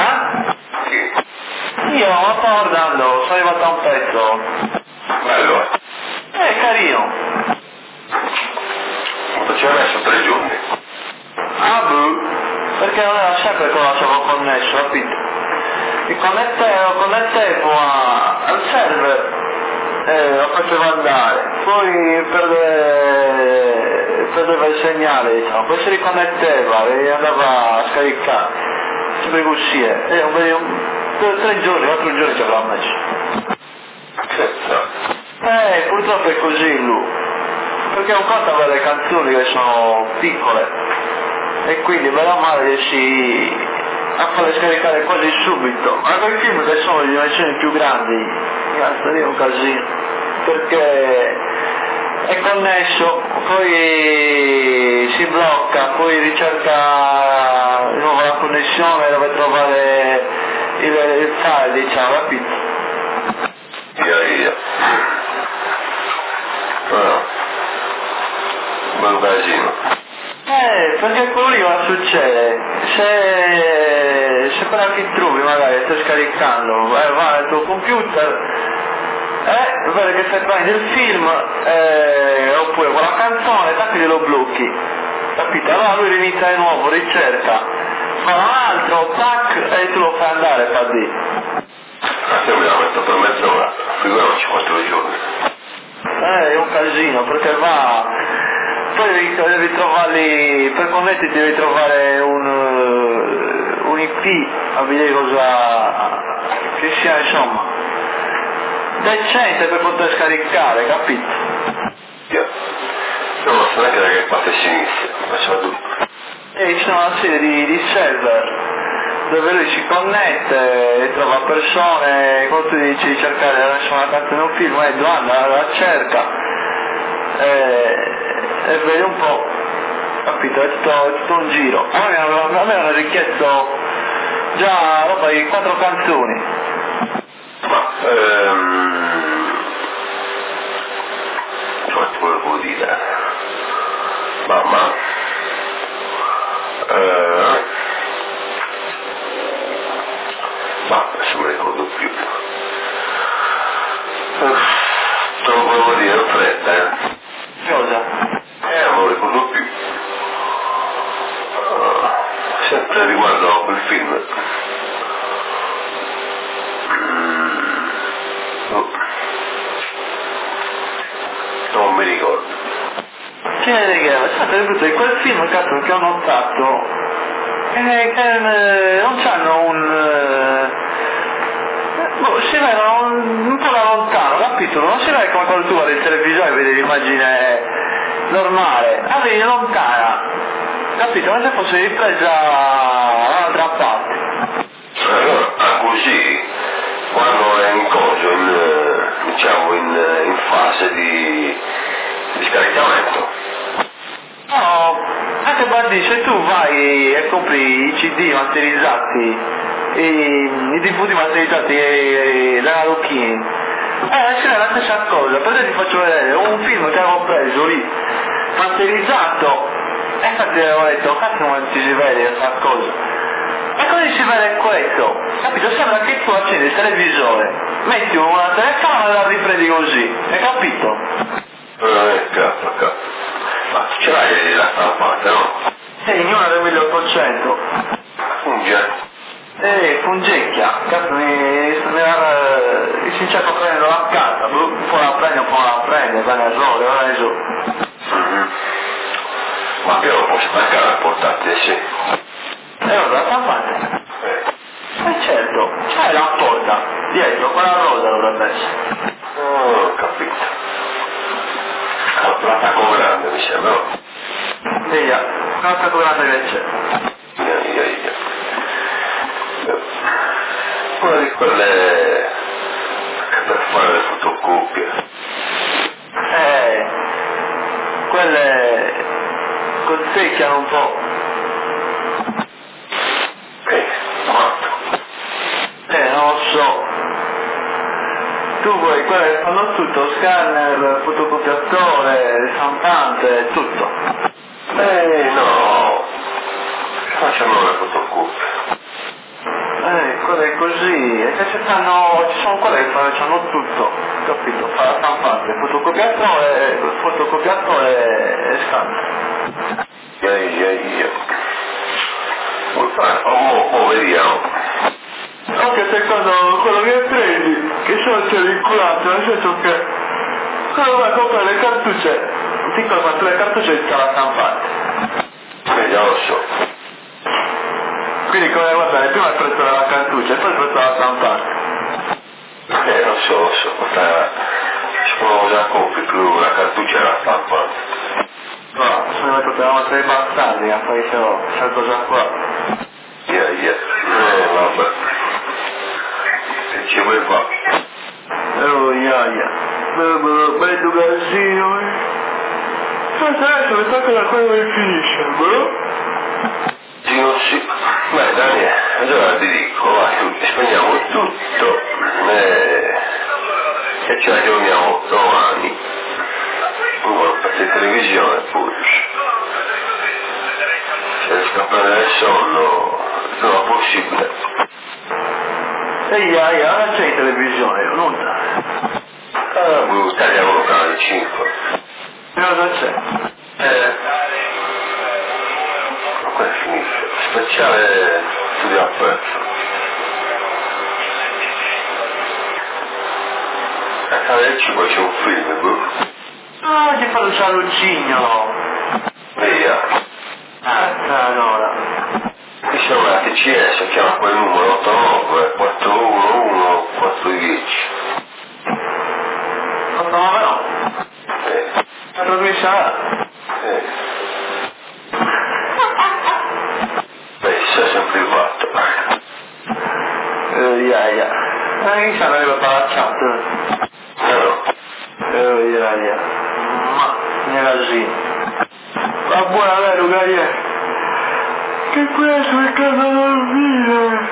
Chi? Io lo sto guardando, sono arrivato a un pezzo. Bello. È carino. Quanto ci ha messo 3 giorni? Perché non era sempre che lo avevo connesso, capito? Mi connettevo al server, lo facevo andare, poi perdeva il segnale, diciamo, poi si riconnetteva e andava a scaricare, sempre così, per 3 giorni, 4 giorni ci avrà messo. Purtroppo è così lui, perché un conto avere le canzoni che sono piccole, e quindi bene o male riesci a farle scaricare quasi subito, ma quei film che sono di dimensioni più grandi è un casino, perché è connesso, poi si blocca, poi ricerca di nuovo la connessione dove trovare il file, diciamo, capito? Buon casino. Perché quello lì cosa succede? Se però ti trovi magari stai scaricando, vai al tuo computer, vedi che stai prendi il film, oppure quella canzone, tanto glielo blocchi, capito? Allora lui inizia di nuovo, ricerca, fa un altro, tac, e tu lo fai andare, fa lì. Se mi la metto per mezz'ora, figuriamoci 4 giorni. È un casino, perché poi devi trovarli, per connetterti devi trovare un IP, a vedere cosa, che sia insomma, decente per poter scaricare, capito? Non lo so neanche da che parte si inizia, faccio tutto. E ci sono una serie di server dove lui si connette e trova persone, quando tu dici di cercare adesso una canzone di un film, domanda, la cerca. E vedi un po', capito, è tutto un giro. A me hanno richiesto già roba di 4 canzoni. Come ti volevo dire? Adesso mi ricordo più. Te lo volevo dire in fretta, Cosa? non lo ricordo più. Sempre riguardo a quel film. Non mi ricordo. Che è di quel film, cazzo, che ho notato non c'hanno si vedono un po' da lontano, capito? Non si vede come quando tu guardi il televisore e vedi l'immagine normale, la vedi lontana, capito? Come se fosse ripresa da un'altra parte. Allora, così, quando è in coso, diciamo in fase di scaricamento. No, anche Bardi, se tu vai e compri i CD masterizzati, i DVD masterizzati e la Lucchini, c'è la stessa cosa. Per esempio ti faccio vedere un film che avevo preso lì, masterizzato, e infatti avevo detto, cazzo non ci si vede questa cosa. E così si vede questo, capito? Sembra che tu accendi il televisore, metti una telecamera e la riprendi così, hai capito? Cazzo. Ma ce l'hai la stampante, no? In una del 1800. Funge? Fungecchia, cazzo mi sinceramente prendendo la carta, un po' la prende, va nel errore, va nel giù. Ma che lo può staccare al portatile, sì? Allora la stampante? Certo, c'è la porta, dietro, quella rosa dovrebbe essere. Ho capito. L'attacco grande mi sembra, no? Via, l'attacco grande che c'è. Una di quelle che per fare le fotocopie. Quelle costicchiano un po'. Quanto? Non lo so. Tu vuoi quelle che fanno tutto, scanner, fotocopiatore, stampante, tutto. No. Facciamo le fotocopie. Quelle così, e che ci sono quelle che fanno tutto, capito? Fa la stampante, fotocopiatore e scanner. Vuoi fare? Vediamo. Anche se quello che prendi, che sono vincolati, nel senso che quando vai a comprare le cartucce, ti compri le cartucce c'è la stampante. Già lo so. Quindi come guardare, prima il prezzo della cartuccia e poi il prezzo della stampante. Lo so, già compri più la cartuccia e la stampante. No, sono metto per la materia dei bastardi, a fare questa cosa qua. Vabbè. Che ci vuoi fare? Bello casino, adesso mi tocca da quello che finisce, Sì. Beh Daniele, allora ti dico, spegniamo tutto e ci aggiorniamo domani. Un pezzo di televisione pure. Se riesco a prendere il sonno, non è possibile. Non c'è in televisione, nulla. Tagliamo il canale 5. Cosa c'è? Qua è finito. Speciale studio a prezzo. A canale 5 c'è un film, Ti fanno il salucino. Via. Allora. Qui siamo alla TCS, chiama quel numero 89 411 410. 89 no? Ma dove sarà? Beh, sei sempre fatto. Chi sa aveva palacciato? No. Ma, negazzino. Ma buona Lugarie. Che questo è casa da dormire.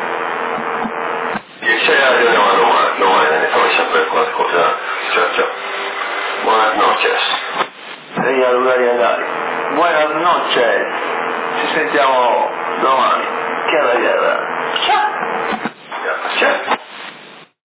Se andiamo domani ne fammi sapere qualcosa. Ciao. Buenas noches. Lugarie dai. Buenas noches. Ci sentiamo domani. Chiara. Ciao. Ciao.